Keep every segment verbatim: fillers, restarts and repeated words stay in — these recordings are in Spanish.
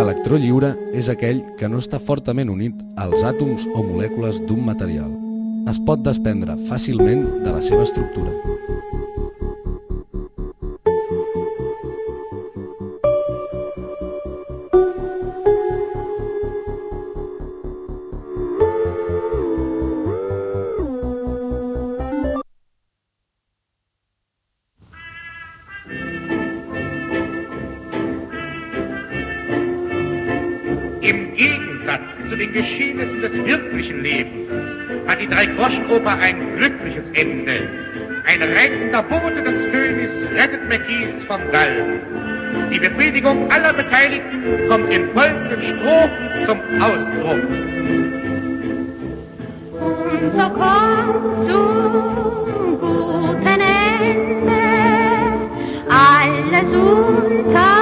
L'electró lliure és aquell que no està fortament unit als àtoms o molècules d'un material. Es pot desprendre fàcilment de la seva estructura. Im Gegensatz zu den Geschehnissen des wirklichen Lebens hat die Drei-Groschen-Oper ein glückliches Ende. Ein rettender Bote des Königs rettet Mackies vom Galgen. Die Befriedigung aller Beteiligten kommt in folgenden Strophen zum Ausdruck. Und so kommt zum guten Ende alles unter.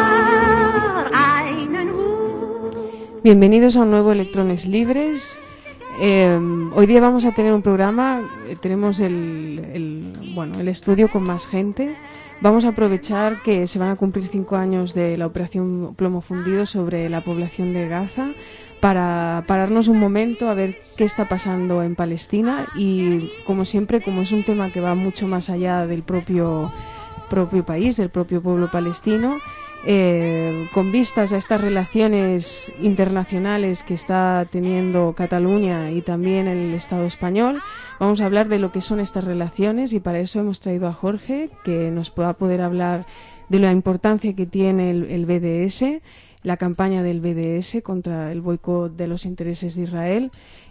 Bienvenidos a un nuevo Electrones Libres. Eh, hoy día vamos a tener un programa, eh, tenemos el, el, bueno, el estudio con más gente. Vamos a aprovechar que se van a cumplir cinco años de la operación Plomo Fundido sobre la población de Gaza para pararnos un momento a ver qué está pasando en Palestina y, como siempre, como es un tema que va mucho más allá del propio, propio país, del propio pueblo palestino, Eh, con vistas a estas relaciones internacionales que está teniendo Cataluña y también el Estado español, vamos a hablar de lo que son estas relaciones y para eso hemos traído a Jorge, que nos pueda poder hablar de la importancia que tiene el, el B D S, la campaña del B D S contra el boicot de los intereses de Israel.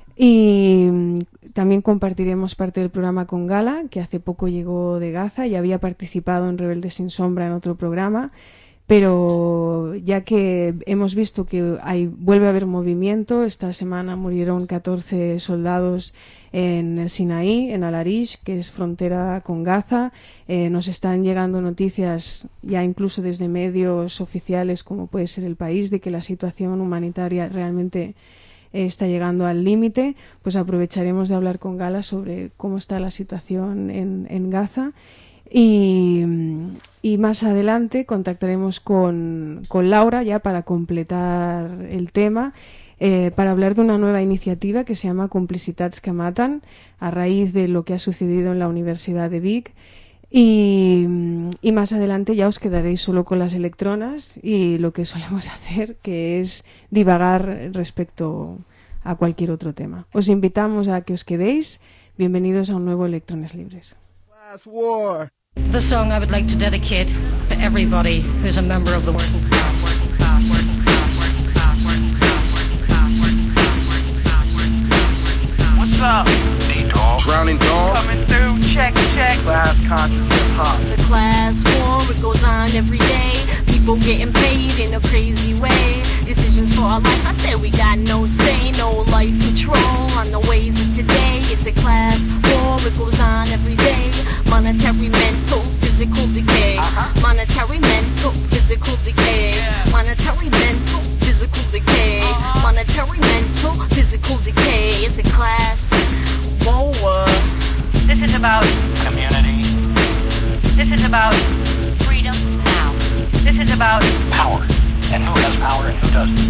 Y también compartiremos parte del programa con Gala, que hace poco llegó de Gaza y había participado en Rebeldes sin Sombra en otro programa. Pero ya que hemos visto que hay, vuelve a haber movimiento, esta semana murieron catorce soldados en el Sinaí, en Al-Arish, que es frontera con Gaza. Eh, nos están llegando noticias ya incluso desde medios oficiales, como puede ser El País, de que la situación humanitaria realmente eh, está llegando al límite. Pues aprovecharemos de hablar con Gala sobre cómo está la situación en, en Gaza. Y, y más adelante contactaremos con, con Laura ya para completar el tema, eh, para hablar de una nueva iniciativa que se llama Complicitats que Matan, a raíz de lo que ha sucedido en la Universidad de Vic. Y, y más adelante ya os quedaréis solo con las electronas y lo que solemos hacer, que es divagar respecto a cualquier otro tema. Os invitamos a que os quedéis. Bienvenidos a un nuevo Electrones Libres. War. The song I would like to dedicate to everybody who's a member of the working class. Working class, working class, working class, working class, working class, working class, working class, working class, working class. What's up? Hey, dog. Drowning dog. Coming through, check, check. Class conscious hip hop. It's a class war, it goes on every day. People getting paid in a crazy way. Decisions for our life, I said we got no say, no life control on the ways of today. It's a class war, it goes on every day. Monetary, mental, physical decay. Uh-huh. Monetary, mental, physical decay. Yeah. Monetary, mental, physical decay. Uh-huh. Monetary, mental, physical decay. It's a class war. This is about community. This is about Freedom now. This is about power. And who has power and who doesn't.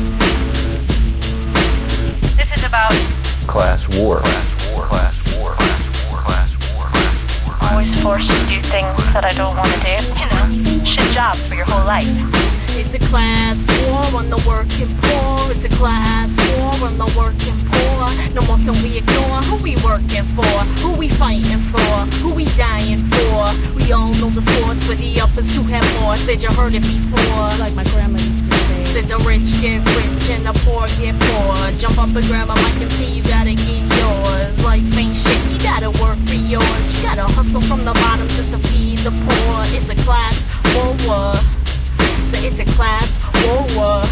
This is about class war. Class war. Class war. Class war. Class war. Class war. Always forced to do things that I don't want to do. You know, shit jobs for your whole life. It's a class war on the working poor. It's a class war on the working poor. No more can we ignore who we working for, who we fighting for, who we dying for. We all know the sports where the uppers to have more. Said you heard it before. It's like my grandma used to say. Said the rich get rich and the poor get poor. Jump up and grab a mic and see you gotta get yours. Life ain't shit, you gotta work for yours. You gotta hustle from the bottom just to feed the poor. It's a class war war. So it's a class war war.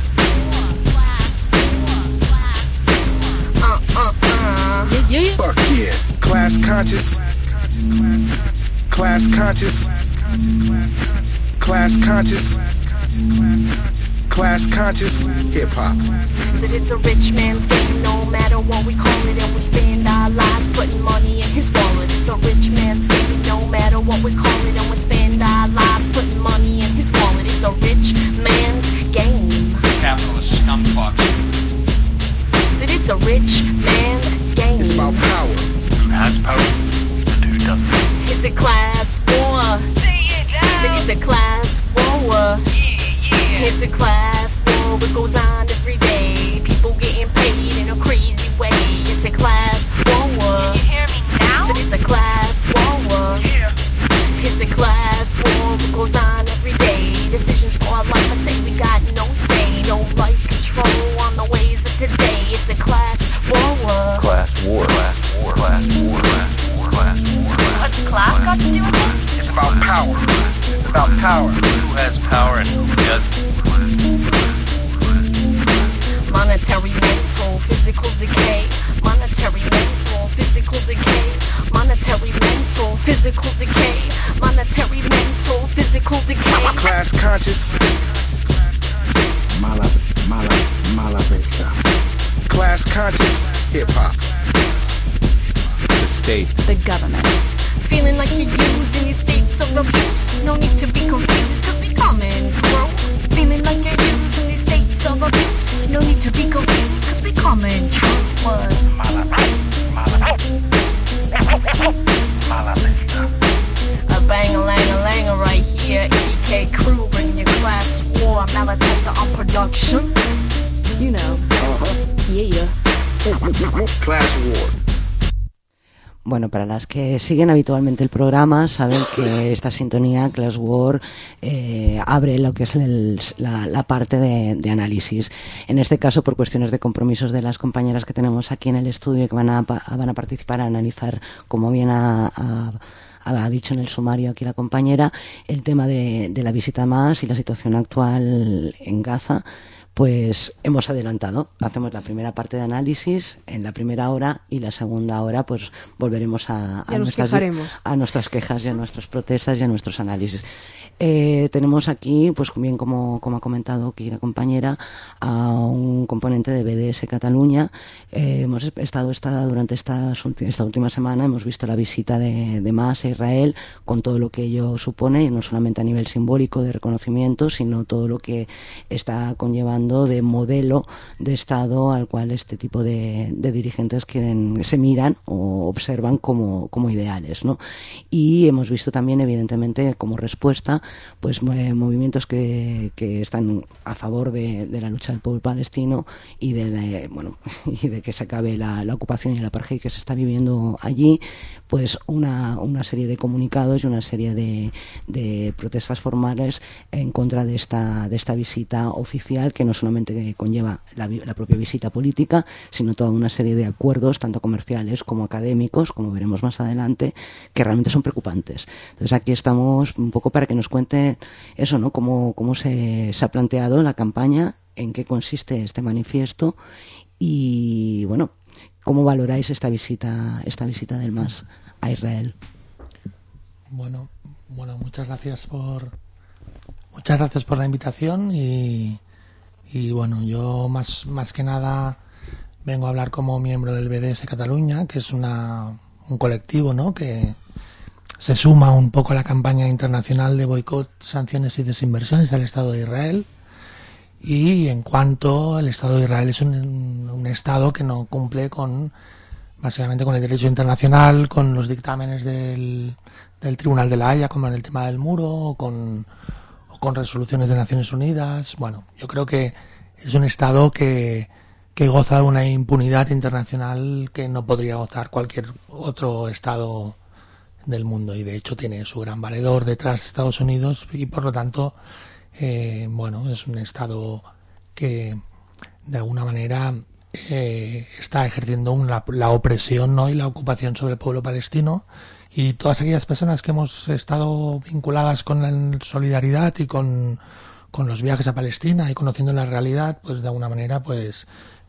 Uh uh uh. Yeah, yeah. Fuck yeah. Class conscious. Class conscious. Class conscious. Class conscious. Hip hop. Said it's a rich man's game, no matter what we call it, and we spend our lives putting money in his wallet. It's a rich man's game, no matter what we call it, and we spend our lives putting money in his wallet. It's a rich man's game. capitalist a class war. It's a class war. It goes on every day. People getting paid in a crazy way. It's a class war. You hear me now? So it's a class war. It's a class war. It goes on every day. Decisions for our life. I say we got no say, no life control on the ways of today. It's a class war. Class war. Class war. Class war. Class war. Class war. What's class got to do with it? It's about power. It's about power. Who has power and who doesn't? Monetary, mental, physical decay. Monetary, mental, physical decay. Monetary, mental, physical decay. Monetary, mental, physical decay. Class conscious. Mala, mala, mala vista. Class conscious. Hip hop. The state. The government. Feeling like you're used in these states of abuse. No need to be confused, cause we coming through. Feeling like you're used in these states of abuse. No need to be confused, cause we coming true. What? Mala, mala, mala vista. A bang-a-lang-a-lang right here. E K crew bringing you class war. Malatesta on production. You know. Uh-huh. Yeah. Class war. Bueno, para las que siguen habitualmente el programa saben que esta sintonía, Class War, eh, abre lo que es el, la, la parte de, de análisis. En este caso, por cuestiones de compromisos de las compañeras que tenemos aquí en el estudio que van a, van a participar a analizar, como bien ha, ha, ha dicho en el sumario aquí la compañera, el tema de, de la visita a Hamas y la situación actual en Gaza. Pues hemos adelantado, hacemos la primera parte de análisis en la primera hora y la segunda hora pues volveremos a, a, nuestras, a nuestras quejas y a nuestras protestas y a nuestros análisis. Eh, tenemos aquí, pues bien como, como ha comentado aquí la compañera, a un componente de B D S Cataluña. Eh, hemos estado esta, durante esta, esta última semana, hemos visto la visita de, de Hamas a Israel con todo lo que ello supone, y no solamente a nivel simbólico de reconocimiento, sino todo lo que está conllevando de modelo de Estado al cual este tipo de, de dirigentes quieren, se miran o observan como, como ideales, ¿no? Y hemos visto también, evidentemente, como respuesta, pues eh, movimientos que, que están a favor de, de la lucha del pueblo palestino y de la, bueno y de que se acabe la, la ocupación y el apartheid que se está viviendo allí, pues una, una serie de comunicados y una serie de, de protestas formales en contra de esta, de esta visita oficial, que no solamente conlleva la, la propia visita política, sino toda una serie de acuerdos, tanto comerciales como académicos, como veremos más adelante, que realmente son preocupantes. Entonces aquí estamos un poco para que nos cuente eso, ¿no? Cómo, cómo se, se ha planteado la campaña, en qué consiste este manifiesto y, bueno, cómo valoráis esta visita, esta visita del M A S a Israel. Bueno, bueno, muchas gracias por muchas gracias por la invitación y, y bueno, yo más más que nada vengo a hablar como miembro del B D S Cataluña, que es una un colectivo, ¿no? que se suma un poco a la campaña internacional de boicot, sanciones y desinversiones al Estado de Israel. Y en cuanto el Estado de Israel es un, un Estado que no cumple con, básicamente, con el derecho internacional, con los dictámenes del, del Tribunal de la Haya, como en el tema del muro, o con, o con resoluciones de Naciones Unidas. Bueno, yo creo que es un Estado que, que goza de una impunidad internacional que no podría gozar cualquier otro Estado del mundo, y de hecho tiene su gran valedor detrás de Estados Unidos, y por lo tanto eh, bueno, es un Estado que de alguna manera eh, está ejerciendo una, la opresión, ¿no? y la ocupación sobre el pueblo palestino, y todas aquellas personas que hemos estado vinculadas con la solidaridad y con, con los viajes a Palestina y conociendo la realidad, pues de alguna manera pues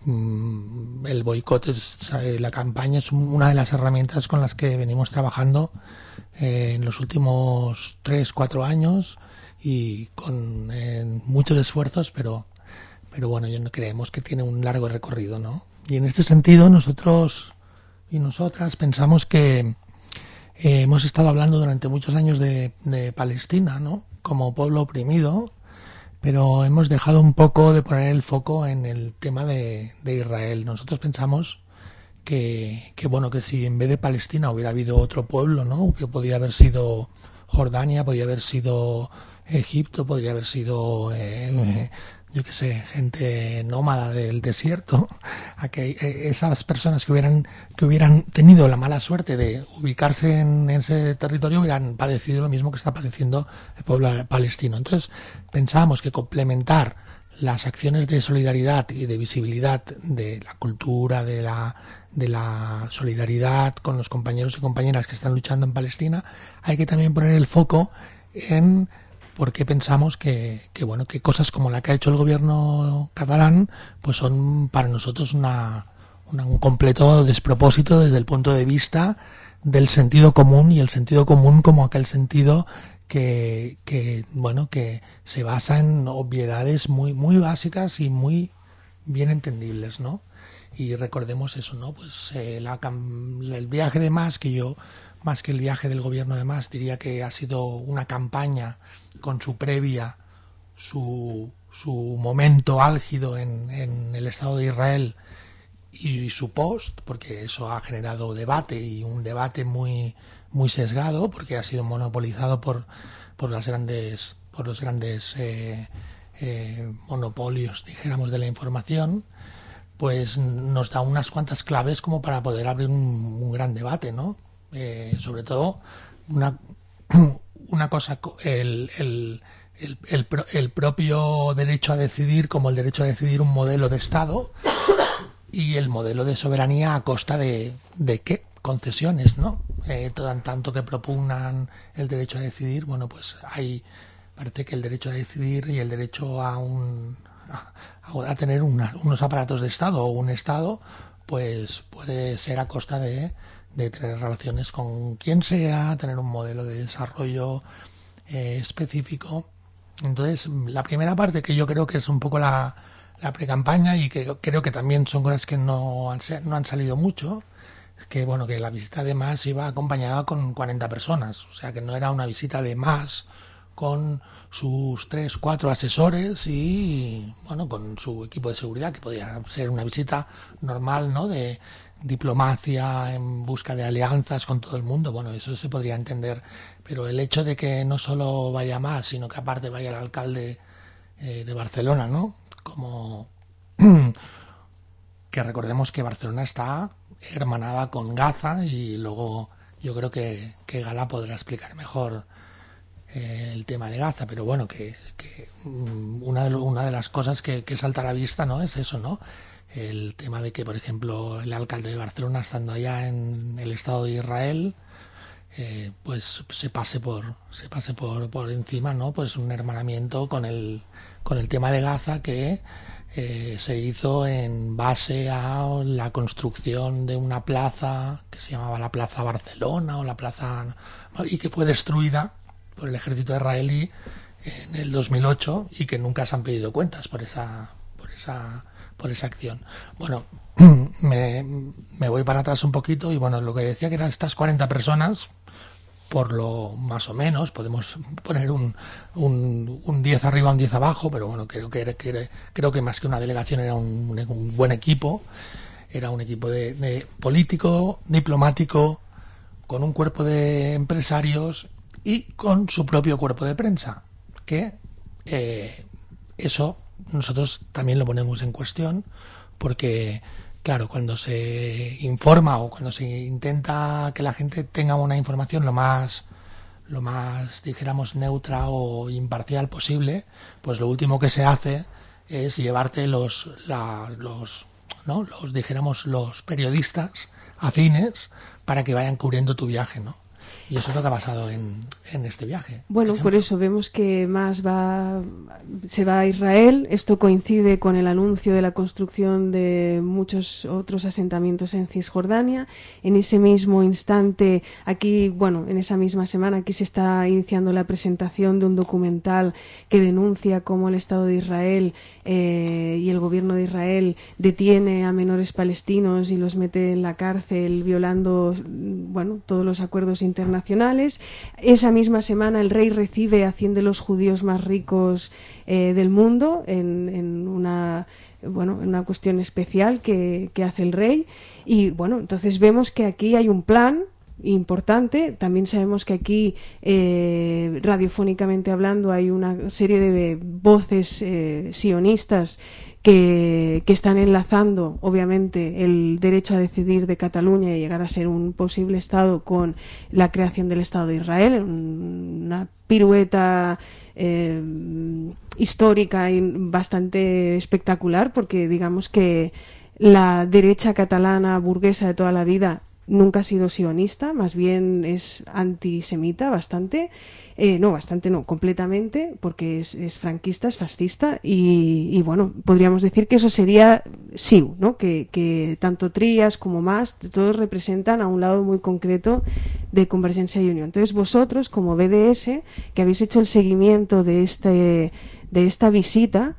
el boicot, es, la campaña es una de las herramientas con las que venimos trabajando eh, en los últimos tres, cuatro años, y con eh, muchos esfuerzos, pero pero bueno, yo no creemos que tiene un largo recorrido, ¿no? Y en este sentido nosotros y nosotras pensamos que eh, hemos estado hablando durante muchos años de, de Palestina, ¿no? Como pueblo oprimido, pero hemos dejado un poco de poner el foco en el tema de, de Israel. Nosotros pensamos que, que, bueno, que si en vez de Palestina hubiera habido otro pueblo, ¿no? Que podía haber sido Jordania, podría haber sido Egipto, podría haber sido, eh, yo qué sé, gente nómada del desierto. A que eh, esas personas que hubieran que hubieran tenido la mala suerte de ubicarse en ese territorio hubieran padecido lo mismo que está padeciendo el pueblo palestino. Entonces pensábamos que complementar las acciones de solidaridad y de visibilidad de la cultura, de la de la solidaridad con los compañeros y compañeras que están luchando en Palestina, hay que también poner el foco en por qué pensamos que, que bueno que cosas como la que ha hecho el gobierno catalán pues son para nosotros una, una un completo despropósito desde el punto de vista del sentido común, y el sentido común como aquel sentido que, que bueno que se basa en obviedades muy muy básicas y muy bien entendibles, ¿no? Y recordemos eso, ¿no? Pues eh, la, el viaje de Mas, que yo más que el viaje del gobierno de Mas diría que ha sido una campaña con su previa, su su momento álgido en, en el Estado de Israel y su post, porque eso ha generado debate, y un debate muy muy sesgado, porque ha sido monopolizado por por las grandes por los grandes eh, eh, monopolios, dijéramos, de la información. Pues nos da unas cuantas claves como para poder abrir un, un gran debate, ¿no? Eh, sobre todo una una cosa, el, el, el, el, el propio derecho a decidir como el derecho a decidir un modelo de Estado, y el modelo de soberanía a costa de, de qué concesiones, ¿no? Eh, todo, tanto que propugnan el derecho a decidir, bueno, pues hay, parece que el derecho a decidir y el derecho a un a, a tener una, unos aparatos de Estado o un Estado, pues puede ser a costa de, de tener relaciones con quien sea, tener un modelo de desarrollo eh, específico. Entonces, la primera parte, que yo creo que es un poco la, la pre-campaña, y que creo que también son cosas que no han, no han salido mucho, es que, bueno, que la visita de Mas iba acompañada con cuarenta personas, o sea que no era una visita de Mas con sus tres, cuatro asesores y, bueno, con su equipo de seguridad, que podía ser una visita normal, ¿no?, de diplomacia en busca de alianzas con todo el mundo. Bueno, eso se podría entender, pero el hecho de que no solo vaya Mas, sino que aparte vaya el alcalde eh, de Barcelona, ¿no?, como que recordemos que Barcelona está hermanada con Gaza, y luego yo creo que, que Gala podrá explicar mejor el tema de Gaza, pero bueno, que, que una, de lo, una de las cosas que, que salta a la vista, ¿no?, es eso, ¿no?, el tema de que, por ejemplo, el alcalde de Barcelona, estando allá en el Estado de Israel, eh, pues se pase por se pase por, por encima, ¿no?, pues un hermanamiento con el con el tema de Gaza, que eh, se hizo en base a la construcción de una plaza que se llamaba la Plaza Barcelona o la Plaza, y que fue destruida por el ejército israelí en el dos mil ocho, y que nunca se han pedido cuentas por esa por esa por esa acción. Bueno, me, me voy para atrás un poquito, y bueno, lo que decía que eran estas cuarenta personas, por lo más o menos, podemos poner un, un, un diez arriba, un diez abajo, pero bueno, creo que, que creo que más que una delegación era un, un buen equipo, era un equipo de, de político, diplomático, con un cuerpo de empresarios y con su propio cuerpo de prensa, que eh, eso nosotros también lo ponemos en cuestión, porque claro, cuando se informa o cuando se intenta que la gente tenga una información lo más lo más, dijéramos, neutra o imparcial posible, pues lo último que se hace es llevarte los la, los no los dijéramos los periodistas afines para que vayan cubriendo tu viaje, ¿no? Y eso es lo que ha pasado en, en este viaje. Bueno, por, por eso vemos que Mas va, se va a Israel. Esto coincide con el anuncio de la construcción de muchos otros asentamientos en Cisjordania. En ese mismo instante, aquí, bueno, en esa misma semana, aquí se está iniciando la presentación de un documental que denuncia cómo el Estado de Israel eh, y el gobierno de Israel detiene a menores palestinos y los mete en la cárcel, violando, bueno, todos los acuerdos internacionales. Esa misma semana el rey recibe a cien de los judíos más ricos eh, del mundo en, en una bueno en una cuestión especial que, que hace el rey, y bueno, entonces vemos que aquí hay un plan importante. También sabemos que aquí, eh, radiofónicamente hablando, hay una serie de voces eh, sionistas que, que están enlazando, obviamente, el derecho a decidir de Cataluña y llegar a ser un posible Estado con la creación del Estado de Israel, una pirueta eh, histórica y bastante espectacular, porque digamos que la derecha catalana burguesa de toda la vida nunca ha sido sionista, más bien es antisemita bastante, eh, no, bastante no, completamente, porque es, es franquista, es fascista, y, y bueno, podríamos decir que eso sería S I U, ¿no? Que, que tanto Trías como Mas, todos representan a un lado muy concreto de Convergencia y Unión. Entonces vosotros, como B D S, que habéis hecho el seguimiento de, este, de esta visita,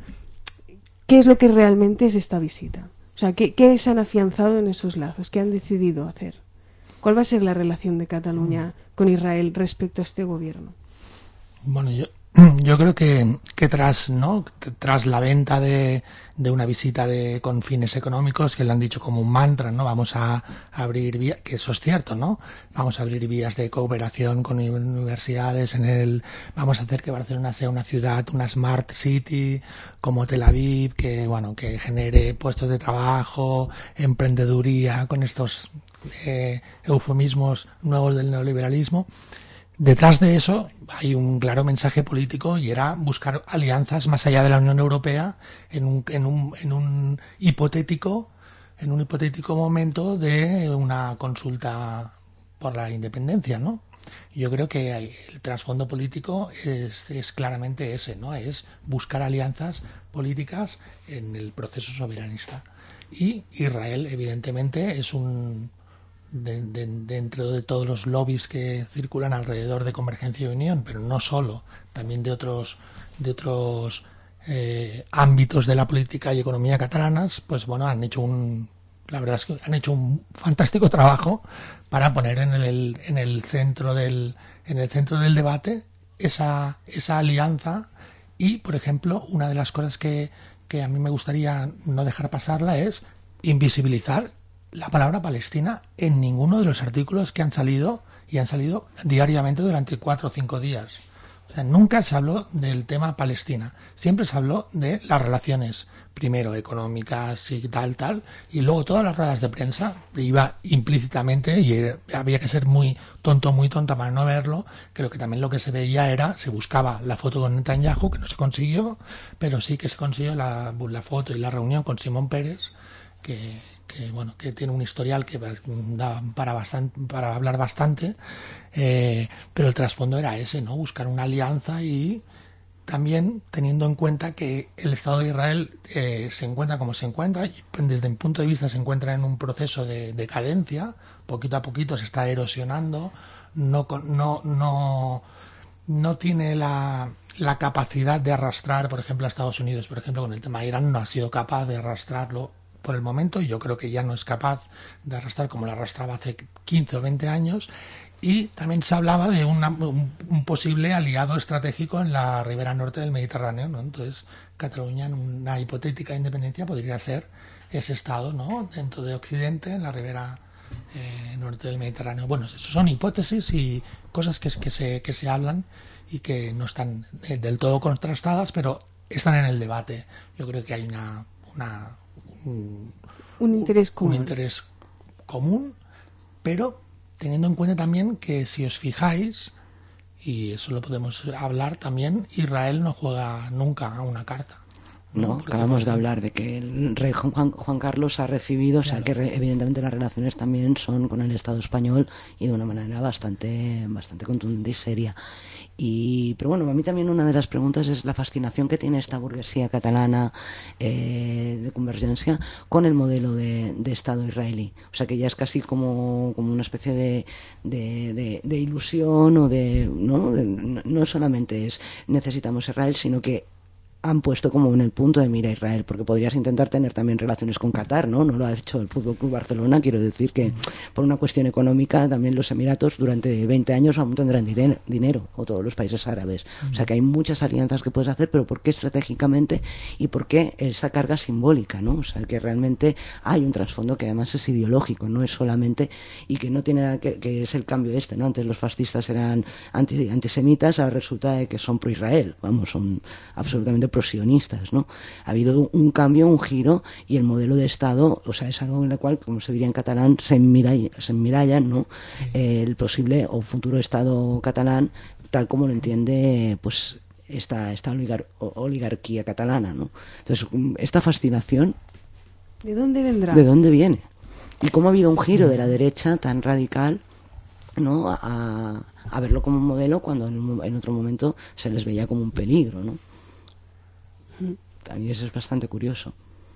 ¿qué es lo que realmente es esta visita? O sea, ¿qué, ¿qué se han afianzado en esos lazos? ¿Qué han decidido hacer? ¿Cuál va a ser la relación de Cataluña con Israel respecto a este gobierno? Bueno, yo, yo creo que, que tras no tras la venta de, de una visita de con fines económicos, que le han dicho como un mantra, ¿no? Vamos a abrir vías, que eso es cierto, ¿no? Vamos a abrir vías de cooperación con universidades en el, vamos a hacer que Barcelona sea una ciudad, una smart city como Tel Aviv, que bueno, que genere puestos de trabajo, emprendeduría, con estos eh, eufemismos nuevos del neoliberalismo. Detrás de eso hay un claro mensaje político, y era buscar alianzas más allá de la Unión Europea en un, en un, en un hipotético, en un hipotético momento de una consulta por la independencia, ¿no? Yo creo que el trasfondo político es, es claramente ese, ¿no? Es buscar alianzas políticas en el proceso soberanista. Y Israel, evidentemente, es un De, de, dentro de todos los lobbies que circulan alrededor de Convergencia y Unión, pero no solo, también de otros de otros eh, ámbitos de la política y economía catalanas, pues bueno, han hecho un la verdad es que han hecho un fantástico trabajo para poner en el en el centro del en el centro del debate esa esa alianza. Y por ejemplo, una de las cosas que que a mí me gustaría no dejar pasarla es invisibilizar la palabra Palestina en ninguno de los artículos que han salido, y han salido diariamente durante cuatro o cinco días. O sea, nunca se habló del tema Palestina. Siempre se habló de las relaciones, primero económicas y tal, tal, y luego todas las ruedas de prensa iba implícitamente, y había que ser muy tonto, muy tonta para no verlo, creo que también lo que se veía era, se buscaba la foto con Netanyahu, que no se consiguió, pero sí que se consiguió la, la foto y la reunión con Simón Pérez, que que bueno, que tiene un historial que da para bastante, para hablar bastante, eh, pero el trasfondo era ese, ¿no? Buscar una alianza, y también teniendo en cuenta que el Estado de Israel eh, se encuentra como se encuentra, y desde mi punto de vista se encuentra en un proceso de decadencia, poquito a poquito se está erosionando, no no no no tiene la la capacidad de arrastrar, por ejemplo, a Estados Unidos, por ejemplo, con el tema de Irán, no ha sido capaz de arrastrarlo por el momento. Yo creo que ya no es capaz de arrastrar como lo arrastraba hace quince o veinte años, y también se hablaba de una, un, un posible aliado estratégico en la ribera norte del Mediterráneo, ¿no? Entonces Cataluña, en una hipotética independencia, podría ser ese estado, ¿no? Dentro de Occidente, en la ribera eh, norte del Mediterráneo. Bueno, eso son hipótesis y cosas que, que, se, que se hablan y que no están del todo contrastadas, pero están en el debate. Yo creo que hay una... una Un, un interés común. Un interés común, pero teniendo en cuenta también que, si os fijáis, y eso lo podemos hablar también, Israel no juega nunca a una carta. No, ¿no? acabamos de hablar de que el rey Juan, Juan Carlos ha recibido, o sea, claro, que re, evidentemente las relaciones también son con el Estado español, y de una manera bastante bastante contundente y seria. Y, pero bueno, a mí también una de las preguntas es la fascinación que tiene esta burguesía catalana eh, de Convergencia con el modelo de, de Estado israelí. O sea, que ya es casi como, como una especie de, de, de, de ilusión, o de, ¿no? De, no solamente es necesitamos Israel, sino que han puesto como en el punto de mira a Israel, porque podrías intentar tener también relaciones con Qatar, ¿no? No lo ha hecho el Fútbol Club Barcelona. Quiero decir que por una cuestión económica también los Emiratos durante veinte años aún tendrán dinero, dinero o todos los países árabes. O sea que hay muchas alianzas que puedes hacer, pero ¿por qué estratégicamente y por qué esa carga simbólica, ¿no? O sea que realmente hay un trasfondo que además es ideológico, no es solamente, y que no tiene nada que, que es el cambio este, ¿no? Antes los fascistas eran anti, antisemitas, ahora resulta de que son pro Israel, vamos, son absolutamente prosionistas, ¿no? Ha habido un cambio, un giro, y el modelo de Estado, o sea, es algo en el cual, como se diría en catalán, se enmirallan, se enmirallan, ¿no? Sí. Eh, el posible o futuro Estado catalán, tal como lo entiende, pues, esta, esta oligar, oligarquía catalana, ¿no? Entonces, esta fascinación... ¿De dónde vendrá? ¿De dónde viene? Y cómo ha habido un giro de la derecha tan radical, ¿no? A, a verlo como un modelo cuando en, un, en otro momento se les veía como un peligro, ¿no? También eso es bastante curioso.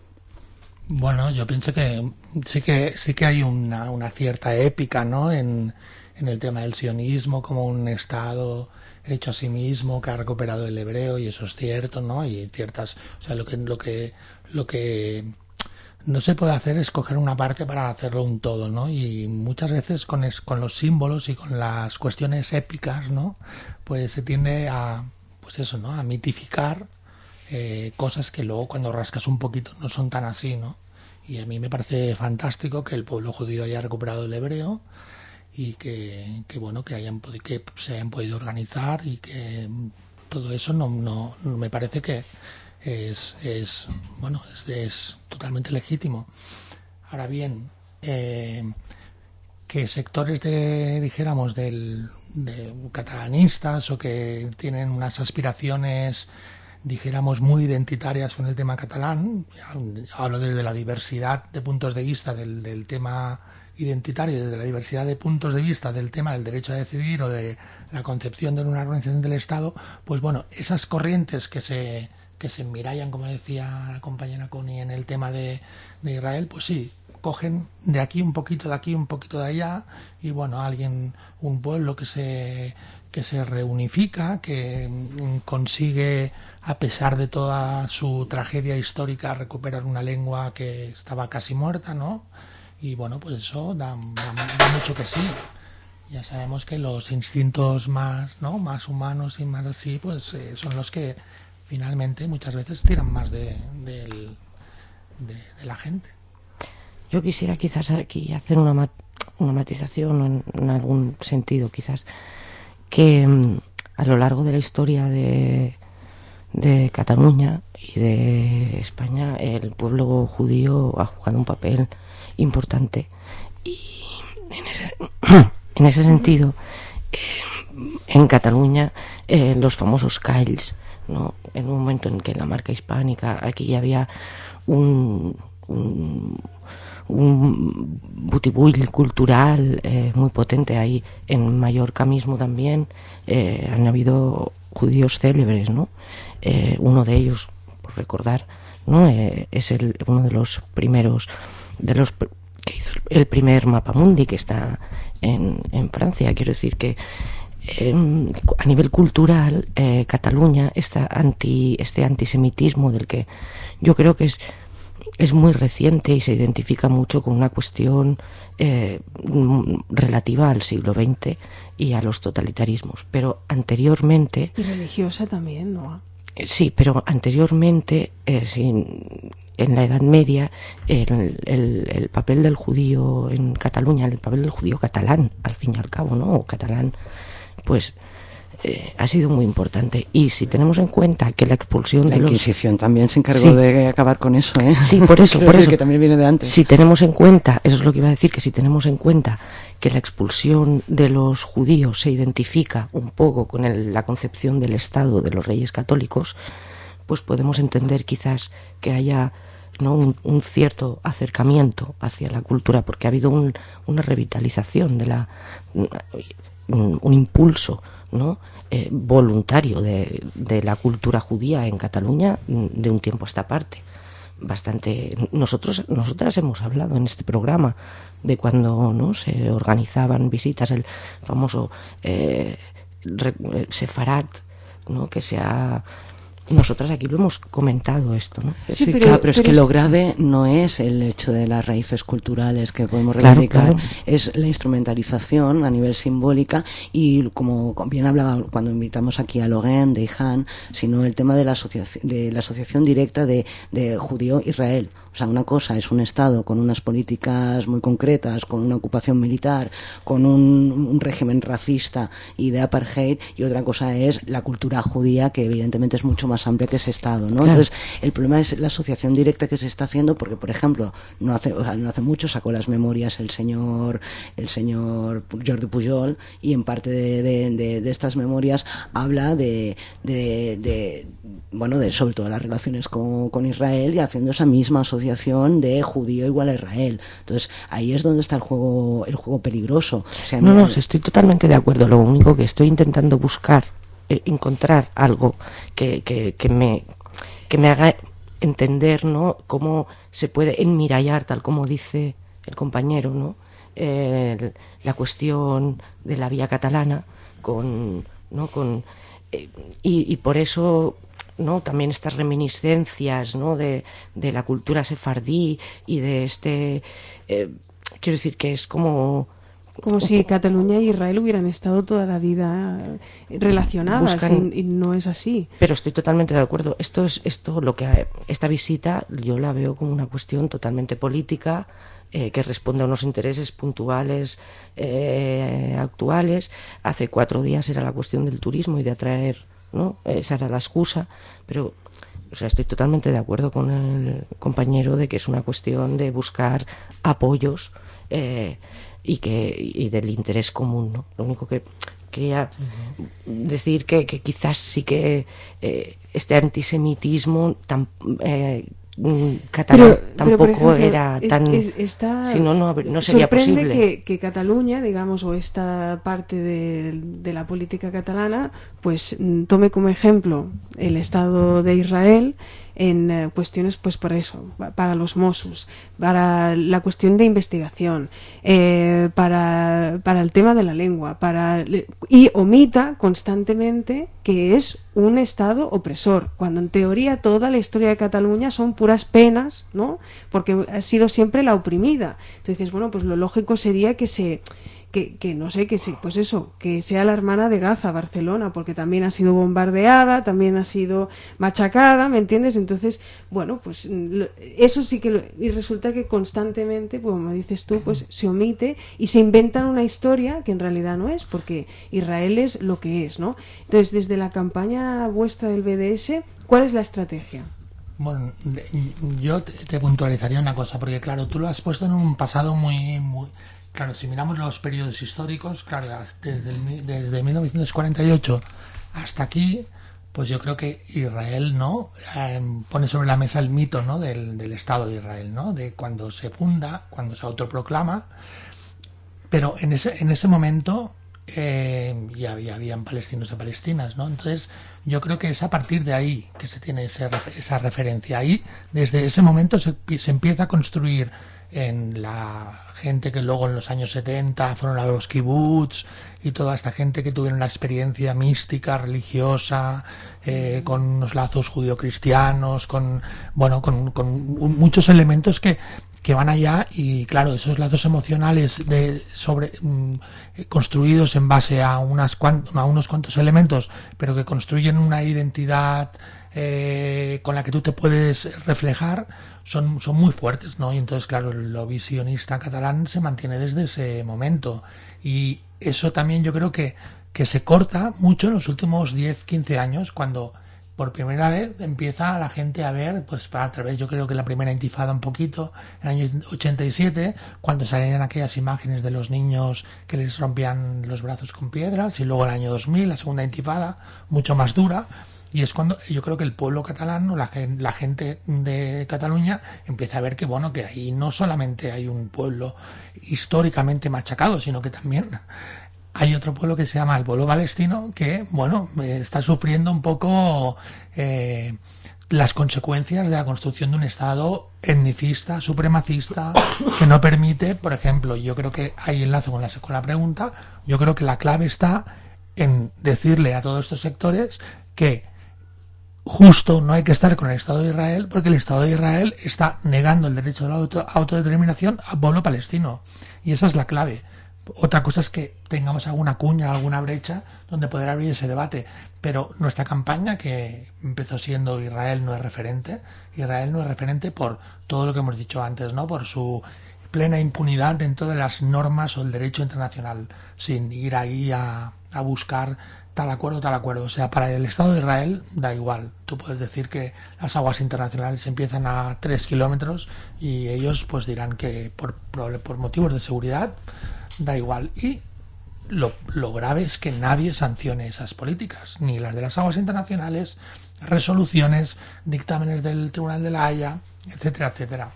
Bueno, yo pienso que sí que sí que hay una, una cierta épica, ¿no? En, en el tema del sionismo como un Estado hecho a sí mismo que ha recuperado el hebreo, y eso es cierto, ¿no? Y ciertas, o sea, lo que lo que lo que no se puede hacer es coger una parte para hacerlo un todo, ¿no? Y muchas veces con es, con los símbolos y con las cuestiones épicas, ¿no? Pues se tiende a, pues eso, ¿no? A mitificar Eh, cosas que luego cuando rascas un poquito no son tan así, ¿no? Y a mí me parece fantástico que el pueblo judío haya recuperado el hebreo y que, que bueno, que hayan que se hayan podido organizar, y que todo eso no, no, no me parece que es, es bueno, es, es totalmente legítimo. Ahora bien, eh, que sectores de, dijéramos, del, de catalanistas o que tienen unas aspiraciones, dijéramos, muy identitarias con el tema catalán, hablo desde la diversidad de puntos de vista del, del tema identitario, desde la diversidad de puntos de vista del tema del derecho a decidir o de la concepción de una organización del Estado, pues bueno, esas corrientes que se que se enmirallan, como decía la compañera Connie, en el tema de, de Israel, pues sí, cogen de aquí un poquito, de aquí un poquito de allá, y bueno, alguien, un pueblo que se que se reunifica, que consigue, a pesar de toda su tragedia histórica, recuperar una lengua que estaba casi muerta, ¿no? Y bueno, pues eso da, da, da mucho que sí. Ya sabemos que los instintos más, ¿no? Más humanos y más así, pues eh, son los que finalmente muchas veces tiran más de, de, de, de la gente. Yo quisiera quizás aquí hacer una, mat una matización en, en algún sentido, quizás, que um, a lo largo de la historia de, de Cataluña y de España, el pueblo judío ha jugado un papel importante, y en ese, en ese sentido, eh, en Cataluña, eh, los famosos Caills, ¿no? En un momento en que la marca hispánica, aquí ya había un, un un butibull cultural eh, muy potente ahí. En Mallorca mismo también eh, han habido judíos célebres, ¿no? Eh, uno de ellos, por recordar, ¿no? Eh, es el, uno de los primeros, de los que hizo el primer mapamundi, que está en, en Francia. Quiero decir que eh, a nivel cultural, eh, Cataluña, esta anti, este antisemitismo del que yo creo que es es muy reciente y se identifica mucho con una cuestión eh, relativa al siglo veinte y a los totalitarismos. Pero anteriormente... Y religiosa también, ¿no? Eh, sí, pero anteriormente, eh, sin, en la Edad Media, el, el, el papel del judío en Cataluña, el papel del judío catalán, al fin y al cabo, ¿no? O catalán, pues... Eh, ha sido muy importante. Y si tenemos en cuenta que la expulsión la de los... Inquisición también se encargó sí. de acabar con eso, ¿eh? Sí, por eso, por eso. Que también viene de antes. Si tenemos en cuenta, eso es lo que iba a decir, que si tenemos en cuenta que la expulsión de los judíos se identifica un poco con el, la concepción del Estado de los Reyes Católicos, pues podemos entender quizás que haya, ¿no? un, un cierto acercamiento hacia la cultura, porque ha habido un, una revitalización de la... un, un impulso, ¿no? Eh, voluntario de, de la cultura judía en Cataluña de un tiempo a esta parte. Bastante. Nosotros, nosotras hemos hablado en este programa de cuando, ¿no? se organizaban visitas, el famoso eh, Sefarat, ¿no? que se ha nosotras aquí lo hemos comentado esto, ¿no? Sí, pero, claro, pero es pero que es... lo grave no es el hecho de las raíces culturales que podemos reivindicar, claro, claro. Es la instrumentalización a nivel simbólica y, como bien hablaba cuando invitamos aquí a Logan, de Han, sino el tema de la asociación, de la asociación directa de, de judío-Israel. O sea, una cosa es un Estado con unas políticas muy concretas, con una ocupación militar, con un, un régimen racista y de apartheid, y otra cosa es la cultura judía, que evidentemente es mucho más amplia que ese Estado, ¿no? Claro. Entonces, el problema es la asociación directa que se está haciendo, porque, por ejemplo, no hace, o sea, no hace mucho sacó las memorias el señor, el señor Jordi Pujol, y en parte de, de, de, de estas memorias habla de, de, de bueno, de sobre todo las relaciones con, con Israel, y haciendo esa misma asociación de judío igual a Israel. Entonces ahí es donde está el juego el juego peligroso. O sea, no, mira, no, estoy totalmente de acuerdo. Lo único que estoy intentando buscar, eh, encontrar algo que, que, que me que me haga entender, ¿no?, cómo se puede enmirallar, tal como dice el compañero, ¿no?, eh, la cuestión de la vía catalana con, ¿no?, con eh, y, y por eso, ¿no?, también estas reminiscencias, ¿no?, de, de la cultura sefardí y de este eh, quiero decir que es como como si Cataluña y Israel hubieran estado toda la vida relacionadas, buscan, y, y no es así. Pero estoy totalmente de acuerdo. Esto es esto lo que esta visita yo la veo como una cuestión totalmente política, eh, que responde a unos intereses puntuales, eh, actuales. Hace cuatro días era la cuestión del turismo y de atraer, ¿no? Esa era la excusa, pero o sea, estoy totalmente de acuerdo con el compañero de que es una cuestión de buscar apoyos eh, y que y del interés común, ¿no? Lo único que quería uh-huh. decir que, que quizás sí que eh, este antisemitismo tan, eh, catalán pero, tampoco pero ejemplo, era tan es, es, está, si no, no, no sería sorprende posible que, que Cataluña, digamos, o esta parte de, de la política catalana, pues tome como ejemplo el Estado de Israel en eh, cuestiones, pues para eso, para los Mossos, para la cuestión de investigación, eh, para, para el tema de la lengua, para y omita constantemente que es un Estado opresor, cuando en teoría toda la historia de Cataluña son puras penas, ¿no? Porque ha sido siempre la oprimida. Entonces, bueno, pues lo lógico sería que se Que, que no sé, que sí, pues eso, que sea la hermana de Gaza, Barcelona, porque también ha sido bombardeada, también ha sido machacada, ¿me entiendes? Entonces, bueno, pues eso sí que lo, y resulta que constantemente, pues como dices tú, pues se omite y se inventan una historia que en realidad no es, porque Israel es lo que es, ¿no? Entonces, desde la campaña vuestra del B D S, ¿cuál es la estrategia? Bueno, yo te, te puntualizaría una cosa, porque claro, tú lo has puesto en un pasado muy... muy Claro, si miramos los periodos históricos, claro, desde, el, desde mil novecientos cuarenta y ocho hasta aquí, pues yo creo que Israel, ¿no?, eh, pone sobre la mesa el mito, ¿no?, del, del Estado de Israel, ¿no?, de cuando se funda, cuando se autoproclama, pero en ese en ese momento eh, ya había habían palestinos y palestinas, ¿no? Entonces yo creo que es a partir de ahí que se tiene ese, esa referencia. Ahí, desde ese momento se, se empieza a construir en la gente que luego en los años setenta fueron a los kibbutz y toda esta gente que tuvieron la experiencia mística, religiosa, eh, con unos lazos judio-cristianos, con bueno, con, con muchos elementos que que van allá, y claro, esos lazos emocionales de sobre mm, construidos en base a unas cuant, a unos cuantos elementos, pero que construyen una identidad eh, con la que tú te puedes reflejar, son, son muy fuertes, ¿no? Y entonces, claro, el lobby sionista catalán se mantiene desde ese momento, y eso también yo creo que, que se corta mucho en los últimos diez, quince años, cuando por primera vez empieza la gente a ver, pues a través, yo creo que la primera intifada un poquito, en el año ochenta y siete, cuando salían aquellas imágenes de los niños que les rompían los brazos con piedras, y luego el año dos mil, la segunda intifada, mucho más dura, y es cuando yo creo que el pueblo catalán, o la, la gente de Cataluña, empieza a ver que, bueno, que ahí no solamente hay un pueblo históricamente machacado, sino que también hay otro pueblo que se llama el pueblo palestino, que, bueno, está sufriendo un poco eh, las consecuencias de la construcción de un Estado etnicista, supremacista, que no permite, por ejemplo, yo creo que hay enlace con la, con la pregunta, yo creo que la clave está en decirle a todos estos sectores que justo, no hay que estar con el Estado de Israel, porque el Estado de Israel está negando el derecho de la auto, autodeterminación al pueblo palestino. Y esa es la clave. Otra cosa es que tengamos alguna cuña, alguna brecha donde poder abrir ese debate. Pero nuestra campaña, que empezó siendo Israel no es referente, Israel no es referente por todo lo que hemos dicho antes, ¿no? Por su plena impunidad dentro de las normas o el derecho internacional, sin ir ahí a, a buscar tal acuerdo, tal acuerdo. O sea, para el Estado de Israel da igual. Tú puedes decir que las aguas internacionales empiezan a tres kilómetros y ellos pues dirán que por, por, por motivos de seguridad da igual. Y lo, lo grave es que nadie sancione esas políticas, ni las de las aguas internacionales, resoluciones, dictámenes del Tribunal de la Haya, etcétera, etcétera.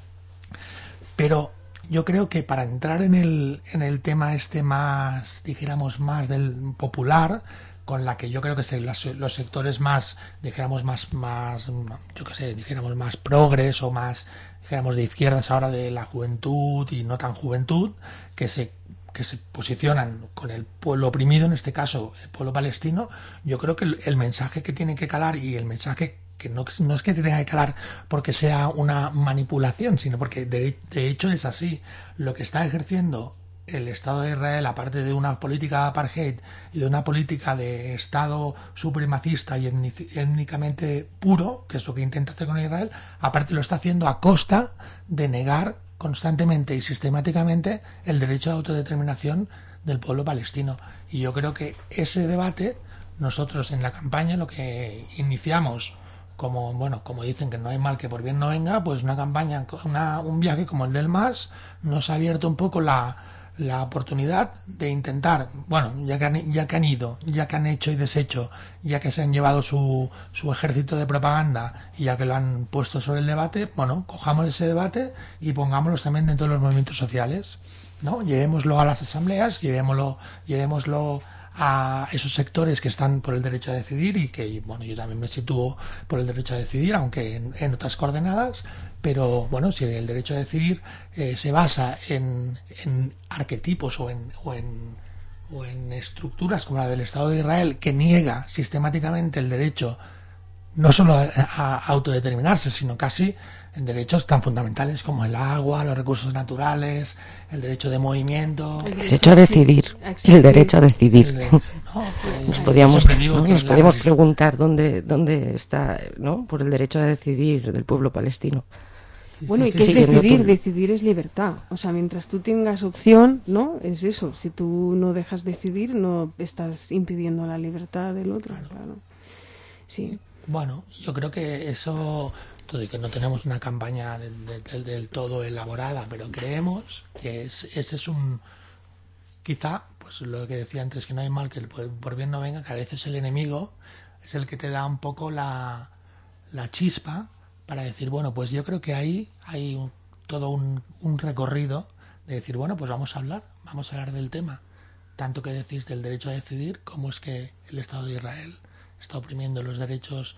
Pero yo creo que para entrar en el, en el tema este más, dijéramos, más del popular, con la que yo creo que se, los, los sectores más, dijéramos, más, más, yo qué sé, dijéramos, más progres o más, dijéramos, de izquierdas ahora, de la juventud y no tan juventud, que se que se posicionan con el pueblo oprimido, en este caso el pueblo palestino, yo creo que el, el mensaje que tiene que calar, y el mensaje que no, no es que tenga que calar porque sea una manipulación, sino porque de, de hecho es así. Lo que está ejerciendo el Estado de Israel, aparte de una política de apartheid y de una política de Estado supremacista y étnicamente puro, que es lo que intenta hacer con Israel, aparte lo está haciendo a costa de negar constantemente y sistemáticamente el derecho de autodeterminación del pueblo palestino. Y yo creo que ese debate, nosotros en la campaña lo que iniciamos, como bueno, como dicen que no hay mal que por bien no venga, pues una campaña, una, un viaje como el del M A S nos ha abierto un poco la, la oportunidad de intentar, bueno, ya que han, ya que han ido, ya que han hecho y deshecho, ya que se han llevado su, su ejército de propaganda y ya que lo han puesto sobre el debate, bueno, cojamos ese debate y pongámoslo también dentro de los movimientos sociales, ¿no? Llevémoslo a las asambleas, llevémoslo, llevémoslo a esos sectores que están por el derecho a decidir y que, bueno, yo también me sitúo por el derecho a decidir, aunque en, en otras coordenadas, pero bueno, si el derecho a decidir eh, se basa en, en arquetipos o en, o, en, o en estructuras como la del Estado de Israel, que niega sistemáticamente el derecho no solo a, a autodeterminarse, sino casi en derechos tan fundamentales como el agua, los recursos naturales, el derecho de movimiento, el derecho a decidir, el derecho a decidir. El, ¿no? Nos podíamos, ¿no? Nos podíamos preguntar dónde dónde está, ¿no? Por el derecho a decidir del pueblo palestino. Sí, bueno, sí, ¿y qué sí, es decidir? Por... Decidir es libertad. O sea, mientras tú tengas opción, ¿no? Es eso. Si tú no dejas decidir, no estás impidiendo la libertad del otro. Claro. Claro. Sí. Bueno, yo creo que eso, todo y que no tenemos una campaña de, de, de, del todo elaborada, pero creemos que es, ese es un, quizá, pues lo que decía antes, que no hay mal que por, por bien no venga, que a veces el enemigo es el que te da un poco la, la chispa para decir, bueno, pues yo creo que ahí hay un, todo un, un recorrido de decir, bueno, pues vamos a hablar, vamos a hablar del tema. Tanto que decís del derecho a decidir, cómo es que el Estado de Israel está oprimiendo los derechos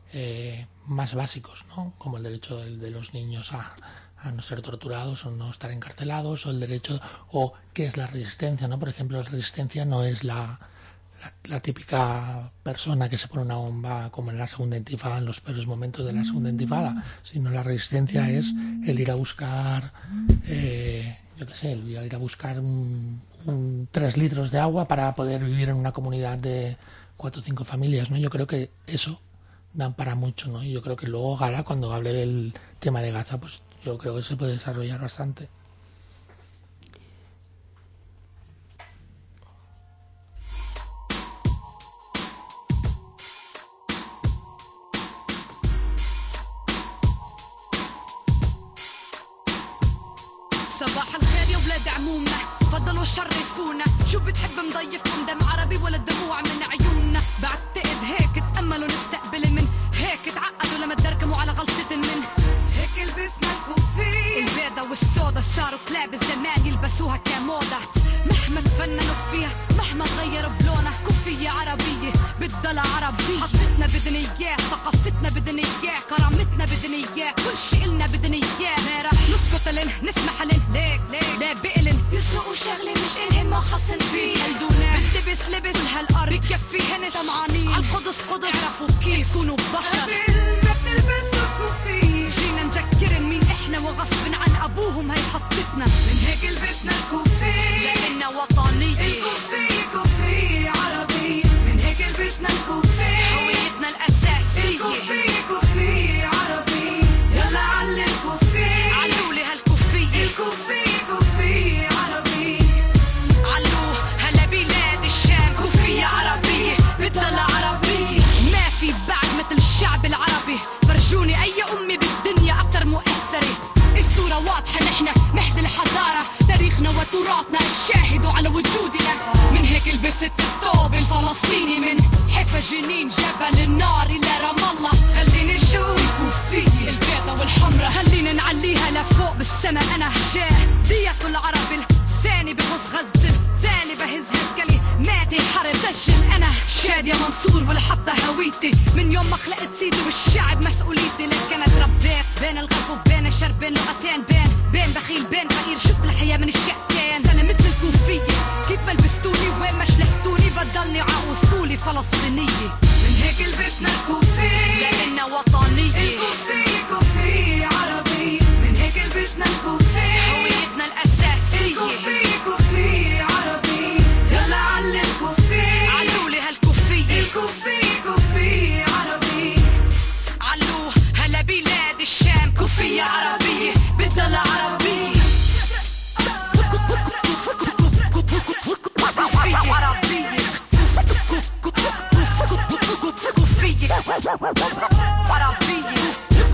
eh, más básicos, ¿no? Como el derecho de, de los niños a, a no ser torturados o no estar encarcelados, o el derecho, o qué es la resistencia, ¿no? Por ejemplo, la resistencia no es la, la, la típica persona que se pone una bomba como en la segunda intifada, en los peores momentos de la segunda intifada, sino la resistencia es el ir a buscar, eh, yo qué sé, el ir a buscar un, un tres litros de agua para poder vivir en una comunidad de cuatro o cinco familias, ¿no? Yo creo que eso dan para mucho, ¿no? Y yo creo que luego Gara, cuando hable del tema de Gaza, pues yo creo que se puede desarrollar bastante. صباح الخير يا ولاد عمومنا تفضلوا شرفونا شو بتحب مضيفكم دم عربي ولا دموع من عيوننا بعتقد هيك تأملوا نستقبل من هيك تعقدوا لما تدركموا على غلطة من هيك لبسنا الكوفية البيضة والسودا صاروا كلاب زمان يلبسوها كموضة مهما تفننوا فيها مهما غيروا بلونها كوفية عربية بتضل عربية حضرتنا بدنا اياه ثقافتنا بدنا اياه كرامتنا بدنا اياه كل شي إلنا بدنا اياه ما رح نسكت لن نسمح لن ليك ليك لا بقلن يسرقوا شغلة مش إلهن ما خصن فيه هلدونا باللبس لبس هالأرض بكفيهن طمعانين عالقدس قدس عرفوا كيف يكونوا بشر ما بنلبسوا كوفية جينا نذكرن مين احنا وغصب عن ابوهم هي حطتنا من هيك لبسنا الكوفية لأننا وطنية الكوفية كوفية عربية من هيك لبسنا الكوفية هويتنا الأساسية الكوفية كوفية عربية يلا علي الكوفية علولي هالكوفية الكوفية كوفية عربية علو هلا بلاد الشام كوفية عربية بتضل عربية ما في بعد مثل الشعب العربي فرجوني أي أمي بالدنيا أكتر مؤثرة الصورة واضحة نحن مهد الحضارة تاريخنا وتراثنا الشاهد على وجودنا من هيك لبست الثوب الفلسطيني من حفا جنين جبل النار إلى رام الله خليني نشوف الكوفية البيضة والحمرة خلينا نعليها لفوق بالسما أنا شاهدية العرب الثاني بغص غزل ثاني بهز هالكلي ماتي حرب سجل أنا شادية منصور والحطة هويتي من يوم ما خلقت سيدي والشعب مسؤوليتي لكن اتربيت بين الغرب وبين الشرق بين لغتين بين بين بخيل بين فقير شفت الحياة من الشقتين أنا مثل الكوفية كيف ما لبستوني وين ما شلحتوني بضلني ع أصولي فلسطينية من هيك لبسنا الكوفية لأننا وطنية الكوفية كوفية عربية من هيك لبسنا الكوفية هويتنا الأساسية الكوفية كوفية عربية يلا علي الكوفية علولي هالكوفية الكوفية كوفية عربية علو هلا بلاد الشام كوفية عربية بتضل عربية كوفية عربية كوفية عربية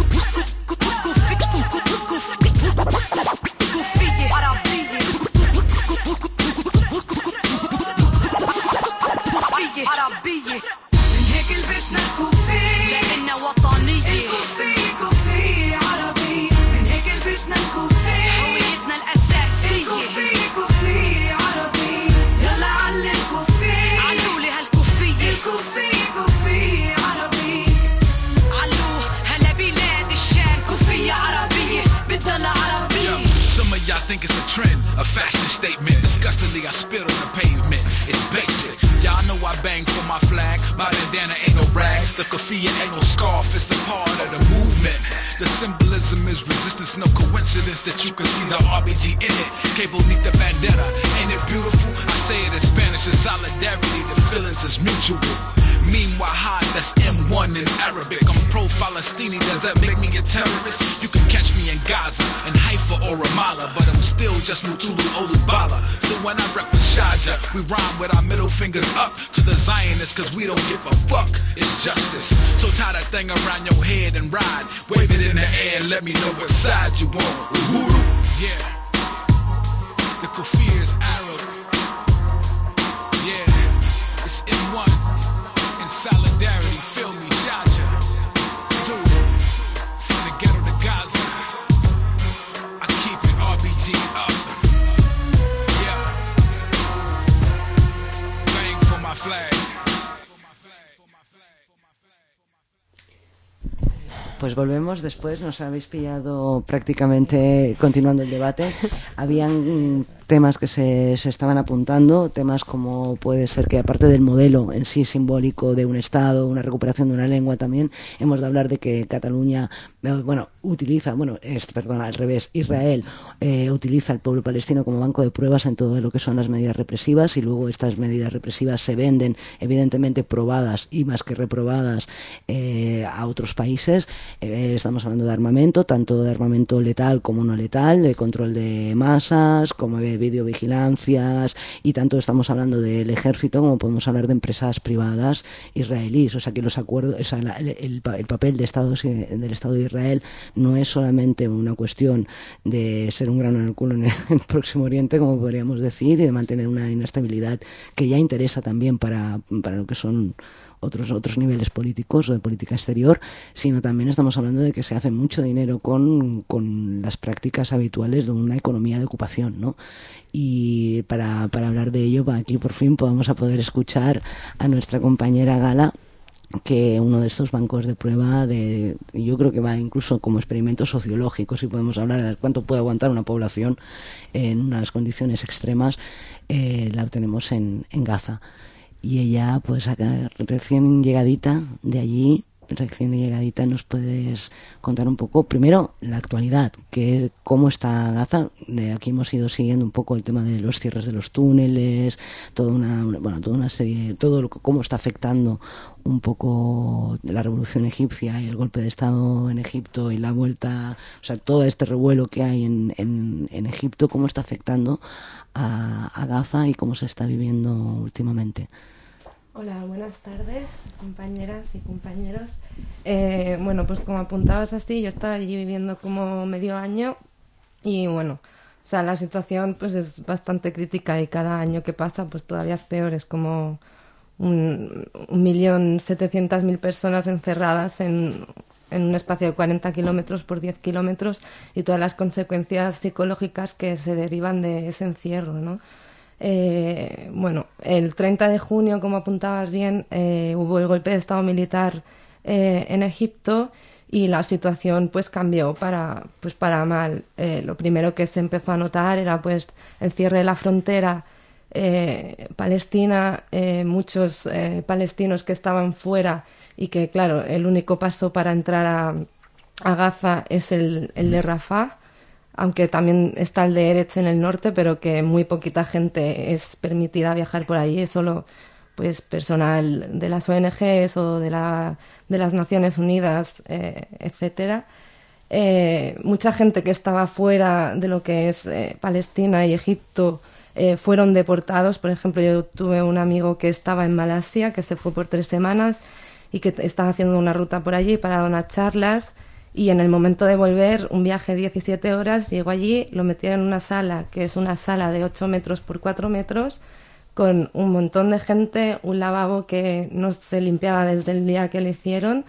عربية من هيك لبسنا الكوفية لأننا وطنية الكوفية كوفية عربية من هيك لبسنا الكوفية هويتنا الأساسية الكوفية كوفية عربية يلا علي الكوفية علولي هالكوفية الكوفية كوفية عربية علو هلا بلاد الشام كوفية عربية بتضل عربية. Some of y'all think it's a trend, a fashion statement. Disgustingly, I spit on the pavement. It's basic. Y'all know I bang for my flag. My bandana ain't no rag. The keffiyeh ain't no scarf. It's a part of the movement. The symbolism is resistance. No coincidence that you can see the R B G in it. Cable need the bandana. Ain't it beautiful? I say it in Spanish. It's solidarity. The feelings is mutual. Meanwhile, high, that's M one in Arabic. I'm pro-Palestinian, does that make me a terrorist? You can catch me in Gaza, in Haifa or Ramallah, but I'm still just Mutulu Olubala. So when I rep with Sharjah, we rhyme with our middle fingers up to the Zionists, cause we don't give a fuck, it's justice. So tie that thing around your head and ride, wave it in the air and let me know what side you want. Uhuru, yeah. The keffiyeh is Arab. Yeah, it's M one. In solidarity, feel me, Sharjah. Do it. From the ghetto to Gaza, I keep it R B G up. Yeah. Bang for my flag. Pues volvemos después, nos habéis pillado prácticamente continuando el debate. Habían temas que se, se estaban apuntando, temas como puede ser que aparte del modelo en sí simbólico de un Estado, una recuperación de una lengua también, hemos de hablar de que Cataluña, bueno, utiliza, bueno, es, perdón, al revés, Israel eh, utiliza al pueblo palestino como banco de pruebas en todo lo que son las medidas represivas y luego estas medidas represivas se venden, evidentemente probadas y más que reprobadas eh, a otros países. Eh, estamos hablando de armamento, tanto de armamento letal como no letal, de control de masas, como de videovigilancias y tanto estamos hablando del ejército como podemos hablar de empresas privadas israelíes. O sea que los acuerdos, o sea, la, el, el, el papel de Estados, del Estado de Israel no es solamente una cuestión de ser un grano en el culo en el, en el Próximo Oriente, como podríamos decir, y de mantener una inestabilidad que ya interesa también para, para lo que son otros otros niveles políticos o de política exterior, sino también estamos hablando de que se hace mucho dinero con, con las prácticas habituales de una economía de ocupación, ¿no? Y para, para hablar de ello, aquí por fin vamos a poder escuchar a nuestra compañera Gala, que uno de estos bancos de prueba de, yo creo que va incluso como experimentos sociológicos, si podemos hablar de cuánto puede aguantar una población en unas condiciones extremas, eh, la obtenemos en, en Gaza. Y ella, pues acá, recién llegadita de allí, recién llegadita, nos puedes contar un poco, primero, la actualidad, que cómo está Gaza. Aquí hemos ido siguiendo un poco el tema de los cierres de los túneles, toda una, bueno, toda una serie, todo lo, cómo está afectando un poco la revolución egipcia y el golpe de estado en Egipto y la vuelta, o sea, todo este revuelo que hay en, en, en Egipto, cómo está afectando a, a Gaza y cómo se está viviendo últimamente. Hola, buenas tardes, compañeras y compañeros. Eh, bueno, pues como apuntabas así, yo estaba allí viviendo como medio año y bueno, o sea, la situación pues es bastante crítica y cada año que pasa pues todavía es peor. Es como un, un millón setecientas mil personas encerradas en, en un espacio de cuarenta kilómetros por diez kilómetros y todas las consecuencias psicológicas que se derivan de ese encierro, ¿no? Eh, bueno, el treinta de junio, como apuntabas bien, eh, hubo el golpe de estado militar eh, en Egipto y la situación pues cambió para, pues, para mal. Eh, lo primero que se empezó a notar era pues el cierre de la frontera eh, palestina, eh, muchos eh, palestinos que estaban fuera y que, claro, el único paso para entrar a, a Gaza es el, el de Rafah, aunque también está el de Eretz en el norte, pero que muy poquita gente es permitida viajar por allí, es solo pues personal de las O N Ges o de, la, de las Naciones Unidas, eh, etcétera. Eh, mucha gente que estaba fuera de lo que es eh, Palestina y Egipto eh, fueron deportados. Por ejemplo, yo tuve un amigo que estaba en Malasia, que se fue por tres semanas y que estaba haciendo una ruta por allí para dar unas charlas. Y en el momento de volver, un viaje de diecisiete horas, llegó allí, lo metieron en una sala, que es una sala de ocho metros por cuatro metros, con un montón de gente, un lavabo que no se limpiaba desde el día que lo hicieron.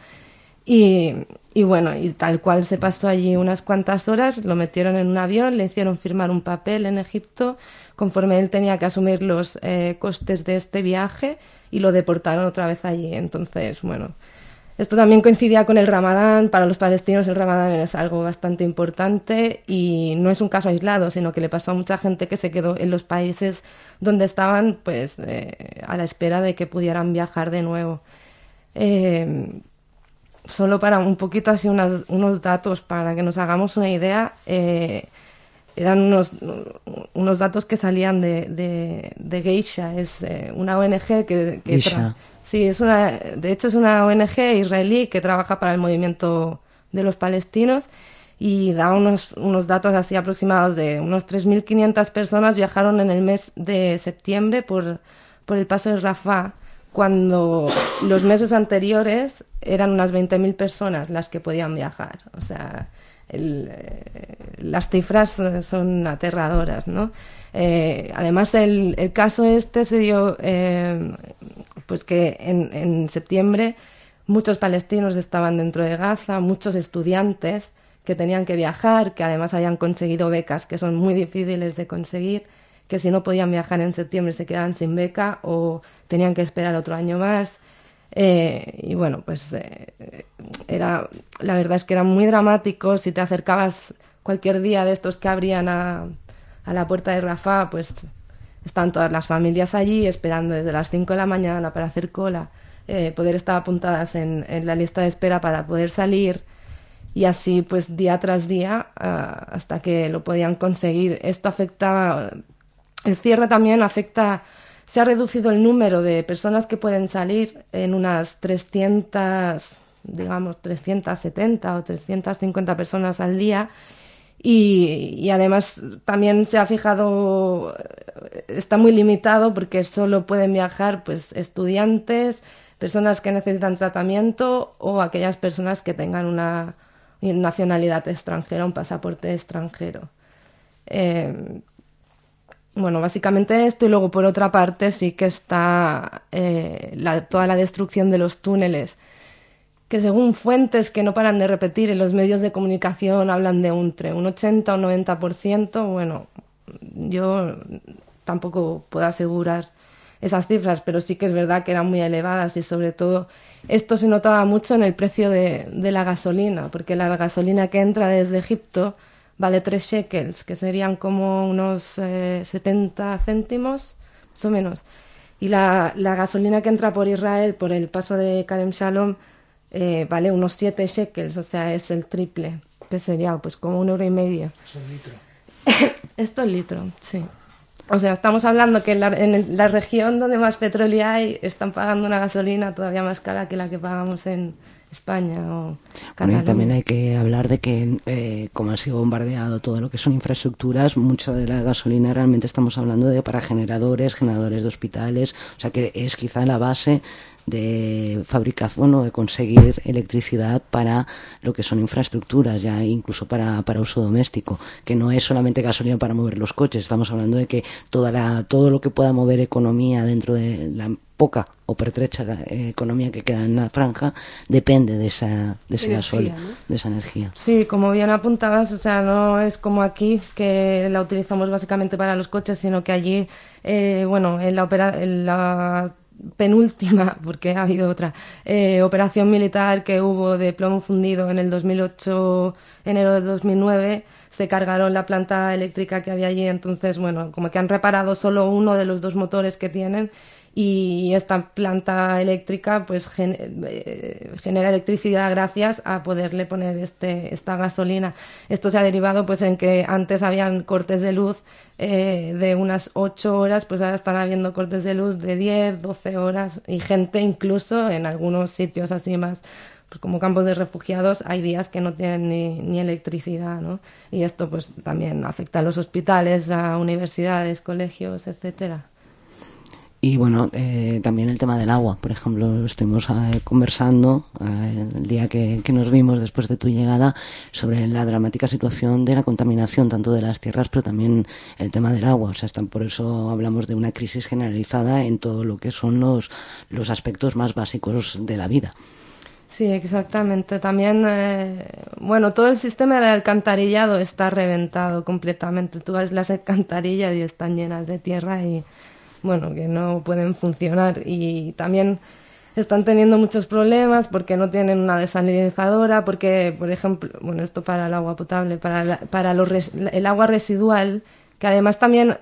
Y, y bueno, y tal cual se pasó allí unas cuantas horas, lo metieron en un avión, le hicieron firmar un papel en Egipto, conforme él tenía que asumir los eh, costes de este viaje, y lo deportaron otra vez allí. Entonces, bueno... Esto también coincidía con el Ramadán. Para los palestinos el Ramadán es algo bastante importante y no es un caso aislado, sino que le pasó a mucha gente que se quedó en los países donde estaban pues eh, a la espera de que pudieran viajar de nuevo. Eh, solo para un poquito así unas, unos datos para que nos hagamos una idea, eh, eran unos, unos datos que salían de, de, de Geisha, es eh, una O N G que... que tra- Sí, es una, de hecho es una O N G israelí que trabaja para el movimiento de los palestinos y da unos, unos datos así aproximados de unos tres mil quinientas personas viajaron en el mes de septiembre por, por el paso de Rafah, cuando los meses anteriores eran unas veinte mil personas las que podían viajar. O sea, el, eh, las cifras son aterradoras, ¿no? Eh, además, el, el caso este se dio... Eh, pues que en, en septiembre muchos palestinos estaban dentro de Gaza, muchos estudiantes que tenían que viajar, que además habían conseguido becas que son muy difíciles de conseguir, que si no podían viajar en septiembre se quedaban sin beca o tenían que esperar otro año más. Eh, y bueno, pues eh, era, la verdad es que era muy dramático. Si te acercabas cualquier día de estos que abrían a, a la puerta de Rafah, pues... Están todas las familias allí esperando desde las cinco de la mañana para hacer cola, eh, poder estar apuntadas en, en la lista de espera para poder salir y así pues día tras día uh, hasta que lo podían conseguir. Esto afectaba, el cierre también afecta, se ha reducido el número de personas que pueden salir en unas trescientas, digamos trescientas setenta o trescientas cincuenta personas al día. Y, y además también se ha fijado, está muy limitado porque solo pueden viajar pues estudiantes, personas que necesitan tratamiento o aquellas personas que tengan una nacionalidad extranjera, un pasaporte extranjero. Eh, bueno, básicamente esto, y luego por otra parte sí que está eh, la, toda la destrucción de los túneles, que según fuentes que no paran de repetir en los medios de comunicación hablan de un, un ochenta o un noventa por ciento. Bueno, yo tampoco puedo asegurar esas cifras, pero sí que es verdad que eran muy elevadas y sobre todo esto se notaba mucho en el precio de, de la gasolina, porque la gasolina que entra desde Egipto vale tres shekels, que serían como unos eh, setenta céntimos, más o menos. Y la, la gasolina que entra por Israel, por el paso de Karem Shalom, eh, vale unos siete shekels, o sea, es el triple, que sería pues como un euro y medio. Es un litro. Esto es litro, sí. O sea, estamos hablando que en la, en el- la región donde más petróleo hay están pagando una gasolina todavía más cara que la que pagamos en España o Bueno, y Cataluña. también hay que hablar de que, eh, como ha sido bombardeado todo lo que son infraestructuras, mucha de la gasolina realmente estamos hablando de para generadores, generadores de hospitales, o sea que es quizá la base de fabricación o de conseguir electricidad para lo que son infraestructuras, ya incluso para, para uso doméstico, que no es solamente gasolina para mover los coches, estamos hablando de que toda la, todo lo que pueda mover economía dentro de la poca o pertrecha eh, economía que queda en la franja depende de esa, de ese Energía, gasóleo, ¿no? de esa energía. Sí, como bien apuntabas, o sea, no es como aquí, que la utilizamos básicamente para los coches, sino que allí, eh, bueno, en la, opera, en la penúltima, porque ha habido otra, eh, operación militar que hubo de plomo fundido en el dos mil ocho, enero de dos mil nueve, se cargaron la planta eléctrica que había allí, entonces, bueno, como que han reparado solo uno de los dos motores que tienen, y esta planta eléctrica pues gen- eh, genera electricidad gracias a poderle poner este esta gasolina. Esto se ha derivado pues en que antes habían cortes de luz eh, de unas ocho horas, pues ahora están habiendo cortes de luz de diez, doce horas, y gente incluso en algunos sitios así más pues como campos de refugiados hay días que no tienen ni, ni electricidad, ¿no? Y esto pues también afecta a los hospitales, a universidades, colegios, etcétera. Y bueno, eh, también el tema del agua, por ejemplo, estuvimos eh, conversando eh, el día que, que nos vimos después de tu llegada sobre la dramática situación de la contaminación, tanto de las tierras, pero también el tema del agua. O sea, están, por eso hablamos de una crisis generalizada en todo lo que son los, los aspectos más básicos de la vida. Sí, exactamente. También, eh, bueno, todo el sistema de alcantarillado está reventado completamente. Tú ves las alcantarillas y están llenas de tierra y, bueno, que no pueden funcionar. Y también están teniendo muchos problemas porque no tienen una desalinizadora, porque, por ejemplo, bueno, esto para el agua potable, para, la- para los res- el agua residual, que además también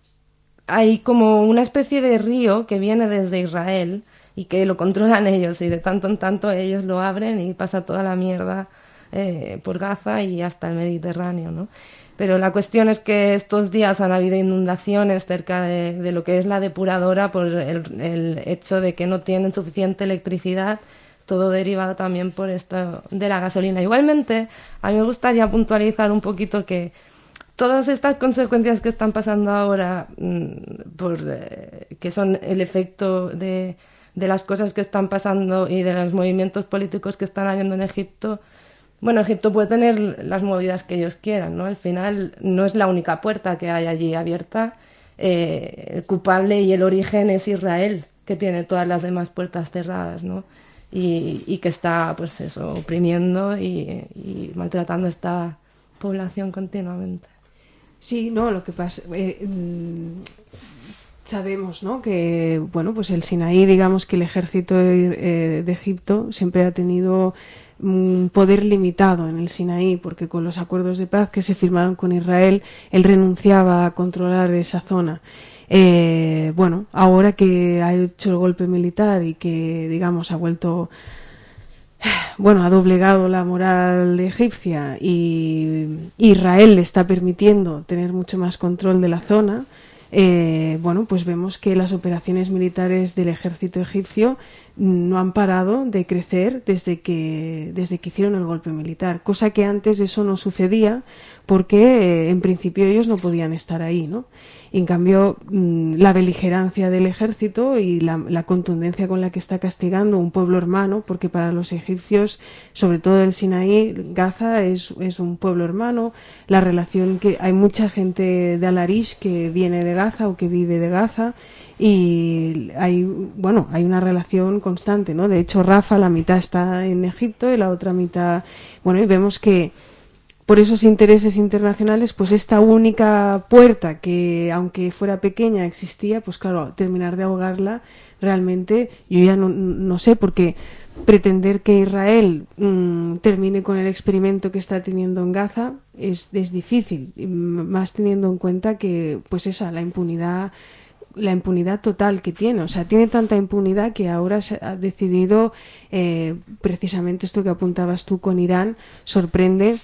hay como una especie de río que viene desde Israel y que lo controlan ellos, y de tanto en tanto ellos lo abren y pasa toda la mierda eh, por Gaza y hasta el Mediterráneo, ¿no? Pero la cuestión es que estos días han habido inundaciones cerca de, de lo que es la depuradora por el, el hecho de que no tienen suficiente electricidad, todo derivado también por esto de la gasolina. Igualmente, a mí me gustaría puntualizar un poquito que todas estas consecuencias que están pasando ahora, mm, por, eh, que son el efecto de, de las cosas que están pasando y de los movimientos políticos que están habiendo en Egipto, bueno, Egipto puede tener las movidas que ellos quieran, ¿no? Al final no es la única puerta que hay allí abierta. Eh, el culpable y el origen es Israel, que tiene todas las demás puertas cerradas, ¿no? Y, y que está, pues eso, oprimiendo y, y maltratando a esta población continuamente. Sí, no, lo que pasa, eh, mm, sabemos, ¿no? Que, bueno, pues el Sinaí, digamos que el ejército de, eh, de Egipto siempre ha tenido un poder limitado en el Sinaí, porque con los acuerdos de paz que se firmaron con Israel, él renunciaba a controlar esa zona. Eh, bueno, ahora que ha hecho el golpe militar y que, digamos, ha vuelto, bueno, ha doblegado la moral egipcia y Israel le está permitiendo tener mucho más control de la zona, eh, bueno, pues vemos que las operaciones militares del ejército egipcio no han parado de crecer desde que, desde que hicieron el golpe militar, cosa que antes eso no sucedía porque eh, en principio ellos no podían estar ahí, ¿no? En cambio, mmm, la beligerancia del ejército y la, la contundencia con la que está castigando un pueblo hermano, porque para los egipcios, sobre todo el Sinaí, Gaza es, es un pueblo hermano, la relación que hay mucha gente de Al-Arish que viene de Gaza o que vive de Gaza, y hay, bueno, hay una relación constante, ¿no? De hecho, Rafa, la mitad está en Egipto y la otra mitad, bueno, y vemos que por esos intereses internacionales, pues esta única puerta que, aunque fuera pequeña, existía, pues claro, terminar de ahogarla, realmente, yo ya no, no sé, porque pretender que Israel mmm, termine con el experimento que está teniendo en Gaza es, es difícil, más teniendo en cuenta que, pues esa, la impunidad la impunidad total que tiene. O sea, tiene tanta impunidad que ahora se ha decidido, eh, precisamente esto que apuntabas tú con Irán, sorprende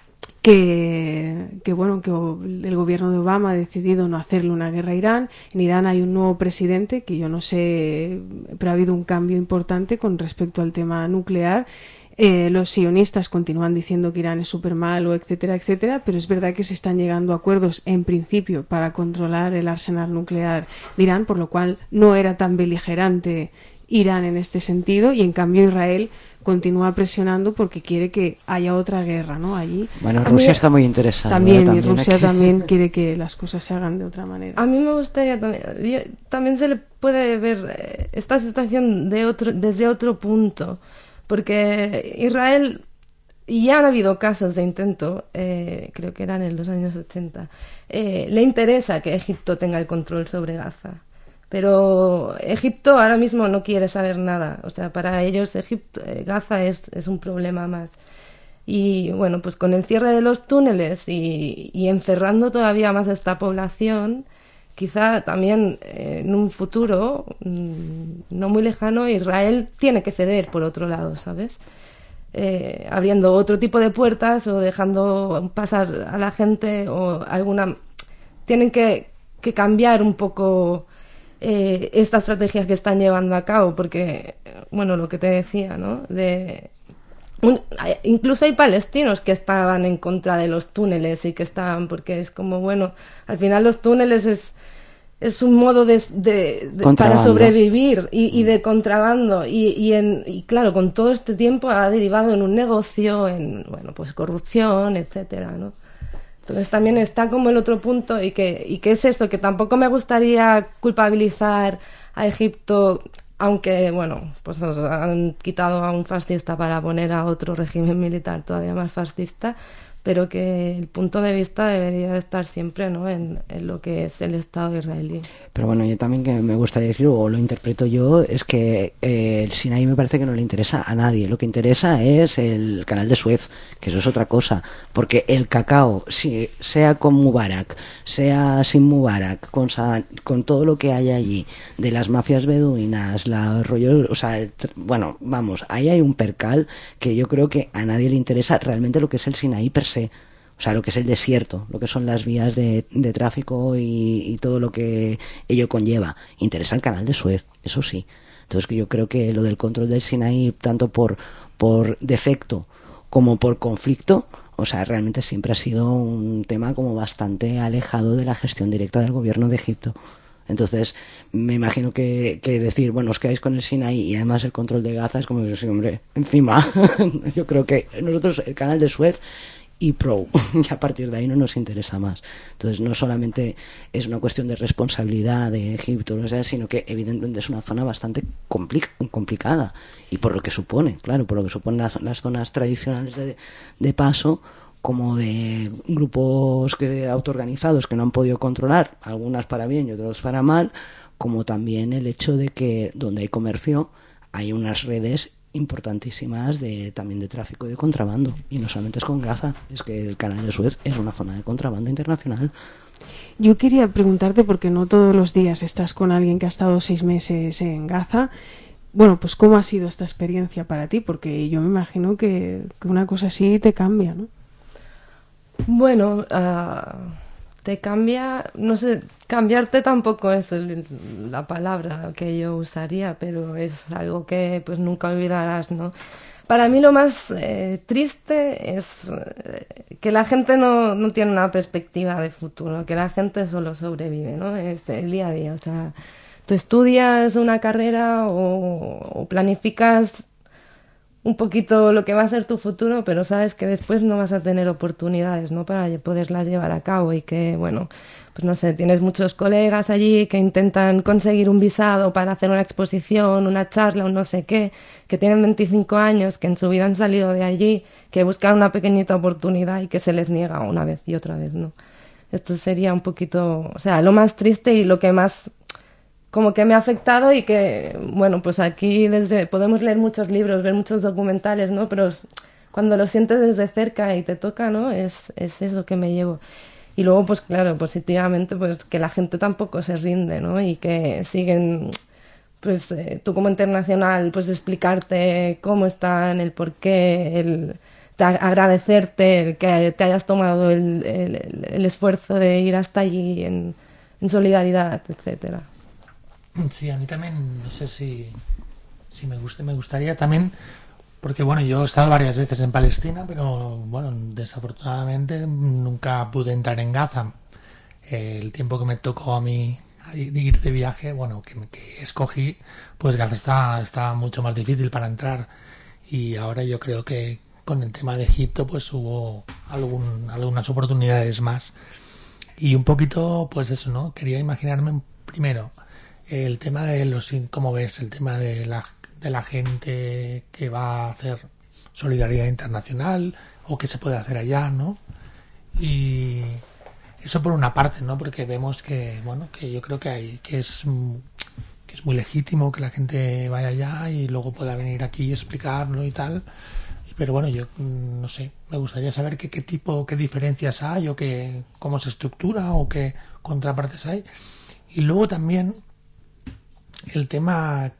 que, que bueno, que el gobierno de Obama ha decidido no hacerle una guerra a Irán. En Irán hay un nuevo presidente que yo no sé, pero ha habido un cambio importante con respecto al tema nuclear. Eh, los sionistas continúan diciendo que Irán es súper malo, etcétera, etcétera, pero es verdad que se están llegando a acuerdos en principio para controlar el arsenal nuclear de Irán, por lo cual no era tan beligerante Irán en este sentido, y en cambio Israel continúa presionando porque quiere que haya otra guerra, ¿no? Allí. Bueno, Rusia está muy interesada. También, también y Rusia aquí. también quiere que las cosas se hagan de otra manera. A mí me gustaría también, yo, también se le puede ver eh, esta situación de otro, desde otro punto. Porque Israel, y ya han habido casos de intento, eh, creo que eran en los años ochenta, eh, le interesa que Egipto tenga el control sobre Gaza. Pero Egipto ahora mismo no quiere saber nada. O sea, para ellos Egipto, eh, Gaza es, es un problema más. Y bueno, pues con el cierre de los túneles y, y encerrando todavía más a esta población, quizá también eh, en un futuro mmm, no muy lejano Israel tiene que ceder por otro lado, ¿sabes? Eh, abriendo otro tipo de puertas o dejando pasar a la gente o alguna... Tienen que, que cambiar un poco eh, esta estrategia que están llevando a cabo porque, bueno, lo que te decía, ¿no? De... Un, incluso hay palestinos que estaban en contra de los túneles y que estaban, porque es como, bueno, al final los túneles es, es un modo de, de, de para sobrevivir y, y de contrabando y, y, en, y claro, con todo este tiempo ha derivado en un negocio, en, bueno, pues corrupción, etcétera, ¿no? Entonces también está como el otro punto y que, y que es esto, que tampoco me gustaría culpabilizar a Egipto. Aunque, bueno, pues han quitado a un fascista para poner a otro régimen militar todavía más fascista, pero que el punto de vista debería estar siempre, ¿no?, en, en lo que es el Estado israelí. Pero bueno, yo también que me gustaría decir, o lo interpreto yo, es que eh, el Sinaí me parece que no le interesa a nadie. Lo que interesa es el canal de Suez, que eso es otra cosa. Porque el cacao, si, sea con Mubarak, sea sin Mubarak, con, con todo lo que hay allí, de las mafias beduinas, la rollo, o sea, el, bueno, vamos, ahí hay un percal que yo creo que a nadie le interesa realmente lo que es el Sinaí per se. O sea, lo que es el desierto, lo que son las vías de, de tráfico y, y todo lo que ello conlleva. Interesa el canal de Suez, eso sí. Entonces que yo creo que lo del control del Sinaí, tanto por, por defecto como por conflicto, o sea, realmente siempre ha sido un tema como bastante alejado de la gestión directa del gobierno de Egipto. Entonces, me imagino que, que decir, bueno, os quedáis con el Sinaí y además el control de Gaza es como decir, hombre, encima, yo creo que nosotros el canal de Suez y pro, y a partir de ahí no nos interesa más. Entonces no solamente es una cuestión de responsabilidad de Egipto, ¿no? Sino que evidentemente es una zona bastante complica- complicada y por lo que supone, claro, por lo que suponen las, las zonas tradicionales de, de paso, como de grupos que, autoorganizados que no han podido controlar, algunas para bien y otras para mal, como también el hecho de que donde hay comercio hay unas redes importantísimas de también de tráfico y de contrabando, y no solamente es con Gaza, es que el canal de Suez es una zona de contrabando internacional. Yo quería preguntarte, porque no todos los días estás con alguien que ha estado seis meses en Gaza, bueno, pues ¿cómo ha sido esta experiencia para ti? Porque yo me imagino que, que una cosa así te cambia, ¿no? Bueno, uh, te cambia, no sé, cambiarte tampoco es el, la palabra que yo usaría, pero es algo que pues nunca olvidarás, ¿no? Para mí lo más eh, triste es eh, que la gente no, no tiene una perspectiva de futuro, que la gente solo sobrevive, ¿no? Es el día a día, o sea, tú estudias una carrera o, o planificas un poquito lo que va a ser tu futuro, pero sabes que después no vas a tener oportunidades, ¿no?, para poderlas llevar a cabo y que, bueno, pues no sé, tienes muchos colegas allí que intentan conseguir un visado para hacer una exposición, una charla, un no sé qué, que tienen veinticinco años, que en su vida han salido de allí, que buscan una pequeñita oportunidad y que se les niega una vez y otra vez, ¿no? Esto sería un poquito, o sea, lo más triste y lo que más como que me ha afectado y que, bueno, pues aquí desde podemos leer muchos libros, ver muchos documentales, ¿no? Pero cuando lo sientes desde cerca y te toca, ¿no? Es, es eso que me llevo. Y luego, pues claro, positivamente, pues que la gente tampoco se rinde, ¿no? Y que siguen, pues eh, tú como internacional, pues explicarte cómo están, el por qué, el te- agradecerte el que te hayas tomado el, el, el esfuerzo de ir hasta allí en, en solidaridad, etcétera. Sí, a mí también, no sé si, si me gusta, me gustaría también, porque bueno, yo he estado varias veces en Palestina, pero bueno, desafortunadamente nunca pude entrar en Gaza. Eh, el tiempo que me tocó a mí ir de viaje, bueno, que, que escogí, pues Gaza está, está mucho más difícil para entrar. Y ahora yo creo que con el tema de Egipto, pues hubo algún, algunas oportunidades más. Y un poquito, pues eso, ¿no? Quería imaginarme primero el tema de los, ¿cómo ves? El tema de la, de la gente que va a hacer solidaridad internacional o qué se puede hacer allá, ¿no? Y eso por una parte, ¿no? Porque vemos que, bueno, que yo creo que hay, que es, que es muy legítimo que la gente vaya allá y luego pueda venir aquí y explicarlo y tal. Pero bueno, yo no sé, me gustaría saber qué, qué tipo, qué diferencias hay o qué, cómo se estructura o qué contrapartes hay. Y luego también el tema,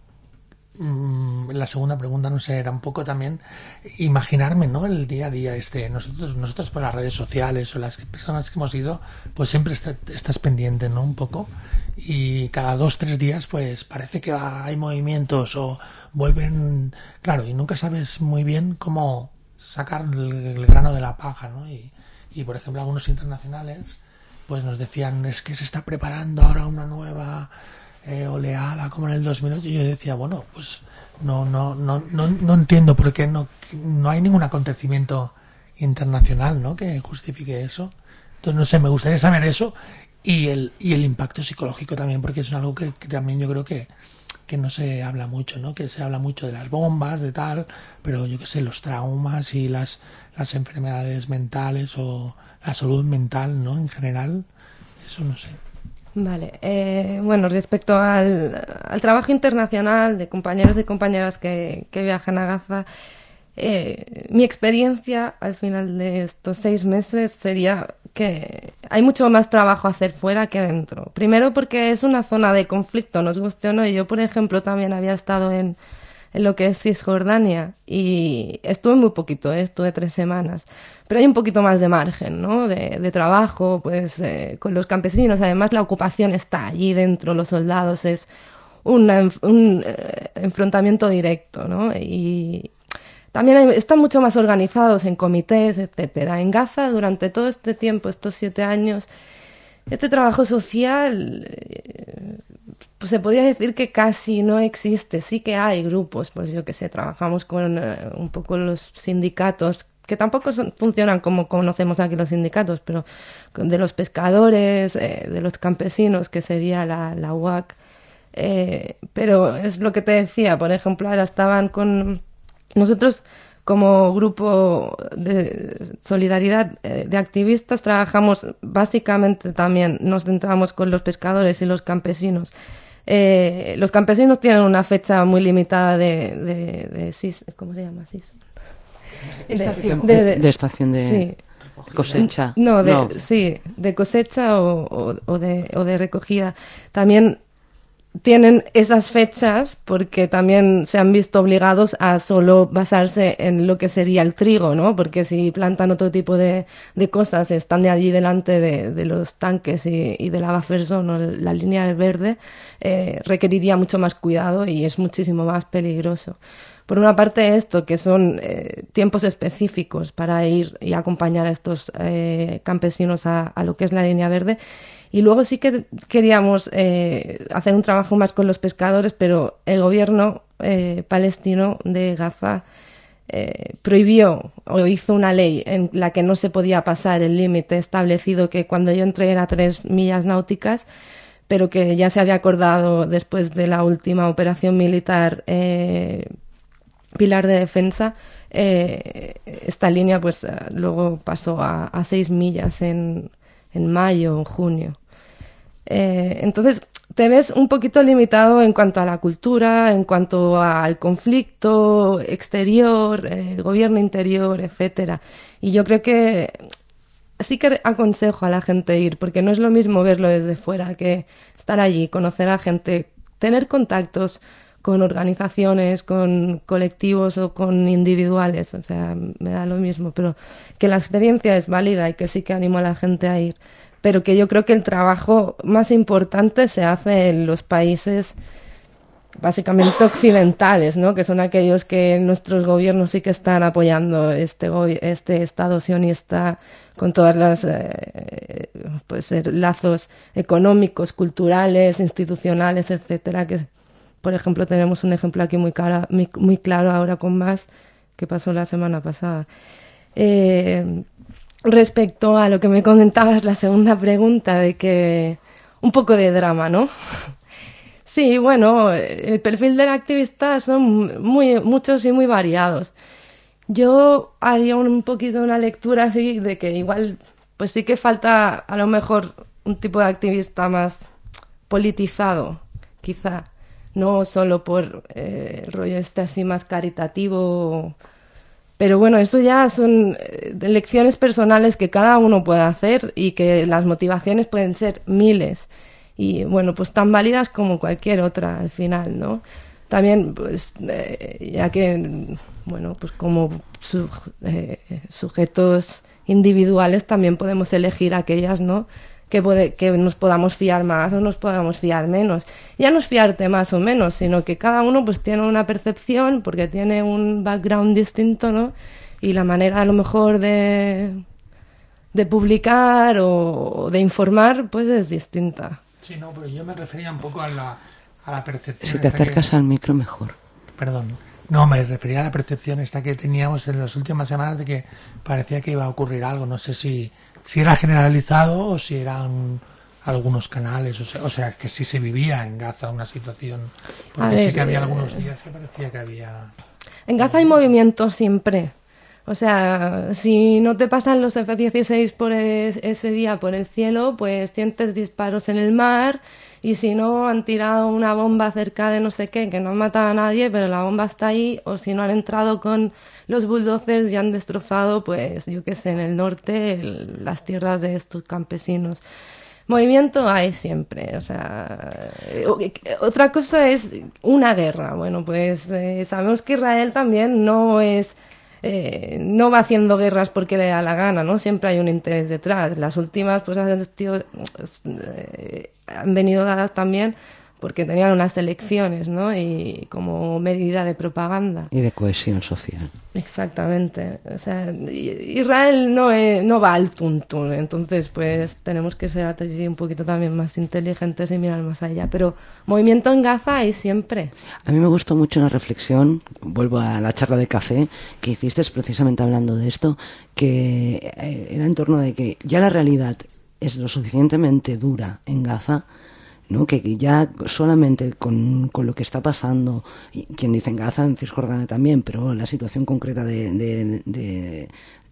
mmm, la segunda pregunta, no sé, era un poco también imaginarme, ¿no? El día a día este, nosotros, nosotros por las redes sociales o las personas que hemos ido, pues siempre está, estás pendiente, ¿no? Un poco. Y cada dos, tres días, pues parece que va, hay movimientos o vuelven, claro, y nunca sabes muy bien cómo sacar el, el grano de la paja, ¿no? Y, y por ejemplo, algunos internacionales, pues nos decían, es que se está preparando ahora una nueva eh, oleada como en el dos mil ocho, y yo decía, bueno, pues no no no no no entiendo por qué no no hay ningún acontecimiento internacional, ¿no? Que justifique eso. Entonces no sé, me gustaría saber eso y el y el impacto psicológico también, porque es algo que, que también yo creo que que no se habla mucho, ¿no? Que se habla mucho de las bombas, de tal, pero yo qué sé, los traumas y las las enfermedades mentales o la salud mental, ¿no? En general, eso no sé. Vale, eh, bueno, respecto al, al trabajo internacional de compañeros y compañeras que, que viajan a Gaza, eh, mi experiencia al final de estos seis meses sería que hay mucho más trabajo a hacer fuera que dentro. Primero porque es una zona de conflicto, nos guste o no. Yo, por ejemplo, también había estado en, en lo que es Cisjordania y estuve muy poquito, ¿eh? Estuve tres semanas. Pero hay un poquito más de margen, ¿no? De, de trabajo, pues, eh, con los campesinos. Además, la ocupación está allí dentro, los soldados, es una, un eh, enfrentamiento directo, ¿no? Y también hay, están mucho más organizados en comités, etcétera. En Gaza, durante todo este tiempo, estos siete años, este trabajo social, eh, pues se podría decir que casi no existe. Sí que hay grupos, pues yo que sé, trabajamos con eh, un poco los sindicatos, que tampoco son, funcionan como conocemos aquí los sindicatos, pero de los pescadores, eh, de los campesinos, que sería la, la U A C. Eh, pero es lo que te decía, por ejemplo, ahora estaban con nosotros como grupo de solidaridad eh, de activistas, trabajamos básicamente también, nos centramos con los pescadores y los campesinos. Eh, los campesinos tienen una fecha muy limitada de, de, de, de ¿cómo se llama? ¿Sis? Estación. De, de, de, de estación de sí. cosecha. No, de, no, sí, de cosecha o, o, o, de, o de recogida. También tienen esas fechas porque también se han visto obligados a solo basarse en lo que sería el trigo, ¿no? Porque si plantan otro tipo de, de cosas, están de allí delante de, de los tanques y, y de la buffer-zone o la línea verde, eh, requeriría mucho más cuidado y es muchísimo más peligroso. Por una parte esto, que son eh, tiempos específicos para ir y acompañar a estos eh, campesinos a, a lo que es la línea verde. Y luego sí que queríamos eh, hacer un trabajo más con los pescadores, pero el gobierno eh, palestino de Gaza eh, prohibió o hizo una ley en la que no se podía pasar el límite establecido, que cuando yo entré era tres millas náuticas, pero que ya se había acordado después de la última operación militar eh, Pilar de Defensa. Eh, esta línea pues luego pasó a, a seis millas en en mayo, en junio. Eh, entonces, te ves un poquito limitado en cuanto a la cultura, en cuanto al conflicto exterior, eh, el gobierno interior, etcétera. Y yo creo que sí que aconsejo a la gente ir, porque no es lo mismo verlo desde fuera que estar allí, conocer a gente, tener contactos con organizaciones, con colectivos o con individuales, o sea, me da lo mismo, pero que la experiencia es válida y que sí que animo a la gente a ir, pero que yo creo que el trabajo más importante se hace en los países básicamente occidentales, ¿no? Que son aquellos que nuestros gobiernos sí que están apoyando este este Estado sionista con todas las eh, pues lazos económicos, culturales, institucionales, etcétera, que por ejemplo tenemos un ejemplo aquí muy, cara, muy, muy claro ahora con más que pasó la semana pasada. Eh, respecto a lo que me comentabas, la segunda pregunta de que un poco de drama, ¿no? Sí, bueno, el perfil del activista son muy, muchos y muy variados. Yo haría un poquito una lectura así de que igual, pues sí que falta a lo mejor un tipo de activista más politizado, quizá, no solo por eh, el rollo este así más caritativo, pero bueno, eso ya son elecciones personales que cada uno puede hacer y que las motivaciones pueden ser miles. Y bueno, pues tan válidas como cualquier otra al final, ¿no? También, pues, eh, ya que, bueno, pues como su, eh, sujetos individuales también podemos elegir aquellas, ¿no? Que, puede, que nos podamos fiar más o nos podamos fiar menos. Ya no es fiarte más o menos, sino que cada uno pues tiene una percepción porque tiene un background distinto, ¿no? Y la manera a lo mejor de, de publicar o de informar pues es distinta. Sí, no, pero yo me refería un poco a la, a la percepción. Si te acercas que... al micro, mejor. Perdón. No, me refería a la percepción esta que teníamos en las últimas semanas de que parecía que iba a ocurrir algo. No sé si, si era generalizado o si eran algunos canales. O sea, o sea, que sí se vivía en Gaza una situación. Porque ver, sí que había algunos días que parecía que había... En Gaza hay movimiento siempre. O sea, si no te pasan los F dieciséis por es, ese día por el cielo, pues sientes disparos en el mar, y si no han tirado una bomba cerca de no sé qué, que no han matado a nadie, pero la bomba está ahí, o si no han entrado con los bulldozers y han destrozado, pues yo qué sé, en el norte, el, las tierras de estos campesinos. Movimiento hay siempre, o sea, otra cosa es una guerra. Bueno, pues eh, sabemos que Israel también no es... Eh, no va haciendo guerras porque le da la gana, ¿no? Siempre hay un interés detrás. Las últimas pues han, tío, eh, han venido dadas también porque tenían unas elecciones, ¿no? Y como medida de propaganda. Y de cohesión social. Exactamente. O sea, Israel no, es, no va al tuntún, entonces pues tenemos que ser así un poquito también más inteligentes y mirar más allá. Pero movimiento en Gaza hay siempre. A mí me gustó mucho una reflexión, vuelvo a la charla de café, que hiciste precisamente hablando de esto, que era en torno de que ya la realidad es lo suficientemente dura en Gaza, ¿no? Que, que ya solamente con, con lo que está pasando, y quien dice en Gaza, en Cisjordania también, pero la situación concreta de, de, de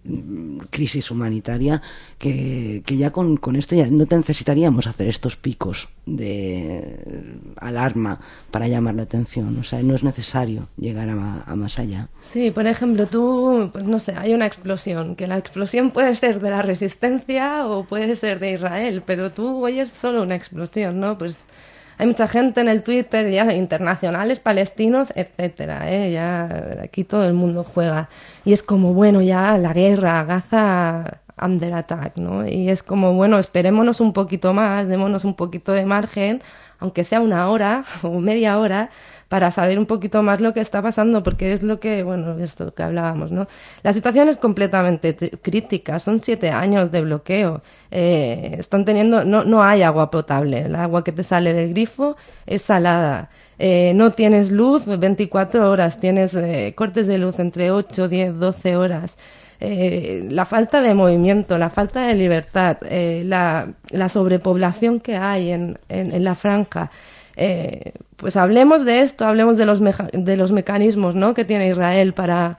crisis humanitaria, que, que ya con, con esto ya no necesitaríamos hacer estos picos de alarma para llamar la atención. O sea, no es necesario llegar a, a más allá. Sí, por ejemplo, tú, pues no sé, hay una explosión, que la explosión puede ser de la resistencia o puede ser de Israel, pero tú oyes solo una explosión, ¿no? Pues hay mucha gente en el Twitter, ya internacionales, palestinos, etcétera, ¿eh? Ya aquí todo el mundo juega. Y es como, bueno, ya la guerra, Gaza under attack, ¿no? Y es como, bueno, esperémonos un poquito más, démonos un poquito de margen, aunque sea una hora o media hora, para saber un poquito más lo que está pasando, porque es lo que, bueno, esto que hablábamos, ¿no? La situación es completamente t- crítica, son siete años de bloqueo, eh, están teniendo, no, no hay agua potable, el agua que te sale del grifo es salada, eh, no tienes luz veinticuatro horas, tienes eh, cortes de luz entre ocho, diez, doce horas, eh, la falta de movimiento, la falta de libertad, eh, la, la sobrepoblación que hay en, en, en la franja. Eh, pues hablemos de esto, hablemos de los meja- de los mecanismos, ¿no? que tiene Israel para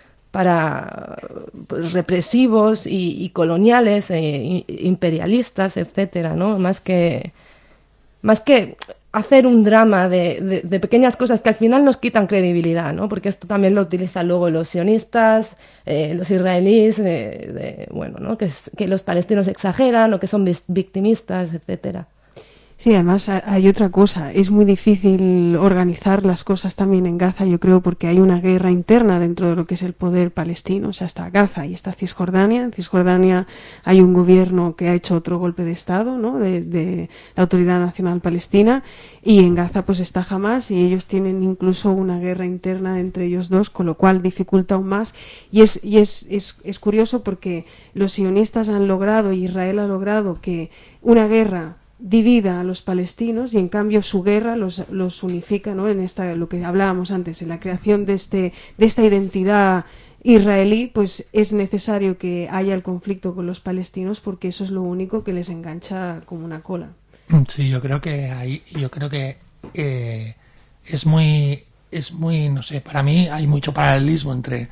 para pues, represivos y, y coloniales, e, imperialistas, etcétera, ¿no? Más que más que hacer un drama de, de, de pequeñas cosas que al final nos quitan credibilidad, ¿no? Porque esto también lo utilizan luego los sionistas, eh, los israelíes, eh, de, bueno, ¿no? Que, que los palestinos exageran o que son victimistas, etcétera. Sí, además hay otra cosa, es muy difícil organizar las cosas también en Gaza, yo creo, porque hay una guerra interna dentro de lo que es el poder palestino. O sea, está Gaza y está Cisjordania. En Cisjordania hay un gobierno que ha hecho otro golpe de Estado, ¿no?, de, de la Autoridad Nacional Palestina, y en Gaza pues está Hamás, y ellos tienen incluso una guerra interna entre ellos dos, con lo cual dificulta aún más. Y es, y es, es, es curioso porque los sionistas han logrado, y Israel ha logrado, que una guerra divida a los palestinos, y en cambio su guerra los, los unifica, ¿no?, en esta, lo que hablábamos antes, en la creación de este de esta identidad israelí. Pues es necesario que haya el conflicto con los palestinos, porque eso es lo único que les engancha como una cola. Sí, yo creo que ahí, yo creo que eh, es muy, es muy, no sé, para mí hay mucho paralelismo entre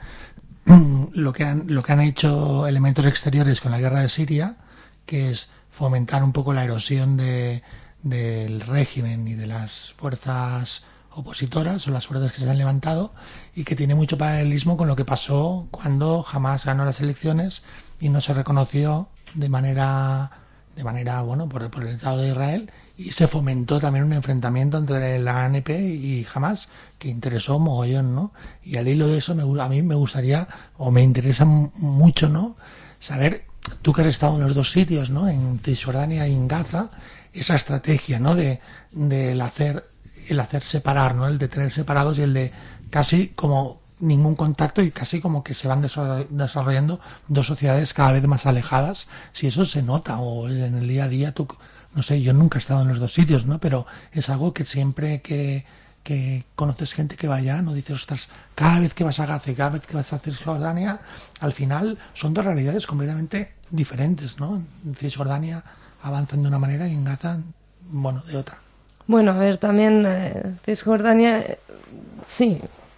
lo que han, lo que han hecho elementos exteriores con la guerra de Siria, que es fomentar un poco la erosión de, del régimen y de las fuerzas opositoras o las fuerzas que se han levantado, y que tiene mucho paralelismo con lo que pasó cuando Hamás ganó las elecciones y no se reconoció de manera de manera bueno por, por el Estado de Israel, y se fomentó también un enfrentamiento entre la A N P y Hamás que interesó mogollón, ¿no? Y al hilo de eso me, a mí me gustaría, o me interesa mucho, ¿no?, saber, tú que has estado en los dos sitios, ¿no?, en Cisjordania y en Gaza, esa estrategia, ¿no?, de, de el hacer el hacer separar, ¿no?, el de tener separados, y el de casi como ningún contacto, y casi como que se van desarrollando dos sociedades cada vez más alejadas. Si eso se nota, o en el día a día, tú, no sé, yo nunca he estado en los dos sitios, ¿no?, pero es algo que siempre que que conoces gente que vaya, no dices, ostras, cada vez que vas a Gaza y cada vez que vas a Cisjordania, al final son dos realidades completamente diferentes, ¿no? En Cisjordania avanzan de una manera y en Gaza, bueno, de otra. Bueno, a ver, también eh, Cisjordania, eh, sí,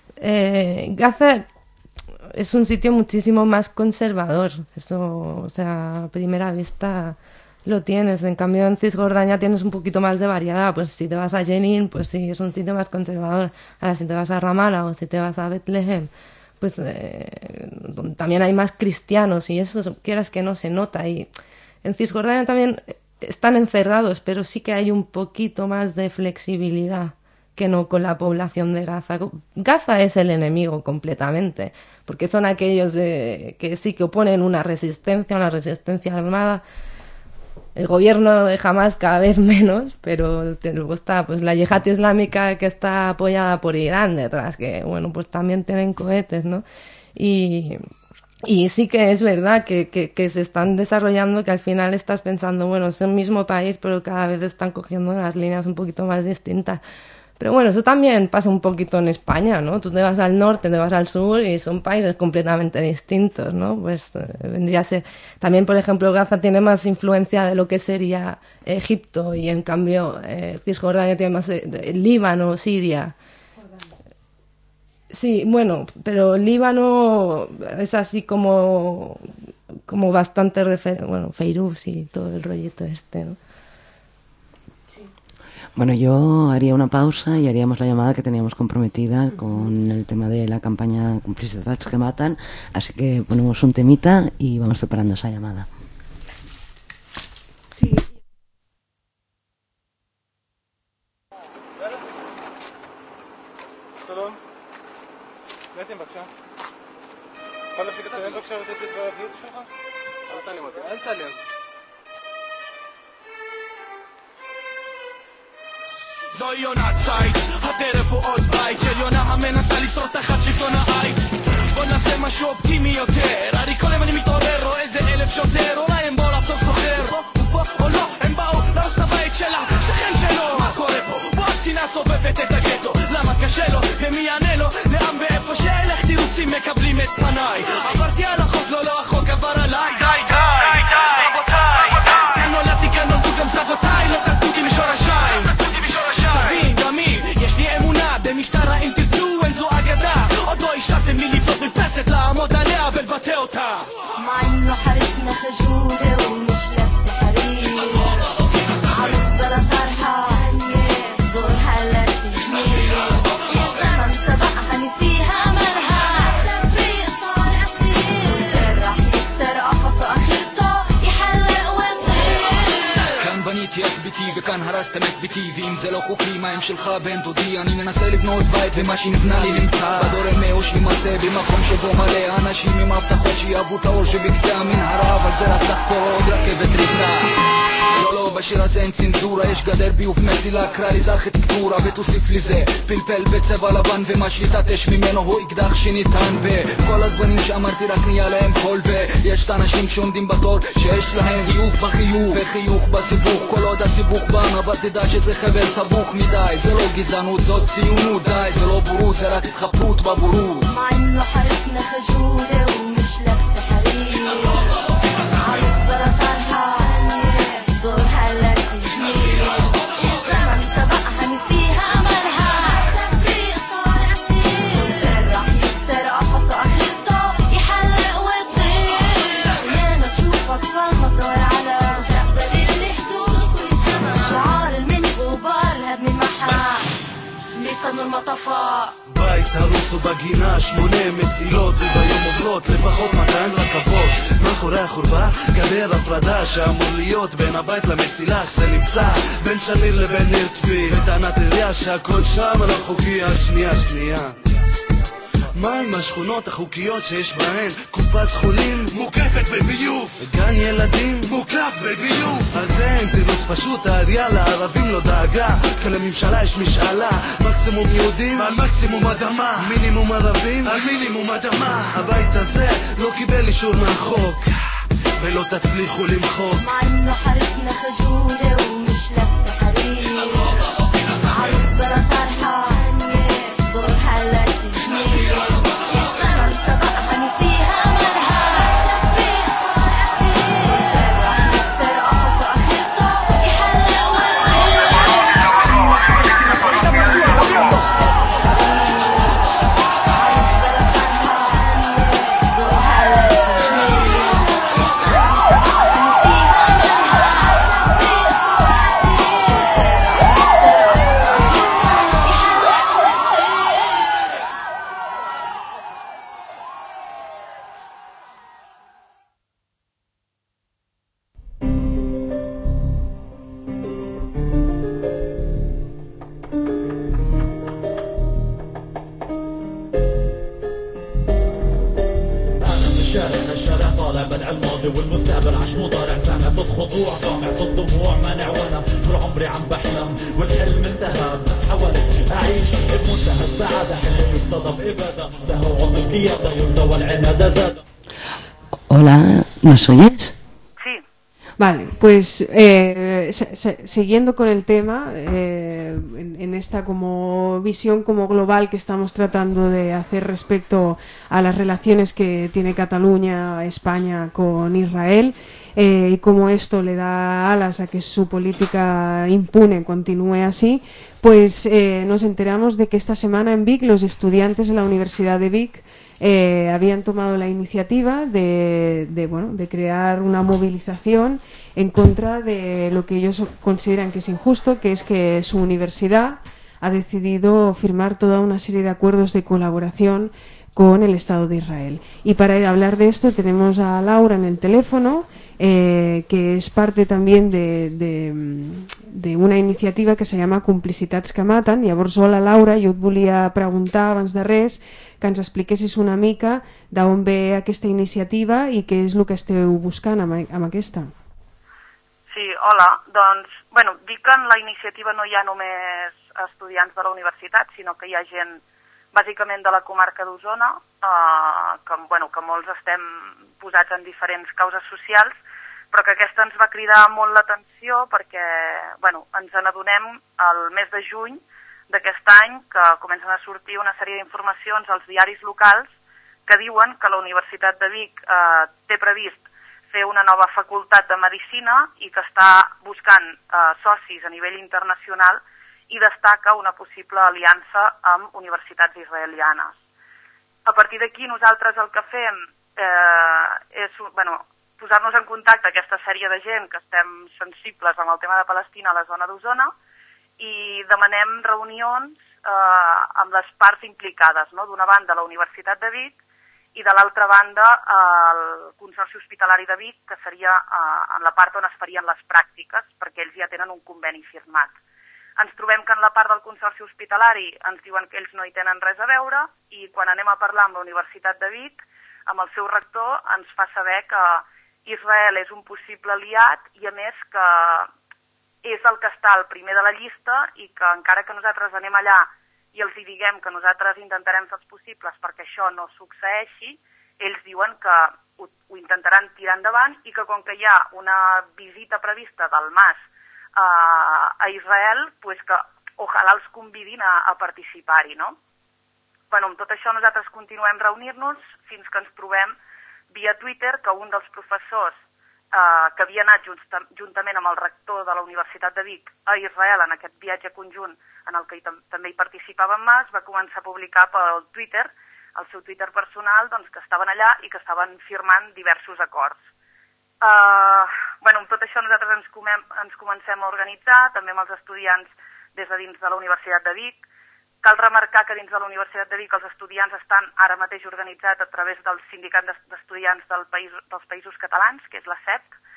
eh, Gaza es un sitio muchísimo más conservador, eso, o sea, a primera vista lo tienes. En cambio en Cisjordania tienes un poquito más de variedad. Pues si te vas a Jenin, pues sí, es un sitio más conservador. Ahora si te vas a Ramallah o si te vas a Betlehem, pues eh, también hay más cristianos, y eso, quieras que no, se nota. Y en Cisjordania también están encerrados, pero sí que hay un poquito más de flexibilidad que no con la población de Gaza. Gaza es el enemigo completamente, porque son aquellos de, que sí que oponen una resistencia, una resistencia armada. El gobierno de Hamás cada vez menos, pero luego está pues la yihad islámica, que está apoyada por Irán detrás, que bueno, pues también tienen cohetes, ¿no? Y, y sí que es verdad que, que, que se están desarrollando, que al final estás pensando, bueno, es el mismo país, pero cada vez están cogiendo las líneas un poquito más distintas. Pero bueno, eso también pasa un poquito en España, ¿no? Tú te vas al norte, te vas al sur y son países completamente distintos, ¿no? Pues eh, vendría a ser... También, por ejemplo, Gaza tiene más influencia de lo que sería Egipto, y en cambio eh, Cisjordania tiene más eh, Líbano, Siria. Sí, bueno, pero Líbano es así como como bastante refer... bueno, Feiruz y todo el rollito este, ¿no? Bueno, yo haría una pausa y haríamos la llamada que teníamos comprometida con el tema de la campaña Complicidades que Matan, así que ponemos un temita y vamos preparando esa llamada. Sí. زای یونت سایت هتر فوق بای چلیونا همه نسلی صوت خدشی کنه آیت ولا سما شوب تیمی یوتر اری کنه منی میتوره رو از الف شوتر ولا این بالا صوت خیر اوپا اولا این باو راستا بای چلا شخن چلو ما کره پو باکسی نسو بفته تگتو لما کشلو همیانلو لام به فشل اختیروتی مکبلیم اسپانای عبرتی على خود لولا خو کفر لای دای دای دای بوتای کنو لاتی کنو دوگم سافوتای لو کتوگی میشورا شای יש לי אמונה במשטרה אם תרצו אין זו אגדה עוד לא השארתם לי לבנות מרפסת לעמוד עליה ולבטא אותה مع انه حارتنا خجولة ومش لابسة حرير عروس برا طرحة אמיתי, וכאן הרסתם את ביתי, ואם זה לא חוקי, מה הם שלך בן דודי? אני מנסה לבנות בית ומה שנבנה לי נמצא בדור אמהו שימצא במקום שבו מלא אנשים עם הבטחות שיאהבו את האור שבקצה המנהרה, אבל זה רק לחפור עוד רכבת ריסה. לא לא, בשיר הזה אין צנזורה, יש גדר ביוב מסילה, קרא לי זה ארכיטקטורה ותוסיף לי זה פלפל בצבע לבן, ומה שיתעטש ממנו הוא אקדח שניתן בכל הזמנים שאמרתי רק נהיה להם חול, ויש את האנשים שעומדים בתור שיש להם חיוך בחיוך וחיוך בסיבוך, כל עוד הסיבוך בן, אבל תדע שזה חבל סבוך מדי, זה לא גזענות, זאת ציונות, די, זה לא בורות, זה רק התחפרות בבורות. مع انه حارتنا خجولة ومش لابسة حرير عروس برا طرحة دور هلا تجميل الزمن سبقها نسيها املها تفريق صار اسير راح يكسر قفصه اخرته يحلق ويطير خلينا نشوف اطفال ما تدور على مستقبل اللي حدود كل سما شعار المني غبار هدمي المحا لسه نور ما طفى בית הרוס ובגינה שמונה מסילות, וביום עוברות לפחות מאתיים רכבות. מאחורי החורבה גדר הפרדה שאמור להיות בין הבית למסילה, זה נמצא בין שמיר לבין ניר צבי, וטענת עירייה שהכל שם לא חוקי. השנייה שנייה מה עם השכונות החוקיות שיש בהן קופת חולים מוקפת בביוב, גן ילדים מוקף בביוב? על זה אין תירוץ פשוט, העירייה לערבים לא דאגה, כי לממשלה יש משאלה, מקסימום יהודים על מקסימום אדמה, מינימום ערבים על מינימום אדמה. הבית הזה לא קיבל אישור מהחוק ולא תצליחו למחוק. مع انه حارتنا خجولة ومش لابسة حرير عروس برا طرحة دور هلا تجميل الزمن سبقها نسيها املها تفريق صار اسير راح يكسر قفصه اخرته يحلق والمستقبل عش مضارع سنة صوت خضوع سامع صوت دموع مانع وانا طول عمري عم بحلم والحلم انتهى بس حاولت اعيش بمنتهى السعادة حلم يفتضى بإبادة منتهى وعض القيادة يرضى والعنادة زاد. Hola, ¿nos oyes? Vale, pues eh, se, se, siguiendo con el tema, eh, en, en esta como visión como global que estamos tratando de hacer respecto a las relaciones que tiene Cataluña, España con Israel, eh, y cómo esto le da alas a que su política impune continúe así, pues eh, nos enteramos de que esta semana en Vic los estudiantes de la Universidad de Vic Eh, habían tomado la iniciativa de, de, bueno, de crear una movilización en contra de lo que ellos consideran que es injusto, que es que su universidad ha decidido firmar toda una serie de acuerdos de colaboración con el Estado de Israel. Y para hablar de esto tenemos a Laura en el teléfono, eh, que es parte también de, de, de una iniciativa que se llama Complicitats que maten. Llavors, hola Laura, jo et volia preguntar abans de res que ens expliquessis una mica d'on ve aquesta iniciativa i què és el que esteu buscant amb, amb aquesta. Sí, hola. Doncs, bueno, dic que en la iniciativa no hi ha només estudiants de la universitat, sinó que hi ha gent bàsicament de la comarca d'Osona, eh, que, bueno, que molts estem posats en diferents causes socials, però que aquesta ens va cridar molt l'atenció perquè, bueno, ens n'adonem al mes de juny d'aquest any que comencen a sortir una sèrie d'informacions als diaris locals que diuen que la Universitat de Vic eh, té previst fer una nova facultat de Medicina i que està buscant eh, socis a nivell internacional i destaca una possible aliança amb universitats israelianes. A partir d'aquí nosaltres el que fem eh, és bueno, posar-nos en contacte amb aquesta sèrie de gent que estem sensibles amb el tema de Palestina a la zona d'Osona i demanem reunions eh, amb les parts implicades, no? D'una banda la Universitat de Vic i de l'altra banda el Consorci Hospitalari de Vic, que seria eh, en la part on es farien les pràctiques, perquè ells ja tenen un conveni firmat. Ens trobem que en la part del Consorci Hospitalari ens diuen que ells no hi tenen res a veure i quan anem a parlar amb la Universitat de Vic, amb el seu rector, ens fa saber que Israel és un possible aliat i a més que és el que està al primer de la llista i que encara que nosaltres anem allà i els hi diguem que nosaltres intentarem fer els possibles perquè això no succeeixi, ells diuen que ho, ho intentaran tirar endavant i que com que hi ha una visita prevista del Mas eh, a Israel, pues que ojalà els convidin a, a participar-hi, no? Bueno, amb tot això nosaltres continuem reunir-nos fins que ens trobem via Twitter que un dels professors eh, que havia anat junt, juntament amb el rector de la Universitat de Vic a Israel en aquest viatge conjunt en el que hi, també hi participava en Mas, va començar a publicar pel Twitter, el seu Twitter personal, doncs, que estaven allà i que estaven firmant diversos acords. Uh, bueno, amb tot això nosaltres ens, comem, ens comencem a organitzar, també amb els estudiants des de dins de la Universitat de Vic. Cal remarcar que dins de la Universitat de Vic els estudiants estan ara mateix organitzats a través del Sindicat d'Estudiants del país, dels Països Catalans, que és la S E P,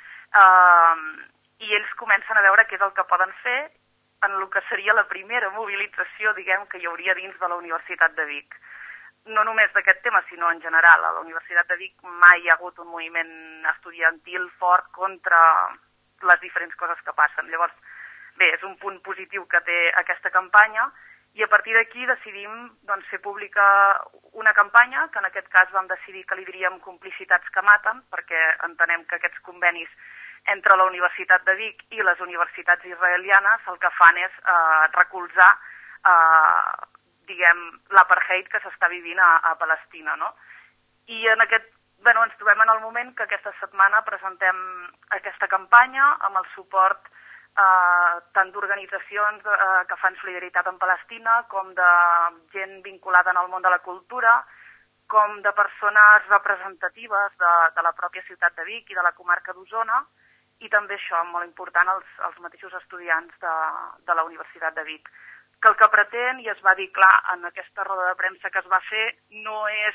uh, i ells comencen a veure què és el que poden fer en el que seria la primera mobilització, diguem, que hi hauria dins de la Universitat de Vic. No només d'aquest tema, sinó en general. A la Universitat de Vic mai hi ha hagut un moviment estudiantil fort contra les diferents coses que passen. Llavors, bé, és un punt positiu que té aquesta campanya i a partir d'aquí decidim doncs, fer pública una campanya que en aquest cas vam decidir que li diríem complicitats que maten, perquè entenem que aquests convenis entre la Universitat de Vic i les universitats israelianes el que fan és eh, recolzar eh, diguem, l'apartheid que s'està vivint a, a Palestina, no? I en aquest, bueno, ens trobem en el moment que aquesta setmana presentem aquesta campanya amb el suport eh, tant d'organitzacions eh, que fan solidaritat en Palestina com de gent vinculada en el món de la cultura, com de persones representatives de, de la pròpia ciutat de Vic i de la comarca d'Osona, i també això, molt important, els, els mateixos estudiants de, de la Universitat de Vic. Que el que pretén, i es va dir clar en aquesta roda de premsa que es va fer, no és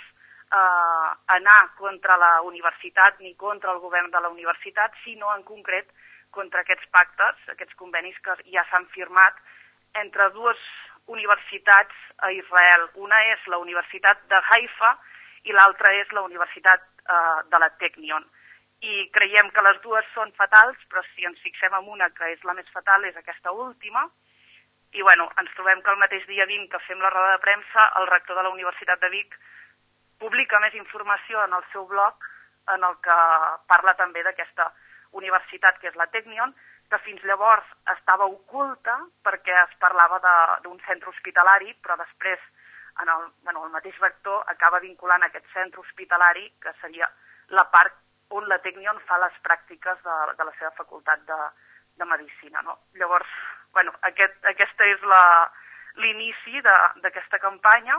eh, anar contra la universitat ni contra el govern de la universitat, sinó en concret contra aquests pactes, aquests convenis que ja s'han firmat entre dues universitats a Israel. Una és la Universitat de Haifa i l'altra és la Universitat eh, de la Technion. I creiem que les dues són fatals, però si ens fixem en una que és la més fatal és aquesta última. I bueno, ens trobem que el mateix dia vint que fem la roda de premsa, el rector de la Universitat de Vic publica més informació en el seu blog en el que parla també d'aquesta universitat que és la Technion, que fins llavors estava oculta perquè es parlava d'un centre hospitalari, però després en el, bueno, el mateix rector acaba vinculant aquest centre hospitalari que seria la part on la Technion fa les pràctiques de, de la seva facultat de, de Medicina, no? Llavors, bueno, aquest, aquesta és l'inici d'aquesta campanya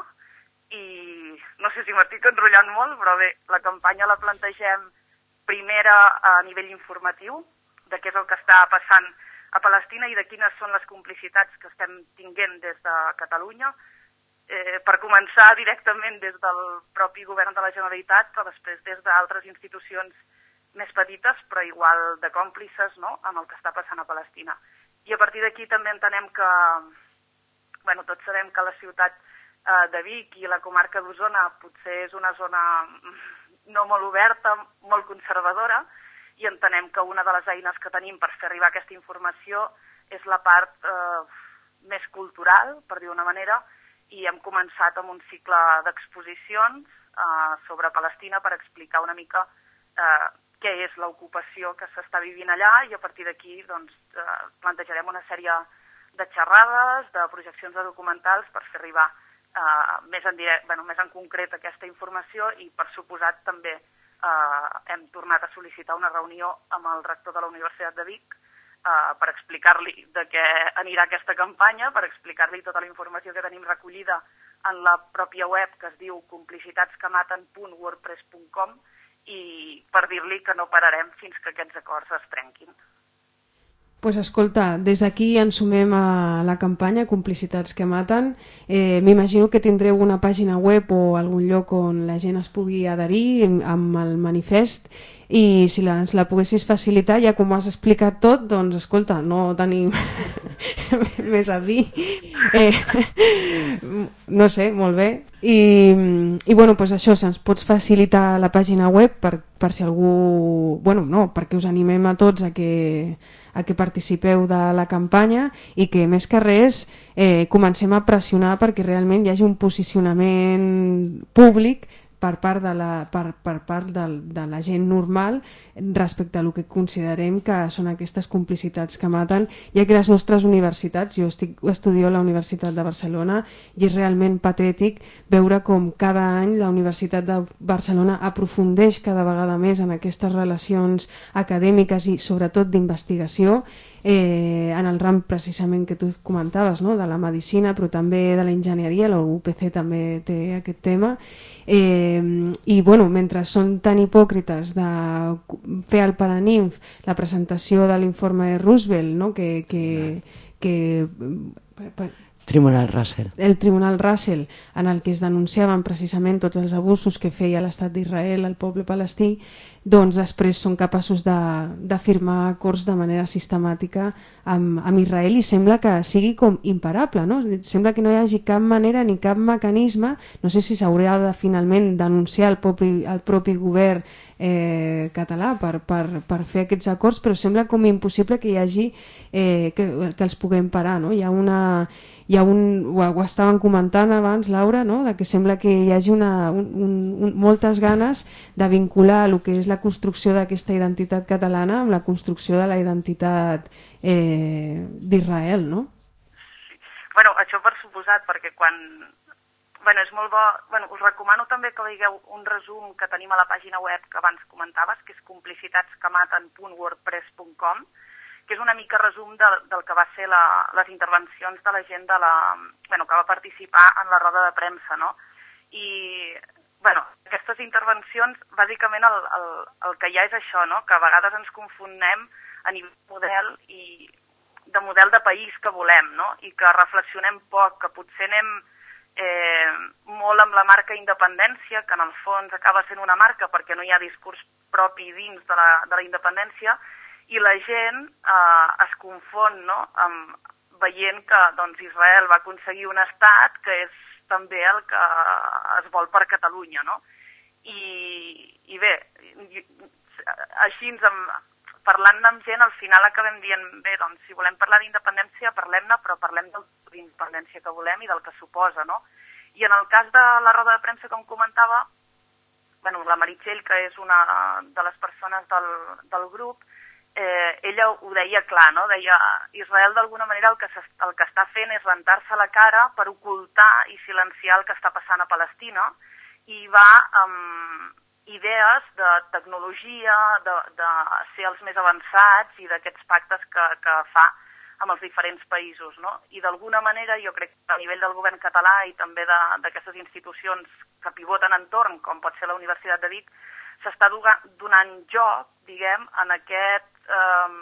i no sé si m'estic enrotllant molt, però bé, la campanya la plantegem primera a nivell informatiu, de què és el que està passant a Palestina i de quines són les complicitats que estem tinguent des de Catalunya, eh, per començar directament des del propi govern de la Generalitat, però després des d'altres institucions més petites, però igual de còmplices, no?, en el que està passant a Palestina. I a partir d'aquí també entenem que, bueno, tots sabem que la ciutat eh, de Vic i la comarca d'Osona potser és una zona no molt oberta, molt conservadora, i entenem que una de les eines que tenim per fer arribar aquesta informació és la part eh, més cultural, per dir una manera, i hem començat amb un cicle d'exposicions eh, sobre Palestina per explicar una mica eh, què és l'ocupació que s'està vivint allà i a partir d'aquí doncs, eh, plantejarem una sèrie de xerrades, de projeccions de documentals per fer arribar eh, més, en direct, bueno, més en concret aquesta informació i per suposat també eh, hem tornat a sol·licitar una reunió amb el rector de la Universitat de Vic Uh, per explicar-li de què anirà aquesta campanya, per explicar-li tota la informació que tenim recollida en la pròpia web que es diu complicitats que maten punt wordpress punt com i per dir-li que no pararem fins que aquests acords es trenquin. Pues escolta, des d'aquí ens sumem a la campanya Complicitats que maten. Eh, M'imagino que tindreu una pàgina web o algun lloc on la gent es pugui adherir amb el manifest, i si la, ens la poguessis facilitar, ja com ho has explicat tot, doncs escolta, no tenim més a dir. Eh, no sé, molt bé. I, i bueno, pues això, se'ns pots facilitar la pàgina web per, per si algú... Bueno, no, perquè us animem a tots a que... a que participeu de la campanya i que més que res eh, comencem a pressionar perquè realment hi hagi un posicionament públic per part de la, per, per part de, de la gent normal respecte a el que considerem que són aquestes complicitats que maten, ja que les nostres universitats, jo estic, estudio a la Universitat de Barcelona i és realment patètic veure com cada any la Universitat de Barcelona aprofundeix cada vegada més en aquestes relacions acadèmiques i sobretot d'investigació, eh, en el ram precisament que tu comentaves, no? De la medicina, però també de la enginyeria, la U P C també té aquest tema, eh, i bueno, mentre són tan hipòcrites de fer al Paraninf la presentació de l'informe de Roosevelt, no? que, que, que Tribunal Russell. El Tribunal Russell, en el que es denunciaven precisament tots els abusos que feia l'estat d'Israel al poble palestí, doncs després són capaços de, de firmar acords de manera sistemàtica amb, amb Israel, i sembla que sigui com imparable, no? Sembla que no hi hagi cap manera ni cap mecanisme, no sé si s'haurà de finalment denunciar el propi, el propi govern eh, català per, per, per fer aquests acords, però sembla com impossible que hi hagi eh, que, que els puguem parar, no? Hi ha una... Hi ha un, ho, ho estaven comentant abans, Laura, no? De que sembla que hi hagi una, un, un, moltes ganes de vincular el que és la construcció d'aquesta identitat catalana amb la construcció de la identitat eh, d'Israel, no? Sí. Bueno, això per suposat, perquè quan... Bueno, és molt bo... Bueno, us recomano també que veieu un resum que tenim a la pàgina web que abans comentaves, que és complicitats que maten punt wordpress punt com, que és una mica resum de, del que va ser la, les intervencions de la gent de la, bueno, que va participar en la roda de premsa, no? I, bueno, aquestes intervencions, bàsicament el, el, el que hi ha és això, no? Que a vegades ens confonem a nivell model i de model de país que volem, no? I que reflexionem poc, que potser anem eh, molt amb la marca independència, que en el fons acaba sent una marca perquè no hi ha discurs propi dins de la, de la independència, i la gent eh, es confon, no? Amb, veient que doncs, Israel va aconseguir un estat que és també el que es vol per Catalunya, no? I, i bé, així ens amb, parlant amb gent al final acabem dient, bé, doncs si volem parlar d'independència parlem-ne, però parlem de l'independència que volem i del que suposa, no? I en el cas de la roda de premsa, com comentava, bueno, la Meritxell, que és una de les persones del, del grup, Eh, ella ho deia clar, no? Deia, Israel d'alguna manera el que, el que està fent és rentar-se la cara per ocultar i silenciar el que està passant a Palestina, i va amb idees de tecnologia, de, de ser els més avançats i d'aquests pactes que, que fa amb els diferents països, no? I d'alguna manera jo crec que a nivell del govern català i també d'aquestes institucions que pivoten entorn, com pot ser la Universitat de Vic, s'està donant joc, diguem, en aquest eh,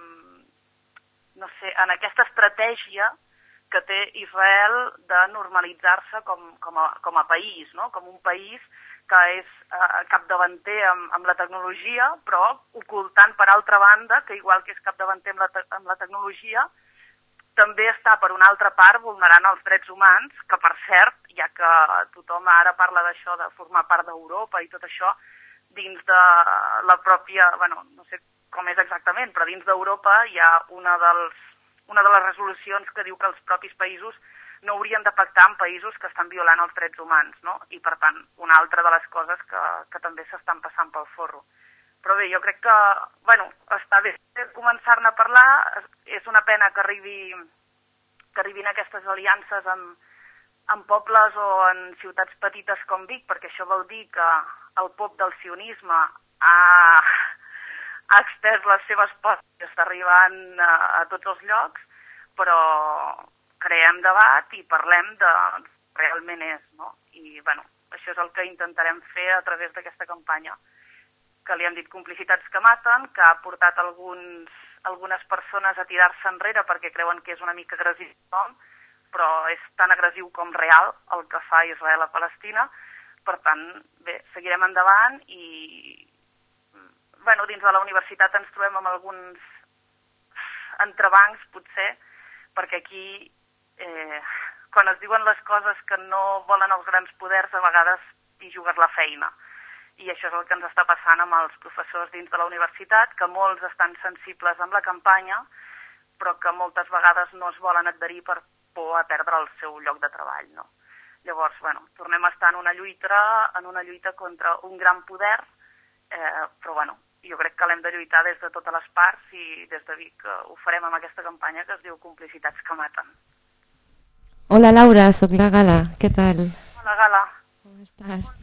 no sé, en aquesta estratègia que té Israel de normalitzar-se com, com, a, com a país, no? Com un país que és eh, capdavanter amb, amb la tecnologia, però ocultant per altra banda, que igual que és capdavanter amb la, te amb la tecnologia, també està per una altra part vulnerant els drets humans, que per cert, ja que tothom ara parla d'això de formar part d'Europa i tot això, dins de la pròpia, bueno, no sé com és exactament, però dins d'Europa hi ha una, dels, una de les resolucions que diu que els propis països no haurien de pactar amb països que estan violant els drets humans, no? I per tant, una altra de les coses que, que també s'estan passant pel forro. Però bé, jo crec que, bueno, està bé començar-ne a parlar, és una pena que, arribi, que arribin aquestes aliances amb, en pobles o en ciutats petites com Vic, perquè això vol dir que el pop del sionisme ha, ha extès les seves portes i està arribant a, a tots els llocs, però creem debat i parlem de realment és, no? I, bueno, això és el que intentarem fer a través d'aquesta campanya, que li hem dit complicitats que maten, que ha portat alguns algunes persones a tirar-se enrere perquè creuen que és una mica agressiu, però és tan agressiu com real el que fa Israel a Palestina. Per tant, bé, seguirem endavant i, bueno, dins de la universitat ens trobem amb alguns entrebancs, potser, perquè aquí, eh, quan es diuen les coses que no volen els grans poders, a vegades hi jugues la feina. I això és el que ens està passant amb els professors dins de la universitat, que molts estan sensibles amb la campanya, però que moltes vegades no es volen adherir per por a perdre el seu lloc de treball, no? Llavors, bueno, tornem a estar en una lluita, en una lluita contra un gran poder, eh, però bueno, jo crec que l'hem de lluitar des de totes les parts i des de Vic ho farem amb aquesta campanya que es diu Complicitats que maten. Hola Laura, soc la Gala, què tal? Hola Gala. Com estàs?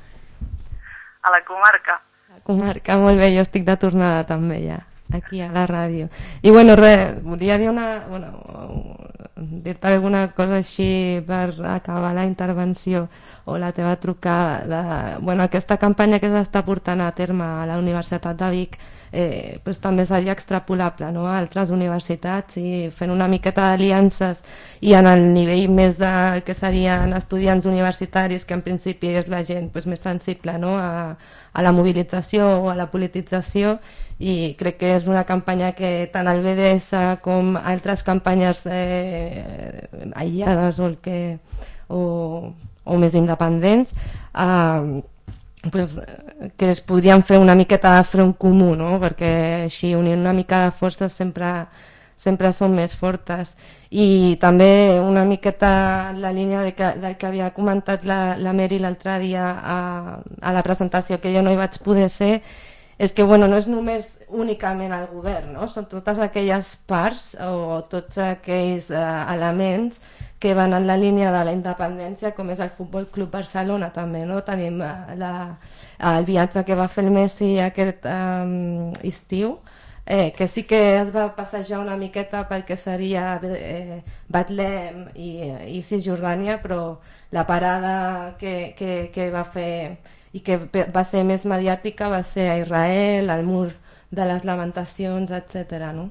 A la comarca. A la comarca, molt bé, jo estic de tornada també ja, aquí a la ràdio. I bueno, res, volia dir una... Bueno, dir-te alguna cosa així per acabar la intervenció o la teva trucada. De, bueno, aquesta campanya que s'està portant a terme a la Universitat de Vic eh, pues, també seria extrapolable, no?, a altres universitats, i fent una miqueta d'aliances i en el nivell més de que serien estudiants universitaris, que en principi és la gent pues, més sensible, no?, a, a la mobilització o a la politització, i crec que és una campanya que tant el B D S com altres campanyes eh, aïllades o, el que, o, o més independents eh, pues, que es podrien fer una miqueta de front comú, no? Perquè així unint una mica de forces sempre, sempre són més fortes. I també una miqueta la línia de que, del que havia comentat la, la Mary l'altre dia a, a la presentació, que jo no hi vaig poder ser, és que bueno, no és només únicament el govern, no? Són totes aquelles parts o tots aquells eh, elements que van en la línia de la independència, com és el Futbol Club Barcelona també, no? Tenim eh, la, el viatge que va fer el Messi aquest eh, estiu, eh, que sí que es va passejar una miqueta pel que seria eh, Betlem i, i Cisjordània, però la parada que, que, que va fer i que va ser més mediàtica va ser a Israel, al mur de les lamentacions, etcètera, no?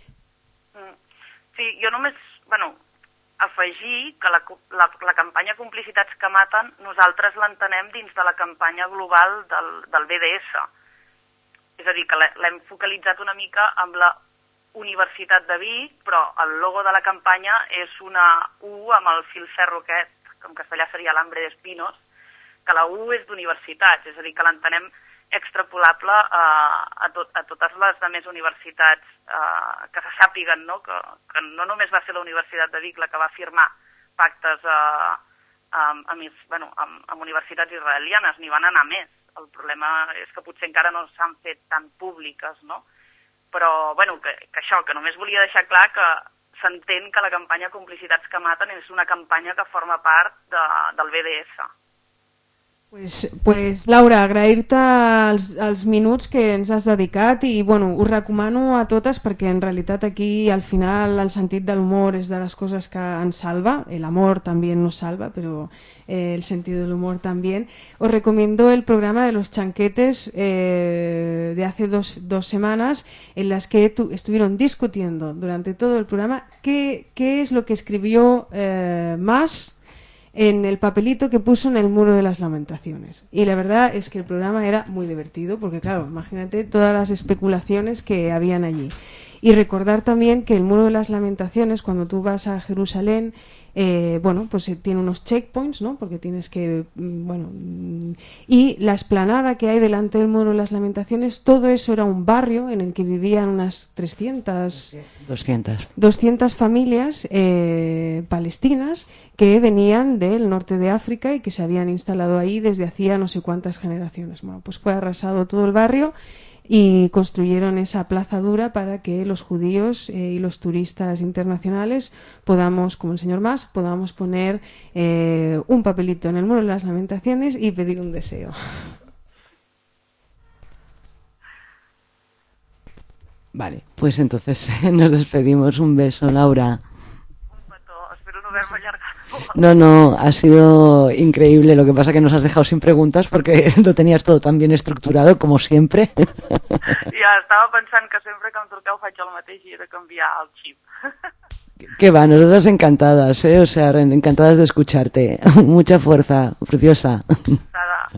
Sí, jo només, bueno, afegir que la, la, la campanya Complicitats que maten nosaltres l'entenem dins de la campanya global del, del B D S. És a dir, que l'hem focalitzat una mica amb la Universitat de Vic, però el logo de la campanya és una U amb el filferro aquest, que en castellà seria l'Hambre de Espinos, que la U és d'universitats, és a dir, que l'entenem extrapolable a, a, tot, a totes les demés universitats eh, que se sàpiguen, no? Que, que no només va ser la Universitat de Vic la que va firmar pactes eh, amb, amb, bueno, amb, amb universitats israelianes, n'hi van anar més. El problema és que potser encara no s'han fet tan públiques, no? Però, bueno, que, que això, que només volia deixar clar que s'entén que la campanya Complicitats que maten és una campanya que forma part de, del B D S. Pues, pues Laura, agrair-te els, els minuts que ens has dedicat i bueno, us recomano a totes perquè en realitat aquí al final el sentit de l'humor és de les coses que ens salva, el amor también nos salva, pero eh, el sentido del humor también. Os recomiendo el programa de los chanquetes eh, de hace dos, dos semanas en las que tu, estuvieron discutiendo durante todo el programa qué, qué es lo que escribió eh, más en el papelito que puso en el muro de las lamentaciones. Y la verdad es que el programa era muy divertido porque, claro, imagínate todas las especulaciones que habían allí. Y recordar también que el muro de las lamentaciones, cuando tú vas a Jerusalén, eh, bueno, pues tiene unos checkpoints, ¿no? Porque tienes que, bueno, y la explanada que hay delante del muro de las lamentaciones, todo eso era un barrio en el que vivían unas trescientas... doscientas. doscientas familias eh, palestinas que venían del norte de África y que se habían instalado ahí desde hacía no sé cuántas generaciones. Bueno, pues fue arrasado todo el barrio y construyeron esa plaza dura para que los judíos eh, y los turistas internacionales podamos, como el señor Mas, podamos poner eh, un papelito en el muro de las lamentaciones y pedir un deseo. Vale, pues entonces nos despedimos. Un beso, Laura. Espero no haver-me allargat. No, no, ha sido increíble. Lo que pasa que nos has dejado sin preguntas porque lo tenías todo tan bien estructurado como siempre. Ja estava pensant que sempre que em truqueu faig el mateix i he de canviar el xip. Que va, nosotras encantadas, ¿eh? O sea, encantadas de escucharte. Mucha fuerza, preciosa. Nada.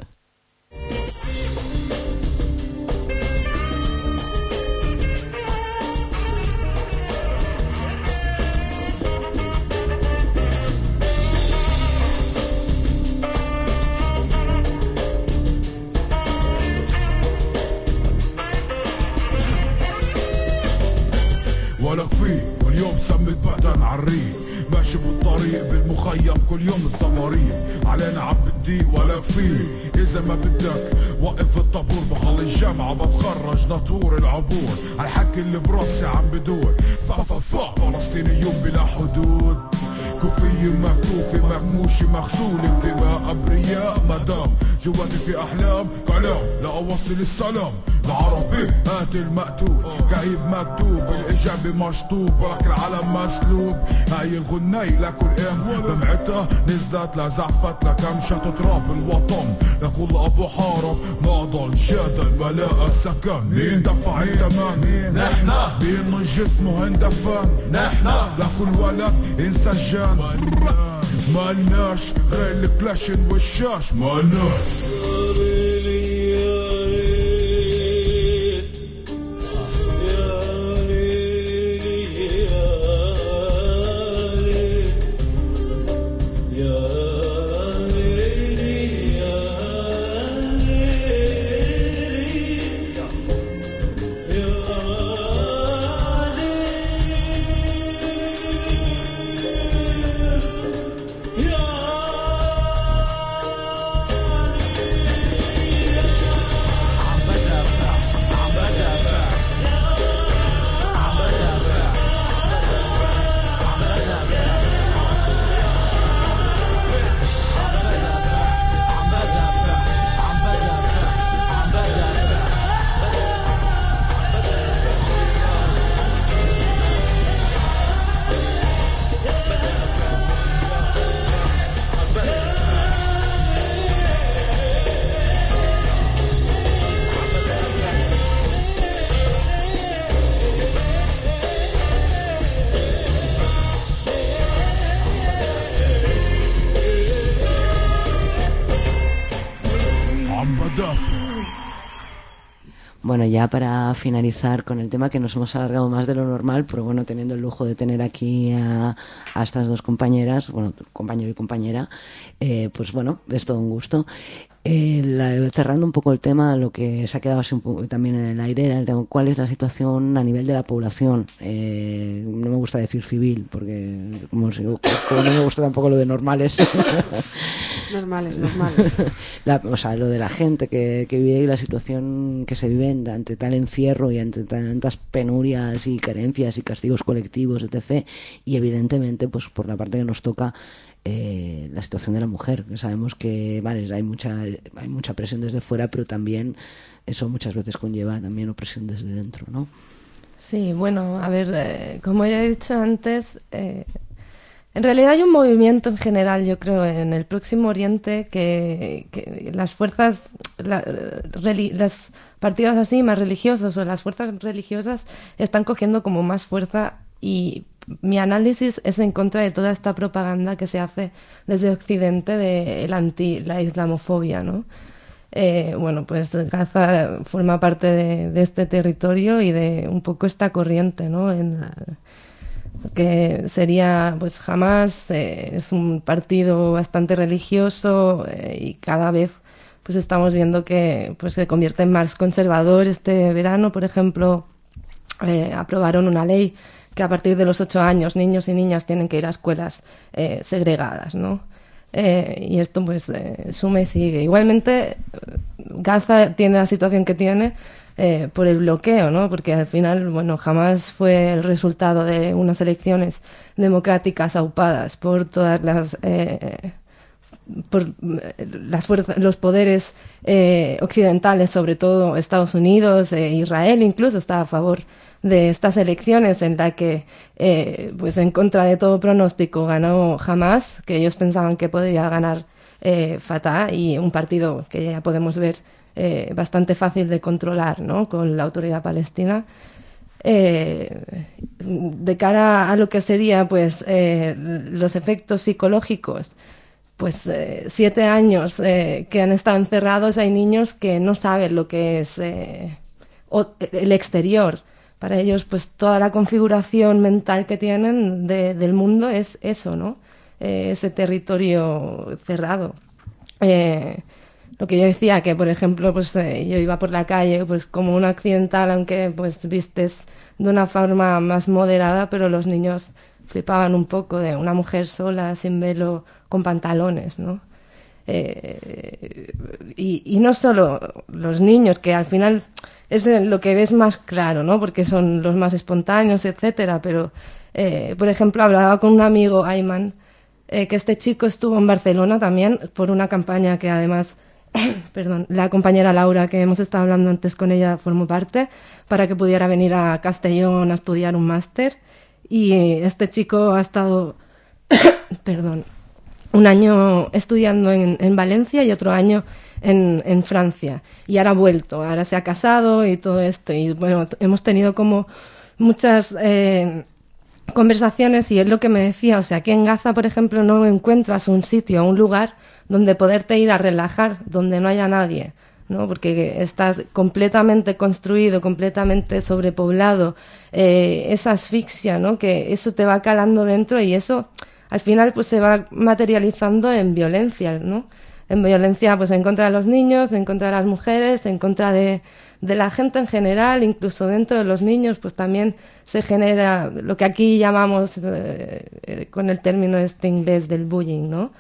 ولا كفي واليوم سمت بقدر عالريق ماشي بالطريق بالمخيم كل يوم الزماريق علينا عم بدي ولا كفي اذا ما بدك وقف الطابور بخلي الجامعة بتخرج ناطور العبور عالحكي اللي براسي عم بدور فا فلسطينيون بلا حدود كوفية مكتوفة مغموشة مغسولة بدماء أبرياء مدام جواتي في أحلام كلام لا أوصل السلام العربي هات المقتول جايب مكتوب الإجابة مشطوب ولك العلم مسلوب هاي الغنية لكل ام دمعتها نزلت لزعفت لكمشة تراب الوطن لكل أبو حارب ما ضل جدل ولا سكن مين دفع الثمن نحنا مين من جسمه اندفن نحنا لكل ولد انسجن مالناش غير الكلاشن والشاش مالناش Bueno, ya para finalizar con el tema, que nos hemos alargado más de lo normal, pero bueno, teniendo el lujo de tener aquí a, a estas dos compañeras, bueno, compañero y compañera, eh, pues bueno, es todo un gusto. Eh, la, cerrando un poco el tema, lo que se ha quedado así un poco también en el aire era el tema, cuál es la situación a nivel de la población. Eh, no me gusta decir civil, porque como, si, como no me gusta tampoco lo de normales. Normales, normales. La, o sea, lo de la gente que, que vive y la situación que se vive ante tal encierro y ante tantas penurias y carencias y castigos colectivos, etcétera. Y evidentemente, pues por la parte que nos toca, eh, la situación de la mujer. Sabemos que, vale, hay mucha, hay mucha presión desde fuera, pero también eso muchas veces conlleva también opresión desde dentro, ¿no? Sí, bueno, a ver, eh, como ya he dicho antes, eh, en realidad hay un movimiento en general, yo creo, en el Próximo Oriente que, que las fuerzas, la, reli, las partidos así más religiosos o las fuerzas religiosas están cogiendo como más fuerza, y mi análisis es en contra de toda esta propaganda que se hace desde Occidente de el anti, la islamofobia, ¿no? Eh, bueno, pues Gaza forma parte de, de este territorio y de un poco esta corriente, ¿no? En la, que sería, pues Hamas eh, es un partido bastante religioso, eh, y cada vez pues estamos viendo que pues se convierte en más conservador. Este verano, por ejemplo, eh, aprobaron una ley que a partir de los ocho años niños y niñas tienen que ir a escuelas eh, segregadas, ¿no? Eh, y esto pues eh, suma y sigue. Igualmente Gaza tiene la situación que tiene Eh, por el bloqueo, ¿no? Porque al final, bueno, jamás fue el resultado de unas elecciones democráticas aupadas por todas las eh, por las fuerzas, los poderes eh, occidentales, sobre todo Estados Unidos, eh, Israel incluso está a favor de estas elecciones en la que, eh, pues en contra de todo pronóstico, ganó Hamas, que ellos pensaban que podría ganar eh, Fatah, y un partido que ya podemos ver eh, bastante fácil de controlar, ¿no?, con la autoridad palestina. Eh, de cara a lo que sería, pues, eh, los efectos psicológicos, pues eh, siete años eh, que han estado encerrados, hay niños que no saben lo que es eh, o, el exterior. Para ellos, pues toda la configuración mental que tienen de, del mundo es eso, ¿no? Eh, ese territorio cerrado. Eh, lo que yo decía, que por ejemplo, pues eh, yo iba por la calle, pues como un occidental, aunque pues vistes de una forma más moderada, pero los niños flipaban un poco de una mujer sola, sin velo, con pantalones, ¿no? Eh, y, y no solo los niños, que al final es lo que ves más claro, ¿no?, porque son los más espontáneos, etcétera, pero eh, por ejemplo hablaba con un amigo, Ayman, eh, que este chico estuvo en Barcelona también por una campaña que además perdón, la compañera Laura, que hemos estado hablando antes con ella, formó parte, para que pudiera venir a Castellón a estudiar un máster, y este chico ha estado perdón, un año estudiando en, en Valencia y otro año en, en Francia, y ahora ha vuelto, ahora se ha casado y todo esto, y bueno, hemos tenido como muchas eh, conversaciones, y es lo que me decía, o sea, aquí en Gaza, por ejemplo, no encuentras un sitio, un lugar donde poderte ir a relajar, donde no haya nadie, ¿no?, porque estás completamente construido, completamente sobrepoblado, eh, esa asfixia, ¿no?, que eso te va calando dentro, y eso al final pues se va materializando en violencia, ¿no?, en violencia pues en contra de los niños, en contra de las mujeres, en contra de, de la gente en general, incluso dentro de los niños pues también se genera lo que aquí llamamos eh, con el término este inglés del bullying, ¿no?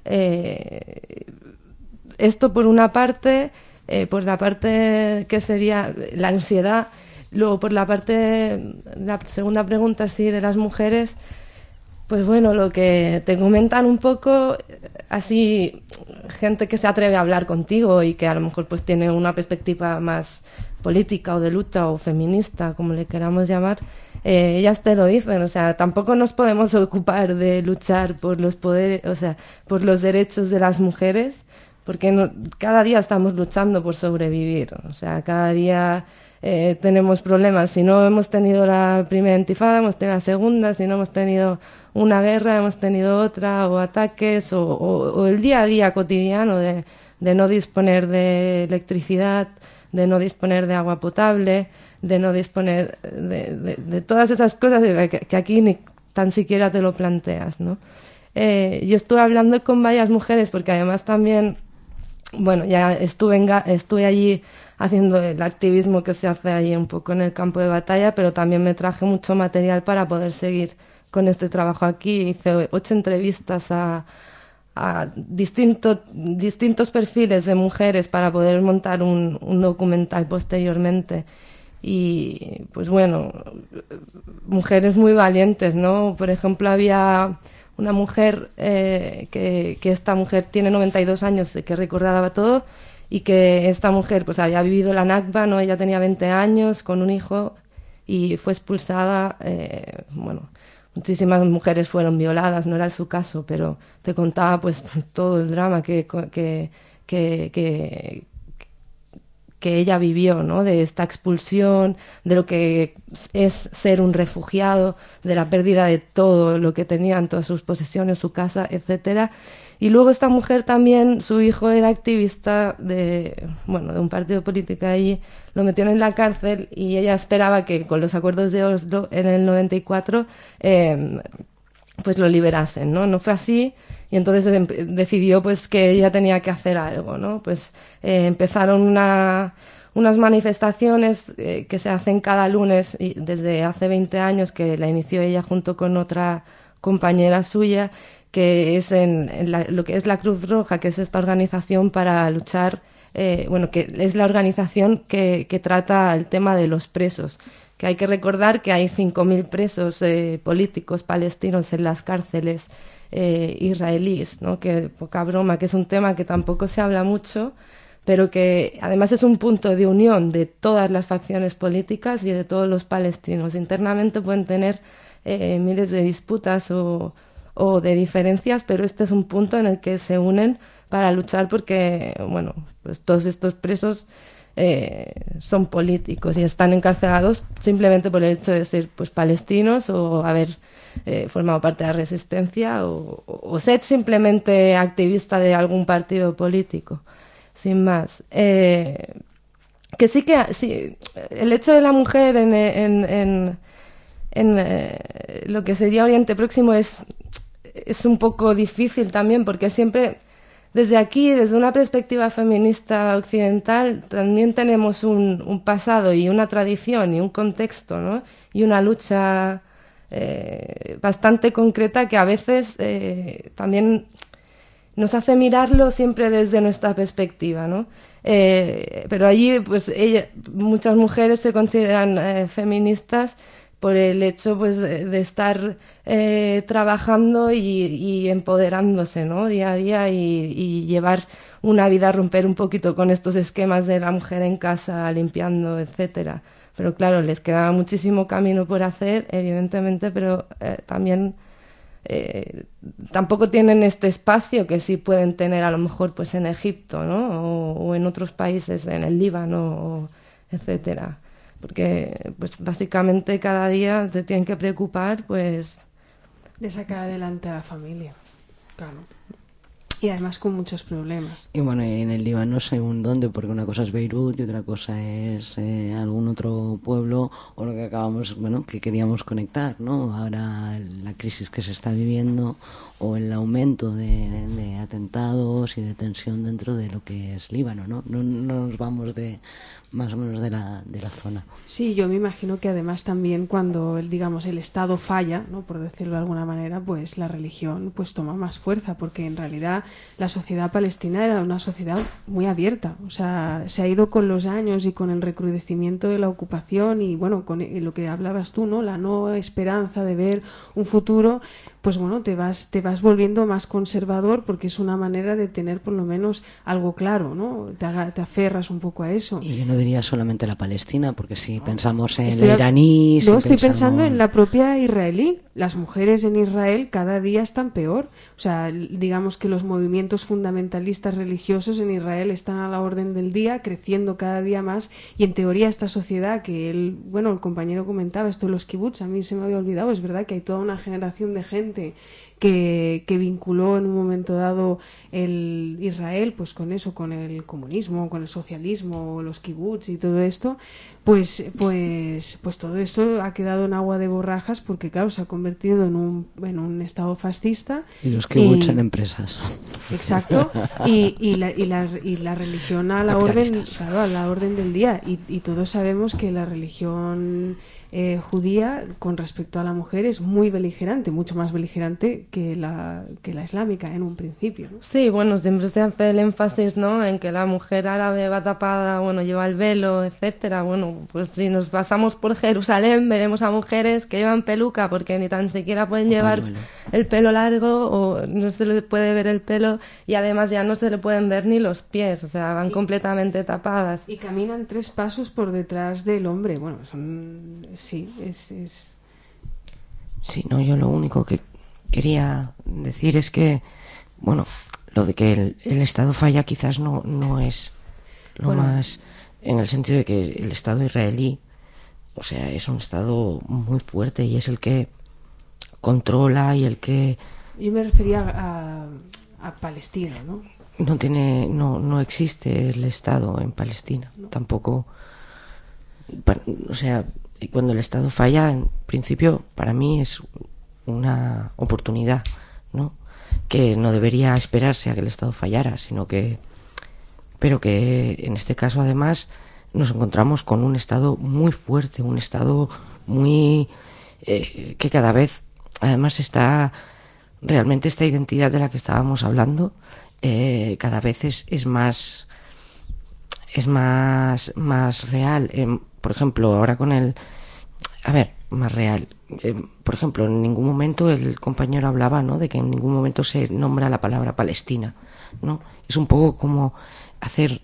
Eh, esto por una parte, eh, por la parte que sería la ansiedad, luego por la parte, la segunda pregunta sí de las mujeres, pues bueno, lo que te comentan un poco, así, gente que se atreve a hablar contigo y que a lo mejor pues tiene una perspectiva más política o de lucha o feminista, como le queramos llamar, eh, ellas te lo dicen, o sea, tampoco nos podemos ocupar de luchar por los poderes, o sea, por los derechos de las mujeres, porque no, cada día estamos luchando por sobrevivir, o sea, cada día eh, tenemos problemas. Si no hemos tenido la primera intifada, hemos tenido la segunda, si no hemos tenido una guerra, hemos tenido otra, o ataques, o, o, o el día a día cotidiano de, de no disponer de electricidad, de no disponer de agua potable, de no disponer de, de, de todas esas cosas que, que aquí ni tan siquiera te lo planteas, ¿no? Eh, yo estuve hablando con varias mujeres, porque además también, bueno, ya estuve, en, estuve allí haciendo el activismo que se hace allí un poco en el campo de batalla, pero también me traje mucho material para poder seguir con este trabajo aquí. Hice ocho entrevistas a, a distinto, distintos perfiles de mujeres para poder montar un, un documental posteriormente. Y pues bueno, mujeres muy valientes, ¿no? Por ejemplo, había una mujer eh, que, que esta mujer tiene noventa y dos años, que recordaba todo, y que esta mujer pues había vivido la Nakba, ¿no? Ella tenía veinte años con un hijo y fue expulsada, eh, bueno, muchísimas mujeres fueron violadas, no era su caso, pero te contaba pues todo el drama que, que, que, que, que ella vivió, ¿no? De esta expulsión, de lo que es ser un refugiado, de la pérdida de todo lo que tenían, todas sus posesiones, su casa, etcétera. Y luego esta mujer también, su hijo era activista de, bueno, de un partido político allí, lo metieron en la cárcel y ella esperaba que con los acuerdos de Oslo en el noventa y cuatro eh, pues lo liberasen, ¿no? No fue así, y entonces eh, decidió pues que ella tenía que hacer algo, ¿no? Pues eh, empezaron una, unas manifestaciones eh, que se hacen cada lunes y desde hace veinte años, que la inició ella junto con otra compañera suya, que es en, en la, lo que es la Cruz Roja, que es esta organización para luchar, eh, bueno, que es la organización que, que trata el tema de los presos, que hay que recordar que hay cinco mil presos eh, políticos palestinos en las cárceles eh, israelíes, ¿no? Que poca broma, que es un tema que tampoco se habla mucho, pero que además es un punto de unión de todas las facciones políticas y de todos los palestinos. Internamente pueden tener eh, miles de disputas o, o de diferencias, pero este es un punto en el que se unen para luchar porque, bueno, pues todos estos presos eh, son políticos y están encarcelados simplemente por el hecho de ser pues palestinos o haber eh, formado parte de la resistencia o, o ser simplemente activista de algún partido político. Sin más. Eh, que sí que sí, el hecho de la mujer en, en, en, en eh, lo que sería Oriente Próximo es, es un poco difícil también, porque siempre desde aquí, desde una perspectiva feminista occidental, también tenemos un, un pasado y una tradición y un contexto, ¿no? Y una lucha eh, bastante concreta que a veces eh, también nos hace mirarlo siempre desde nuestra perspectiva, ¿no? Eh, pero allí, pues, ella, muchas mujeres se consideran eh, feministas por el hecho, pues, de, de estar eh, trabajando y, y empoderándose, ¿no? Día a día y, y llevar una vida, romper un poquito con estos esquemas de la mujer en casa, limpiando, etcétera. Pero claro, les queda muchísimo camino por hacer, evidentemente, pero eh, también Eh, tampoco tienen este espacio que sí pueden tener a lo mejor pues en Egipto, ¿no? O, o en otros países, en el Líbano, o, etcétera. Porque pues básicamente cada día te tienen que preocupar pues de sacar adelante a la familia, claro. Y además con muchos problemas. Y bueno, en el Líbano según dónde, porque una cosa es Beirut y otra cosa es eh, algún otro pueblo, o lo que acabamos, bueno, que queríamos conectar, ¿no? Ahora la crisis que se está viviendo o el aumento de, de atentados y de tensión dentro de lo que es Líbano, ¿no? No, no nos vamos de más o menos de la, de la zona. Sí, yo me imagino que además también cuando, el, digamos, el Estado falla, ¿no? Por decirlo de alguna manera, pues la religión pues toma más fuerza, porque en realidad la sociedad palestina era una sociedad muy abierta, o sea, se ha ido con los años y con el recrudecimiento de la ocupación y bueno, con lo que hablabas tú, ¿no? La no esperanza de ver un futuro, pues bueno, te vas te vas volviendo más conservador porque es una manera de tener por lo menos algo claro, ¿no? Te, haga, te aferras un poco a eso. Y yo no diría solamente la Palestina, porque si no. pensamos en estoy la iraní... No, si estoy pensamos... pensando en la propia israelí. Las mujeres en Israel cada día están peor. O sea, digamos que los movimientos fundamentalistas religiosos en Israel están a la orden del día, creciendo cada día más, y en teoría esta sociedad que él, bueno, el compañero comentaba, esto de los kibbutz, a mí se me había olvidado, es verdad que hay toda una generación de gente que, que vinculó en un momento dado el Israel pues con eso, con el comunismo, con el socialismo, los kibbutz y todo esto, pues pues pues todo eso ha quedado en agua de borrajas porque claro, se ha convertido en un en un estado fascista. Y los kibbutz en empresas. Exacto. Y, y, la, y, la, y la religión a la orden, claro, a la orden del día. Y, y todos sabemos que la religión Eh, judía con respecto a la mujer es muy beligerante, mucho más beligerante que la que la islámica en un principio, ¿no? Sí, bueno, siempre se hace el énfasis, ¿no?, en que la mujer árabe va tapada, bueno, lleva el velo, etcétera. Bueno, pues si nos pasamos por Jerusalén veremos a mujeres que llevan peluca porque ni tan siquiera pueden o llevar pañuelo. El pelo largo o no se le puede ver el pelo y además ya no se le pueden ver ni los pies, o sea, van y, completamente tapadas. Y caminan tres pasos por detrás del hombre, bueno, son... Sí, es, es... Sí, no, yo lo único que quería decir es que, bueno, lo de que el, el Estado falla quizás no, no es lo bueno. más, en el sentido de que el Estado israelí, o sea, es un Estado muy fuerte y es el que controla y el que... Yo me refería a, a Palestina, ¿no? No tiene, no, no existe el Estado en Palestina, no. Tampoco, o sea... Y cuando el Estado falla, en principio, para mí es una oportunidad, ¿no? Que no debería esperarse a que el Estado fallara, sino que... Pero que en este caso, además, nos encontramos con un Estado muy fuerte, un Estado muy... Eh, que cada vez, además, está... Realmente esta identidad de la que estábamos hablando, eh, cada vez es, es más... Es más, más real. Eh, por ejemplo, ahora con el... A ver, más real. Eh, por ejemplo, en ningún momento el compañero hablaba, ¿no?, de que en ningún momento se nombra la palabra Palestina, ¿no? Es un poco como hacer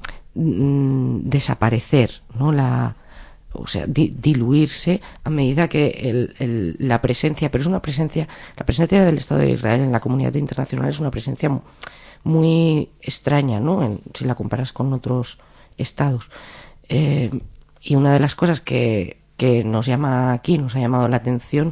mm, desaparecer, ¿no?, la, o sea, di, diluirse a medida que el, el, la presencia, pero es una presencia, la presencia del Estado de Israel en la comunidad internacional es una presencia muy extraña, ¿no?, en, si la comparas con otros estados. Eh, y una de las cosas que, que nos llama aquí, nos ha llamado la atención,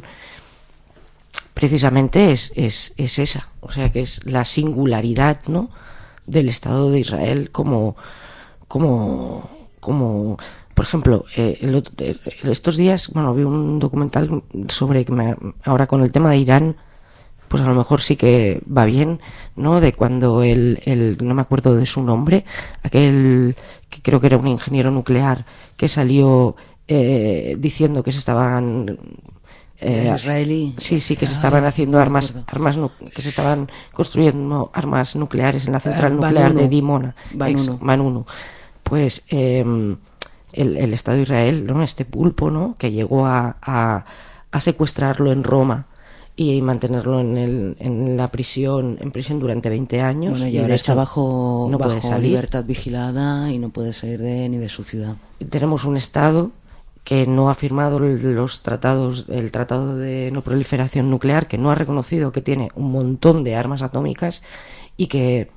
precisamente es, es, es esa, o sea, que es la singularidad, ¿no?, del Estado de Israel como, como, como por ejemplo, eh, el, el, estos días, bueno, vi un documental sobre que me, ahora con el tema de Irán, pues a lo mejor sí que va bien, ¿no?, de cuando el, el no me acuerdo de su nombre, aquel que creo que era un ingeniero nuclear que salió eh, diciendo que se estaban Eh, israelí. Sí, sí, que se ah, estaban haciendo armas, acuerdo. armas nu que se estaban construyendo armas nucleares en la central eh, nuclear Ban de Dimona, Ban Manunu. Pues eh, el, el Estado de Israel, ¿no?, este pulpo, ¿no?, que llegó a, a, a secuestrarlo en Roma y mantenerlo en, el, en la prisión, en prisión durante veinte años. Bueno, y, y ahora de está hecho, bajo, no puede bajo salir. libertad vigilada y no puede salir de, ni de su ciudad. Tenemos un Estado que no ha firmado los tratados, el Tratado de No Proliferación Nuclear, que no ha reconocido que tiene un montón de armas atómicas y que,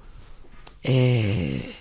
eh,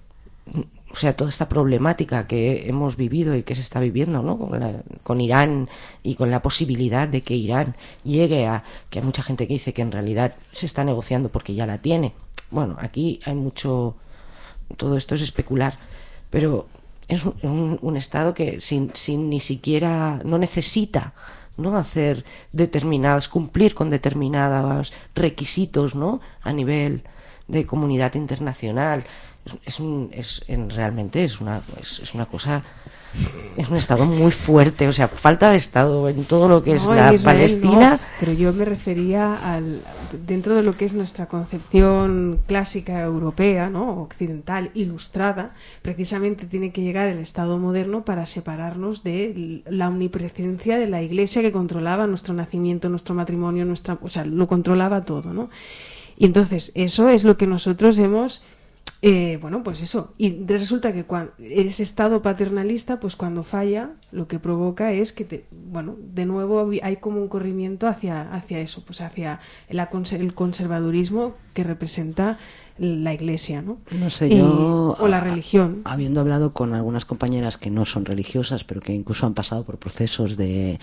o sea, toda esta problemática que hemos vivido y que se está viviendo, ¿no?, con, la, con Irán y con la posibilidad de que Irán llegue a, que hay mucha gente que dice que en realidad se está negociando porque ya la tiene. Bueno, aquí hay mucho, todo esto es especular, pero es un, un, un Estado que sin, sin ni siquiera, no necesita, ¿no?, hacer determinadas, cumplir con determinados requisitos, ¿no?, a nivel de comunidad internacional. Es, es un, es, en, realmente es una, es, es una cosa, es un Estado muy fuerte, o sea, falta de Estado en todo lo que es no, la Israel, Palestina. No, pero yo me refería al, dentro de lo que es nuestra concepción clásica europea, ¿no?, occidental, ilustrada, precisamente tiene que llegar el Estado moderno para separarnos de la omnipresencia de la Iglesia que controlaba nuestro nacimiento, nuestro matrimonio, nuestra, o sea, lo controlaba todo, ¿no? Y entonces eso es lo que nosotros hemos Eh, bueno, pues eso. Y resulta que cuando ese estado paternalista, pues cuando falla, lo que provoca es que, te, bueno, de nuevo hay como un corrimiento hacia, hacia eso, pues hacia el, el conservadurismo que representa la Iglesia, ¿no? No sé, eh, yo... o la religión. Habiendo hablado con algunas compañeras que no son religiosas, pero que incluso han pasado por procesos de,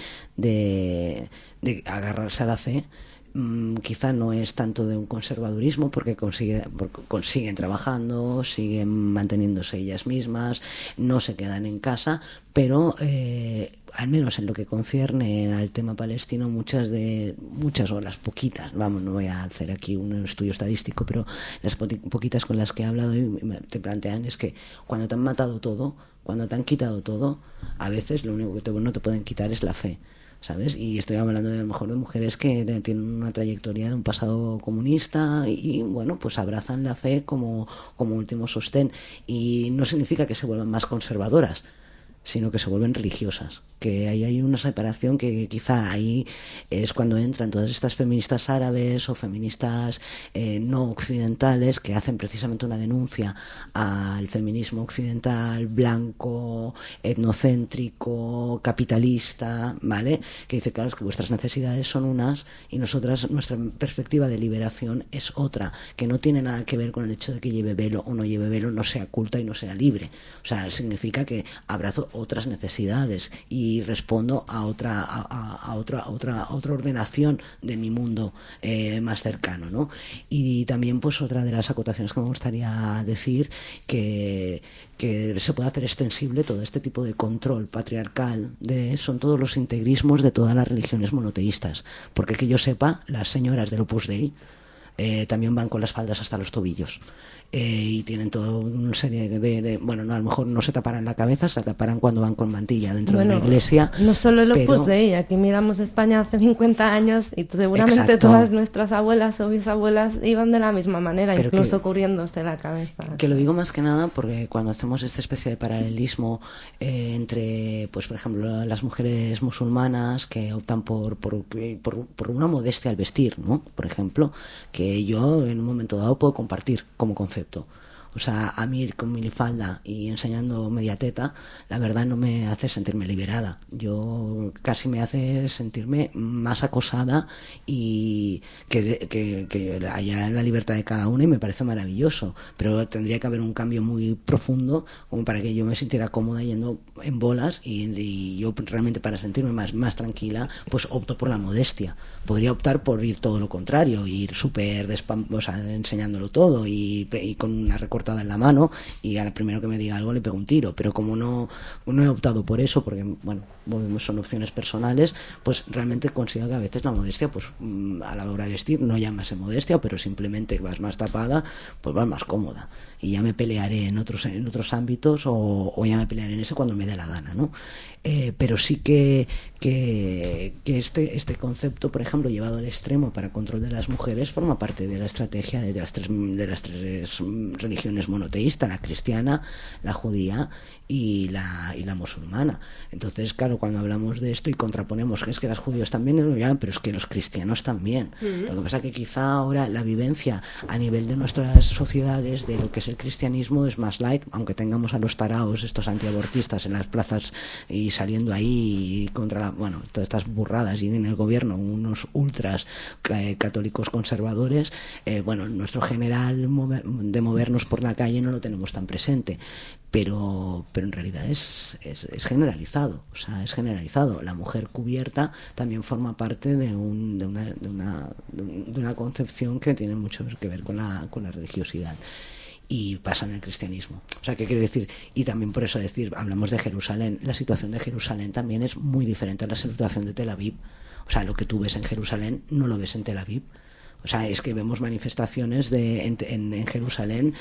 de, de agarrarse a la fe, Mm, quizá no es tanto de un conservadurismo porque, consigue, porque consiguen trabajando, siguen manteniéndose ellas mismas, no se quedan en casa, pero eh, al menos en lo que concierne al tema palestino, muchas de muchas o las poquitas, vamos, no voy a hacer aquí un estudio estadístico, pero las poquitas con las que he hablado y te plantean es que cuando te han matado todo, cuando te han quitado todo, a veces lo único que te, no te pueden quitar es la fe, ¿sabes? Y estoy hablando de a lo mejor de mujeres que tienen una trayectoria de un pasado comunista y, bueno, pues abrazan la fe como, como último sostén, y no significa que se vuelvan más conservadoras, sino que se vuelven religiosas, que ahí hay una separación que quizá ahí es cuando entran todas estas feministas árabes o feministas eh, no occidentales que hacen precisamente una denuncia al feminismo occidental blanco, etnocéntrico, capitalista, ¿vale? Que dice, claro, es que vuestras necesidades son unas y nosotras, nuestra perspectiva de liberación es otra, que no tiene nada que ver con el hecho de que lleve velo o no lleve velo, no sea culta y no sea libre. O sea, significa que abrazo otras necesidades y respondo a otra a, a otra a otra a otra ordenación de mi mundo eh, más cercano, ¿no? Y también, pues, otra de las acotaciones que me gustaría decir, que que se puede hacer extensible todo este tipo de control patriarcal de son todos los integrismos de todas las religiones monoteístas, porque que yo sepa, las señoras del Opus Dei Eh, también van con las faldas hasta los tobillos eh, y tienen toda una serie de, de... Bueno, no, a lo mejor no se taparán la cabeza, se taparán cuando van con mantilla dentro Bueno, de la iglesia. No solo el pero... Opus Dei, aquí miramos España hace cincuenta años y seguramente Exacto. todas nuestras abuelas o bisabuelas iban de la misma manera, Pero incluso que- cubriéndose la cabeza. Que lo digo más que nada porque cuando hacemos esta especie de paralelismo eh, entre, pues por ejemplo, las mujeres musulmanas que optan por, por, por, por una modestia al vestir, ¿no? Por ejemplo, que yo en un momento dado puedo compartir como concepto. O sea, a mí ir con minifalda y enseñando media teta, la verdad no me hace sentirme liberada. Yo casi me hace sentirme más acosada y que, que, que haya la libertad de cada uno y me parece maravilloso. Pero tendría que haber un cambio muy profundo como para que yo me sintiera cómoda yendo en bolas y, y yo realmente para sentirme más, más tranquila, pues opto por la modestia. Podría optar por ir todo lo contrario, ir súper despam- o sea, enseñándolo todo y, y con una recortada en la mano y al primero que me diga algo le pego un tiro, pero como no, no he optado por eso, porque bueno, son opciones personales, pues realmente considero que a veces la modestia, pues a la hora de vestir, no llámase modestia, pero simplemente vas más tapada, pues vas más cómoda y ya me pelearé en otros en otros ámbitos o, o ya me pelearé en ese cuando me dé la gana, ¿no? Eh, pero sí que, que, que este, este concepto, por ejemplo, llevado al extremo para control de las mujeres, forma parte de la estrategia de las tres, de las tres religiones monoteístas, la cristiana, la judía y la, y la musulmana. Entonces, claro, cuando hablamos de esto y contraponemos que es que los judíos también, ya, pero es que los cristianos también. Uh-huh. Lo que pasa es que quizá ahora la vivencia a nivel de nuestras sociedades de lo que es el cristianismo es más light, aunque tengamos a los taraos, estos antiabortistas en las plazas y saliendo ahí contra la, bueno, todas estas burradas y en el gobierno unos ultras eh, católicos conservadores, eh, bueno, nuestro general mover, de movernos por la calle no lo tenemos tan presente. Pero, pero en realidad es, es, es generalizado, o sea, es generalizado. La mujer cubierta también forma parte de, un, de, una, de, una, de una concepción que tiene mucho que ver con la, con la religiosidad. Y pasa en el cristianismo. O sea, ¿qué quiero decir? Y también por eso decir, hablamos de Jerusalén. La situación de Jerusalén también es muy diferente a la situación de Tel Aviv. O sea, lo que tú ves en Jerusalén no lo ves en Tel Aviv. O sea, es que vemos manifestaciones de, en, en, en Jerusalén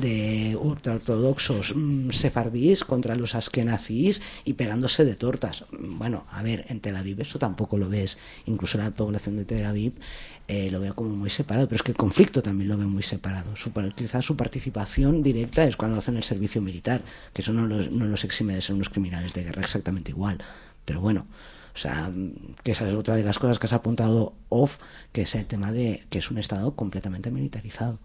de ultraortodoxos mmm, sefardíes contra los askenazís y pegándose de tortas. Bueno, a ver, en Tel Aviv eso tampoco lo ves. Incluso la población de Tel Aviv eh, lo veo como muy separado, pero es que el conflicto también lo veo muy separado. Su, quizás su participación directa es cuando hacen el servicio militar, que eso no los, no los exime de ser unos criminales de guerra exactamente igual. Pero bueno... O sea, que esa es otra de las cosas que has apuntado off, que es el tema de que es un Estado completamente militarizado,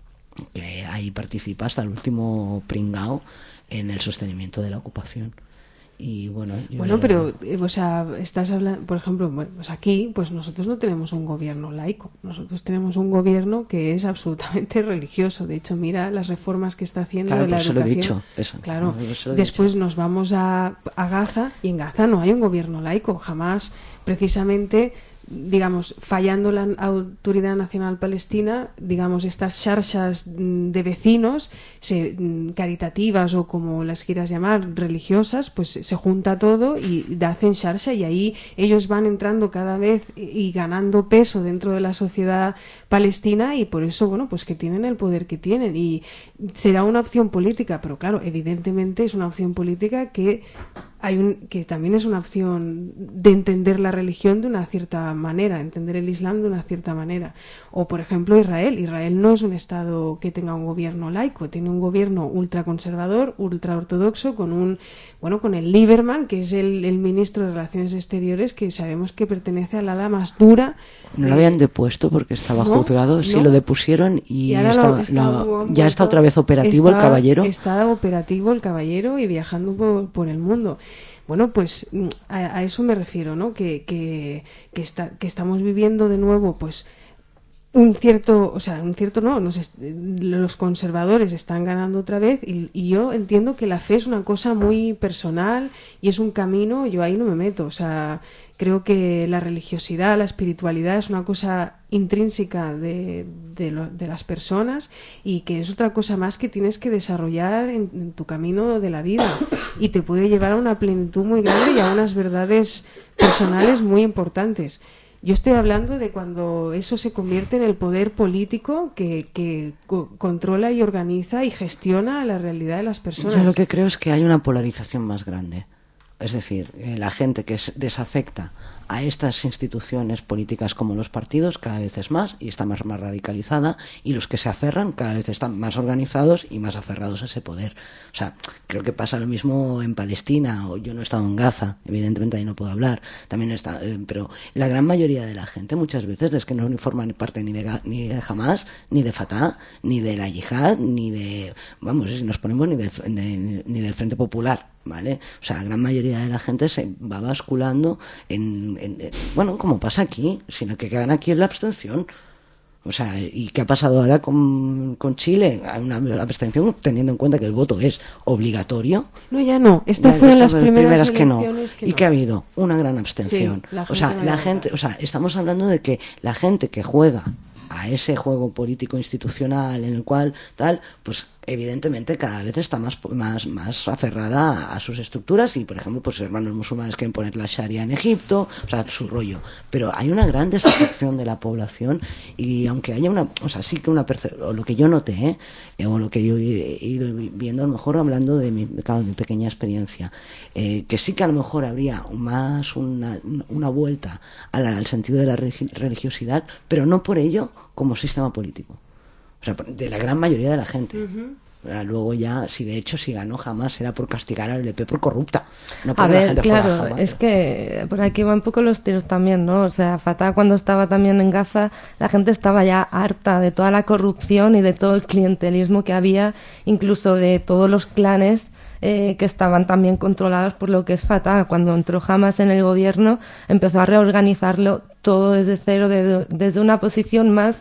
que ahí participa hasta el último pringao en el sostenimiento de la ocupación. Y bueno, yo bueno, ya... pero, eh, o sea, estás hablando, por ejemplo, bueno, pues aquí, pues nosotros no tenemos un gobierno laico, nosotros tenemos un gobierno que es absolutamente religioso. De hecho, mira las reformas que está haciendo claro, de la por eso educación. lo he dicho, eso. Claro, Por eso lo he después dicho. nos vamos a, a Gaza y en Gaza no hay un gobierno laico, jamás, precisamente. Digamos, fallando la Autoridad Nacional Palestina, digamos, estas xarxas de vecinos se, caritativas o como las quieras llamar, religiosas, pues se junta todo y hacen xarxa y ahí ellos van entrando cada vez y ganando peso dentro de la sociedad palestina y por eso, bueno, pues que tienen el poder que tienen y será una opción política, pero claro, evidentemente es una opción política que hay un, que también es una opción de entender la religión de una cierta manera, entender el Islam de una cierta manera. O, por ejemplo, Israel. Israel no es un Estado que tenga un gobierno laico, tiene un gobierno ultraconservador, ultraortodoxo, con un, bueno, con el Lieberman, que es el, el ministro de Relaciones Exteriores, que sabemos que pertenece al ala más dura. No lo habían depuesto porque estaba no, juzgado, sí no. lo depusieron y, y está, lo, está, lo, ya está otra vez operativo está, el caballero. Está operativo el caballero y viajando por, por el mundo. Bueno, pues a, a eso me refiero, ¿no? Que, que, que, está, que estamos viviendo de nuevo, pues, un cierto, o sea, un cierto no, nos est- los conservadores están ganando otra vez y, y yo entiendo que la fe es una cosa muy personal y es un camino, yo ahí no me meto, o sea, creo que la religiosidad, la espiritualidad es una cosa intrínseca de, de, lo, de las personas y que es otra cosa más que tienes que desarrollar en, en tu camino de la vida y te puede llevar a una plenitud muy grande y a unas verdades personales muy importantes. Yo estoy hablando de cuando eso se convierte en el poder político que, que co- controla y organiza y gestiona la realidad de las personas. Yo lo que creo es que hay una polarización más grande. Es decir, eh, la gente que se desafecta a estas instituciones políticas como los partidos cada vez es más y está más, más radicalizada, y los que se aferran cada vez están más organizados y más aferrados a ese poder. O sea, creo que pasa lo mismo en Palestina, o yo no he estado en Gaza, evidentemente ahí no puedo hablar, también está, eh, pero la gran mayoría de la gente muchas veces es que no forman parte ni de, ni de Hamas, ni de Fatah, ni de la Yihad, ni de, vamos, si nos ponemos ni del, de, ni del Frente Popular, ¿vale? O sea, la gran mayoría de la gente se va basculando en, en, en bueno, como pasa aquí, si lo que quedan aquí es la abstención. O sea, ¿y qué ha pasado ahora con, con Chile? Hay una abstención teniendo en cuenta que el voto es obligatorio. No, ya no. Estas fueron las primeras, primeras que no. Que y no. que ha habido una gran abstención. Sí, la o sea, gente la no gente, o sea, estamos hablando de que la gente que juega a ese juego político institucional en el cual tal, pues evidentemente cada vez está más más más aferrada a sus estructuras, y por ejemplo pues hermanos musulmanes quieren poner la Sharia en Egipto, o sea, su rollo, pero hay una gran desafección de la población, y aunque haya una, o sea, sí que una perce- o lo que yo noté, ¿eh? o lo que yo he ido viendo, a lo mejor hablando de mi, claro, mi pequeña experiencia, eh, que sí que a lo mejor habría más una, una vuelta a la, al sentido de la religiosidad, pero no por ello como sistema político. O sea, de la gran mayoría de la gente. Uh-huh. Luego ya, si de hecho si ganó Hamas era por castigar al L P por corrupta, no porque a ver, la gente claro, fuera Hamas. Es que por aquí van un poco los tiros también, ¿no? O sea, Fatah cuando estaba también en Gaza, la gente estaba ya harta de toda la corrupción y de todo el clientelismo que había, incluso de todos los clanes eh, que estaban también controlados por lo que es Fatah. Cuando entró Hamas en el gobierno, empezó a reorganizarlo todo desde cero, de, desde una posición más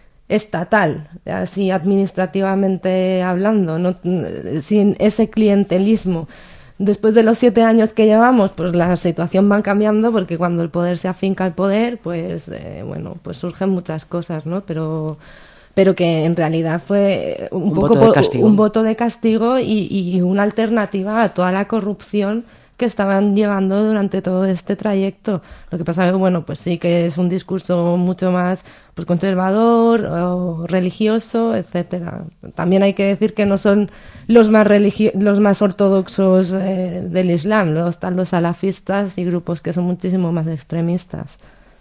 estatal, así administrativamente hablando, no, sin ese clientelismo. Después de los siete años que llevamos, pues la situación va cambiando, porque cuando el poder se afinca al poder, pues eh, bueno, pues surgen muchas cosas, ¿no? Pero pero que en realidad fue un, un poco voto de castigo. un voto de castigo y, y una alternativa a toda la corrupción que estaban llevando durante todo este trayecto. Lo que pasa es que, bueno, pues sí que es un discurso mucho más pues conservador o religioso, etcétera. También hay que decir que no son los más religio- los más ortodoxos eh, del Islam, luego están los salafistas y grupos que son muchísimo más extremistas.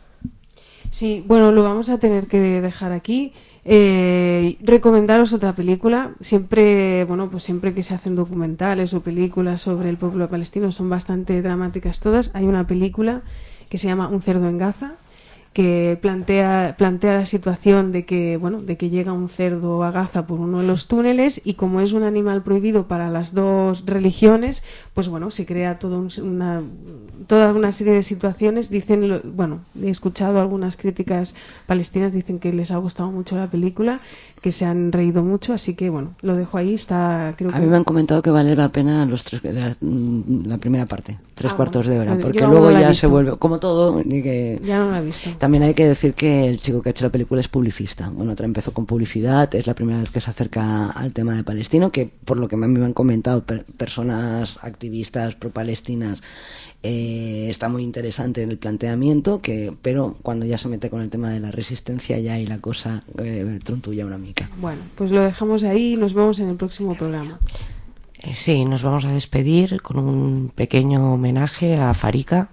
Sí, bueno, lo vamos a tener que dejar aquí. Eh, recomendaros otra película. Siempre, bueno, pues siempre que se hacen documentales o películas sobre el pueblo palestino son bastante dramáticas todas. Hay una película que se llama Un cerdo en Gaza, que plantea plantea la situación de que, bueno, de que llega un cerdo a Gaza por uno de los túneles, y como es un animal prohibido para las dos religiones, pues bueno, se crea todo un, una toda una serie de situaciones. Dicen, lo, bueno, he escuchado algunas críticas palestinas, dicen que les ha gustado mucho la película, que se han reído mucho, así que bueno, lo dejo ahí. Está, creo a que... mí me han comentado que vale la pena los tres, la, la primera parte, tres ah, cuartos de hora, bueno, porque yo luego no ya visto. se vuelve como todo, y que ya no la he visto. También hay que decir que el chico que ha hecho la película es publicista. Bueno, otra empezó con publicidad, es la primera vez que se acerca al tema de palestino, que por lo que me han comentado per- personas activistas pro-palestinas, eh, está muy interesante en el planteamiento, que pero cuando ya se mete con el tema de la resistencia ya ahí la cosa eh, truntulla una mica. Bueno, pues lo dejamos ahí y nos vemos en el próximo programa. Eh, sí, nos vamos a despedir con un pequeño homenaje a Farika,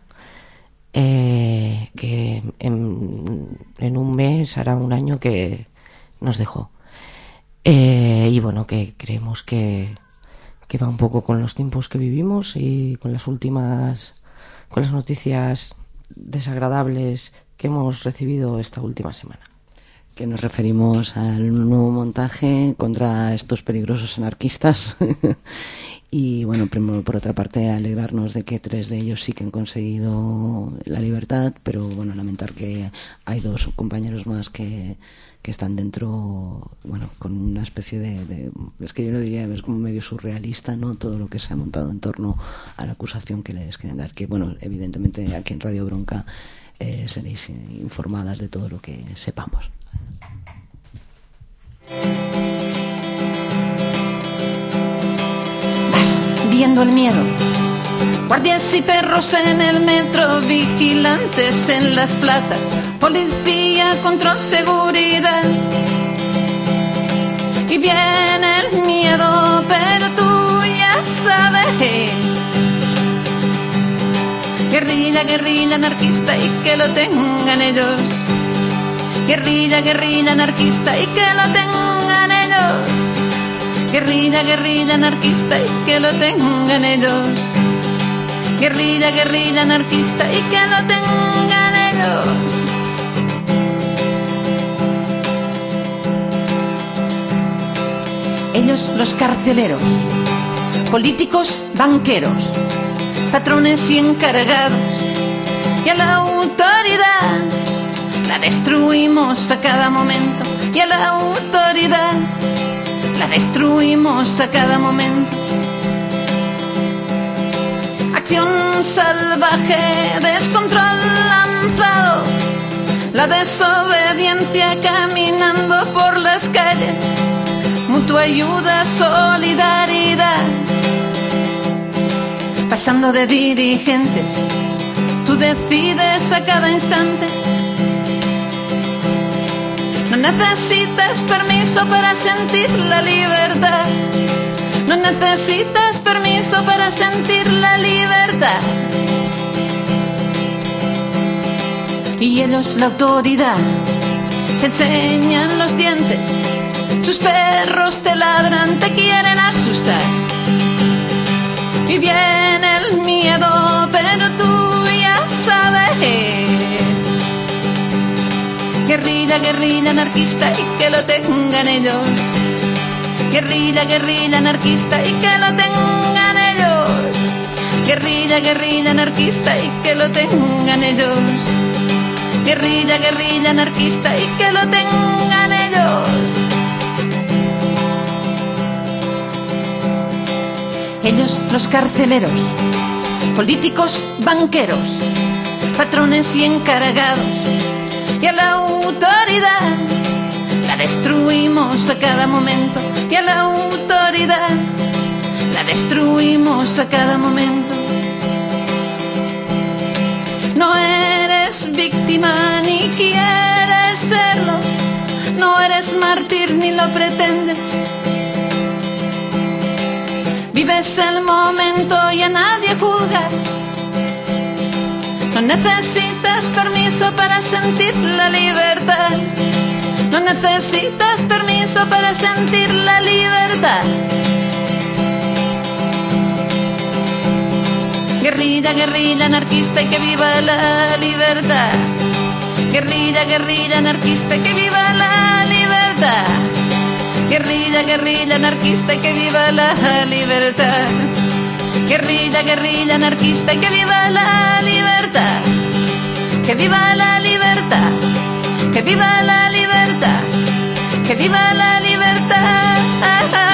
eh, que en, en un mes hará un año que nos dejó. Eh, y bueno, que creemos que, que va un poco con los tiempos que vivimos y con las últimas, con las noticias desagradables que hemos recibido esta última semana. Que nos referimos al nuevo montaje contra estos peligrosos anarquistas. Y bueno, primero, por otra parte, alegrarnos de que tres de ellos sí que han conseguido la libertad, pero bueno, lamentar que hay dos compañeros más que, que están dentro, bueno, con una especie de, de... Es que yo lo diría, es como medio surrealista, ¿no? Todo lo que se ha montado en torno a la acusación que les quieren dar. Que bueno, evidentemente aquí en Radio Bronca eh, seréis informadas de todo lo que sepamos. Vas viendo el miedo Guardias y perros en el metro, vigilantes en las plazas, policía, control, seguridad. Y viene el miedo, pero tú ya sabes. Guerrilla, guerrilla anarquista y que lo tengan ellos. Guerrilla, guerrilla anarquista y que lo tengan ellos. Guerrilla, guerrilla anarquista y que lo tengan ellos. Guerrilla, guerrilla anarquista y que lo tengan ellos. Ellos los carceleros, políticos, banqueros, patrones y encargados. Y a la autoridad la destruimos a cada momento. Y a la autoridad la destruimos a cada momento. Acción salvaje, descontrol lanzado, la desobediencia caminando por las calles, mutua ayuda, solidaridad. Pasando de dirigentes, tú decides a cada instante. No necesitas permiso para sentir la libertad. No necesitas permiso para sentir la libertad. Y ellos, la autoridad, te enseñan los dientes. Sus perros te ladran, te quieren asustar. Y viene el miedo, pero tú ya sabes. Guerrilla, guerrilla anarquista y que lo tengan ellos. Guerrilla, guerrilla anarquista y que lo tengan ellos. Guerrilla, guerrilla anarquista y que lo tengan ellos. Guerrilla, guerrilla anarquista y que lo tengan ellos. Ellos, los carceleros, políticos, banqueros, patrones y encargados. Y a la autoridad la destruimos a cada momento. Y a la autoridad la destruimos a cada momento. No eres víctima ni quieres serlo. No eres mártir ni lo pretendes. Vives el momento y a nadie juzgas. No necesitas permiso para sentir la libertad. No necesitas permiso para sentir la libertad. Guerrilla, guerrilla anarquista y que viva la libertad. Guerrilla, guerrilla anarquista y que viva la libertad. Guerrilla, guerrilla anarquista y que viva la libertad. Guerrilla, guerrilla anarquista y que viva la libertad. Que viva la libertad. Que viva la libertad. Que viva la libertad.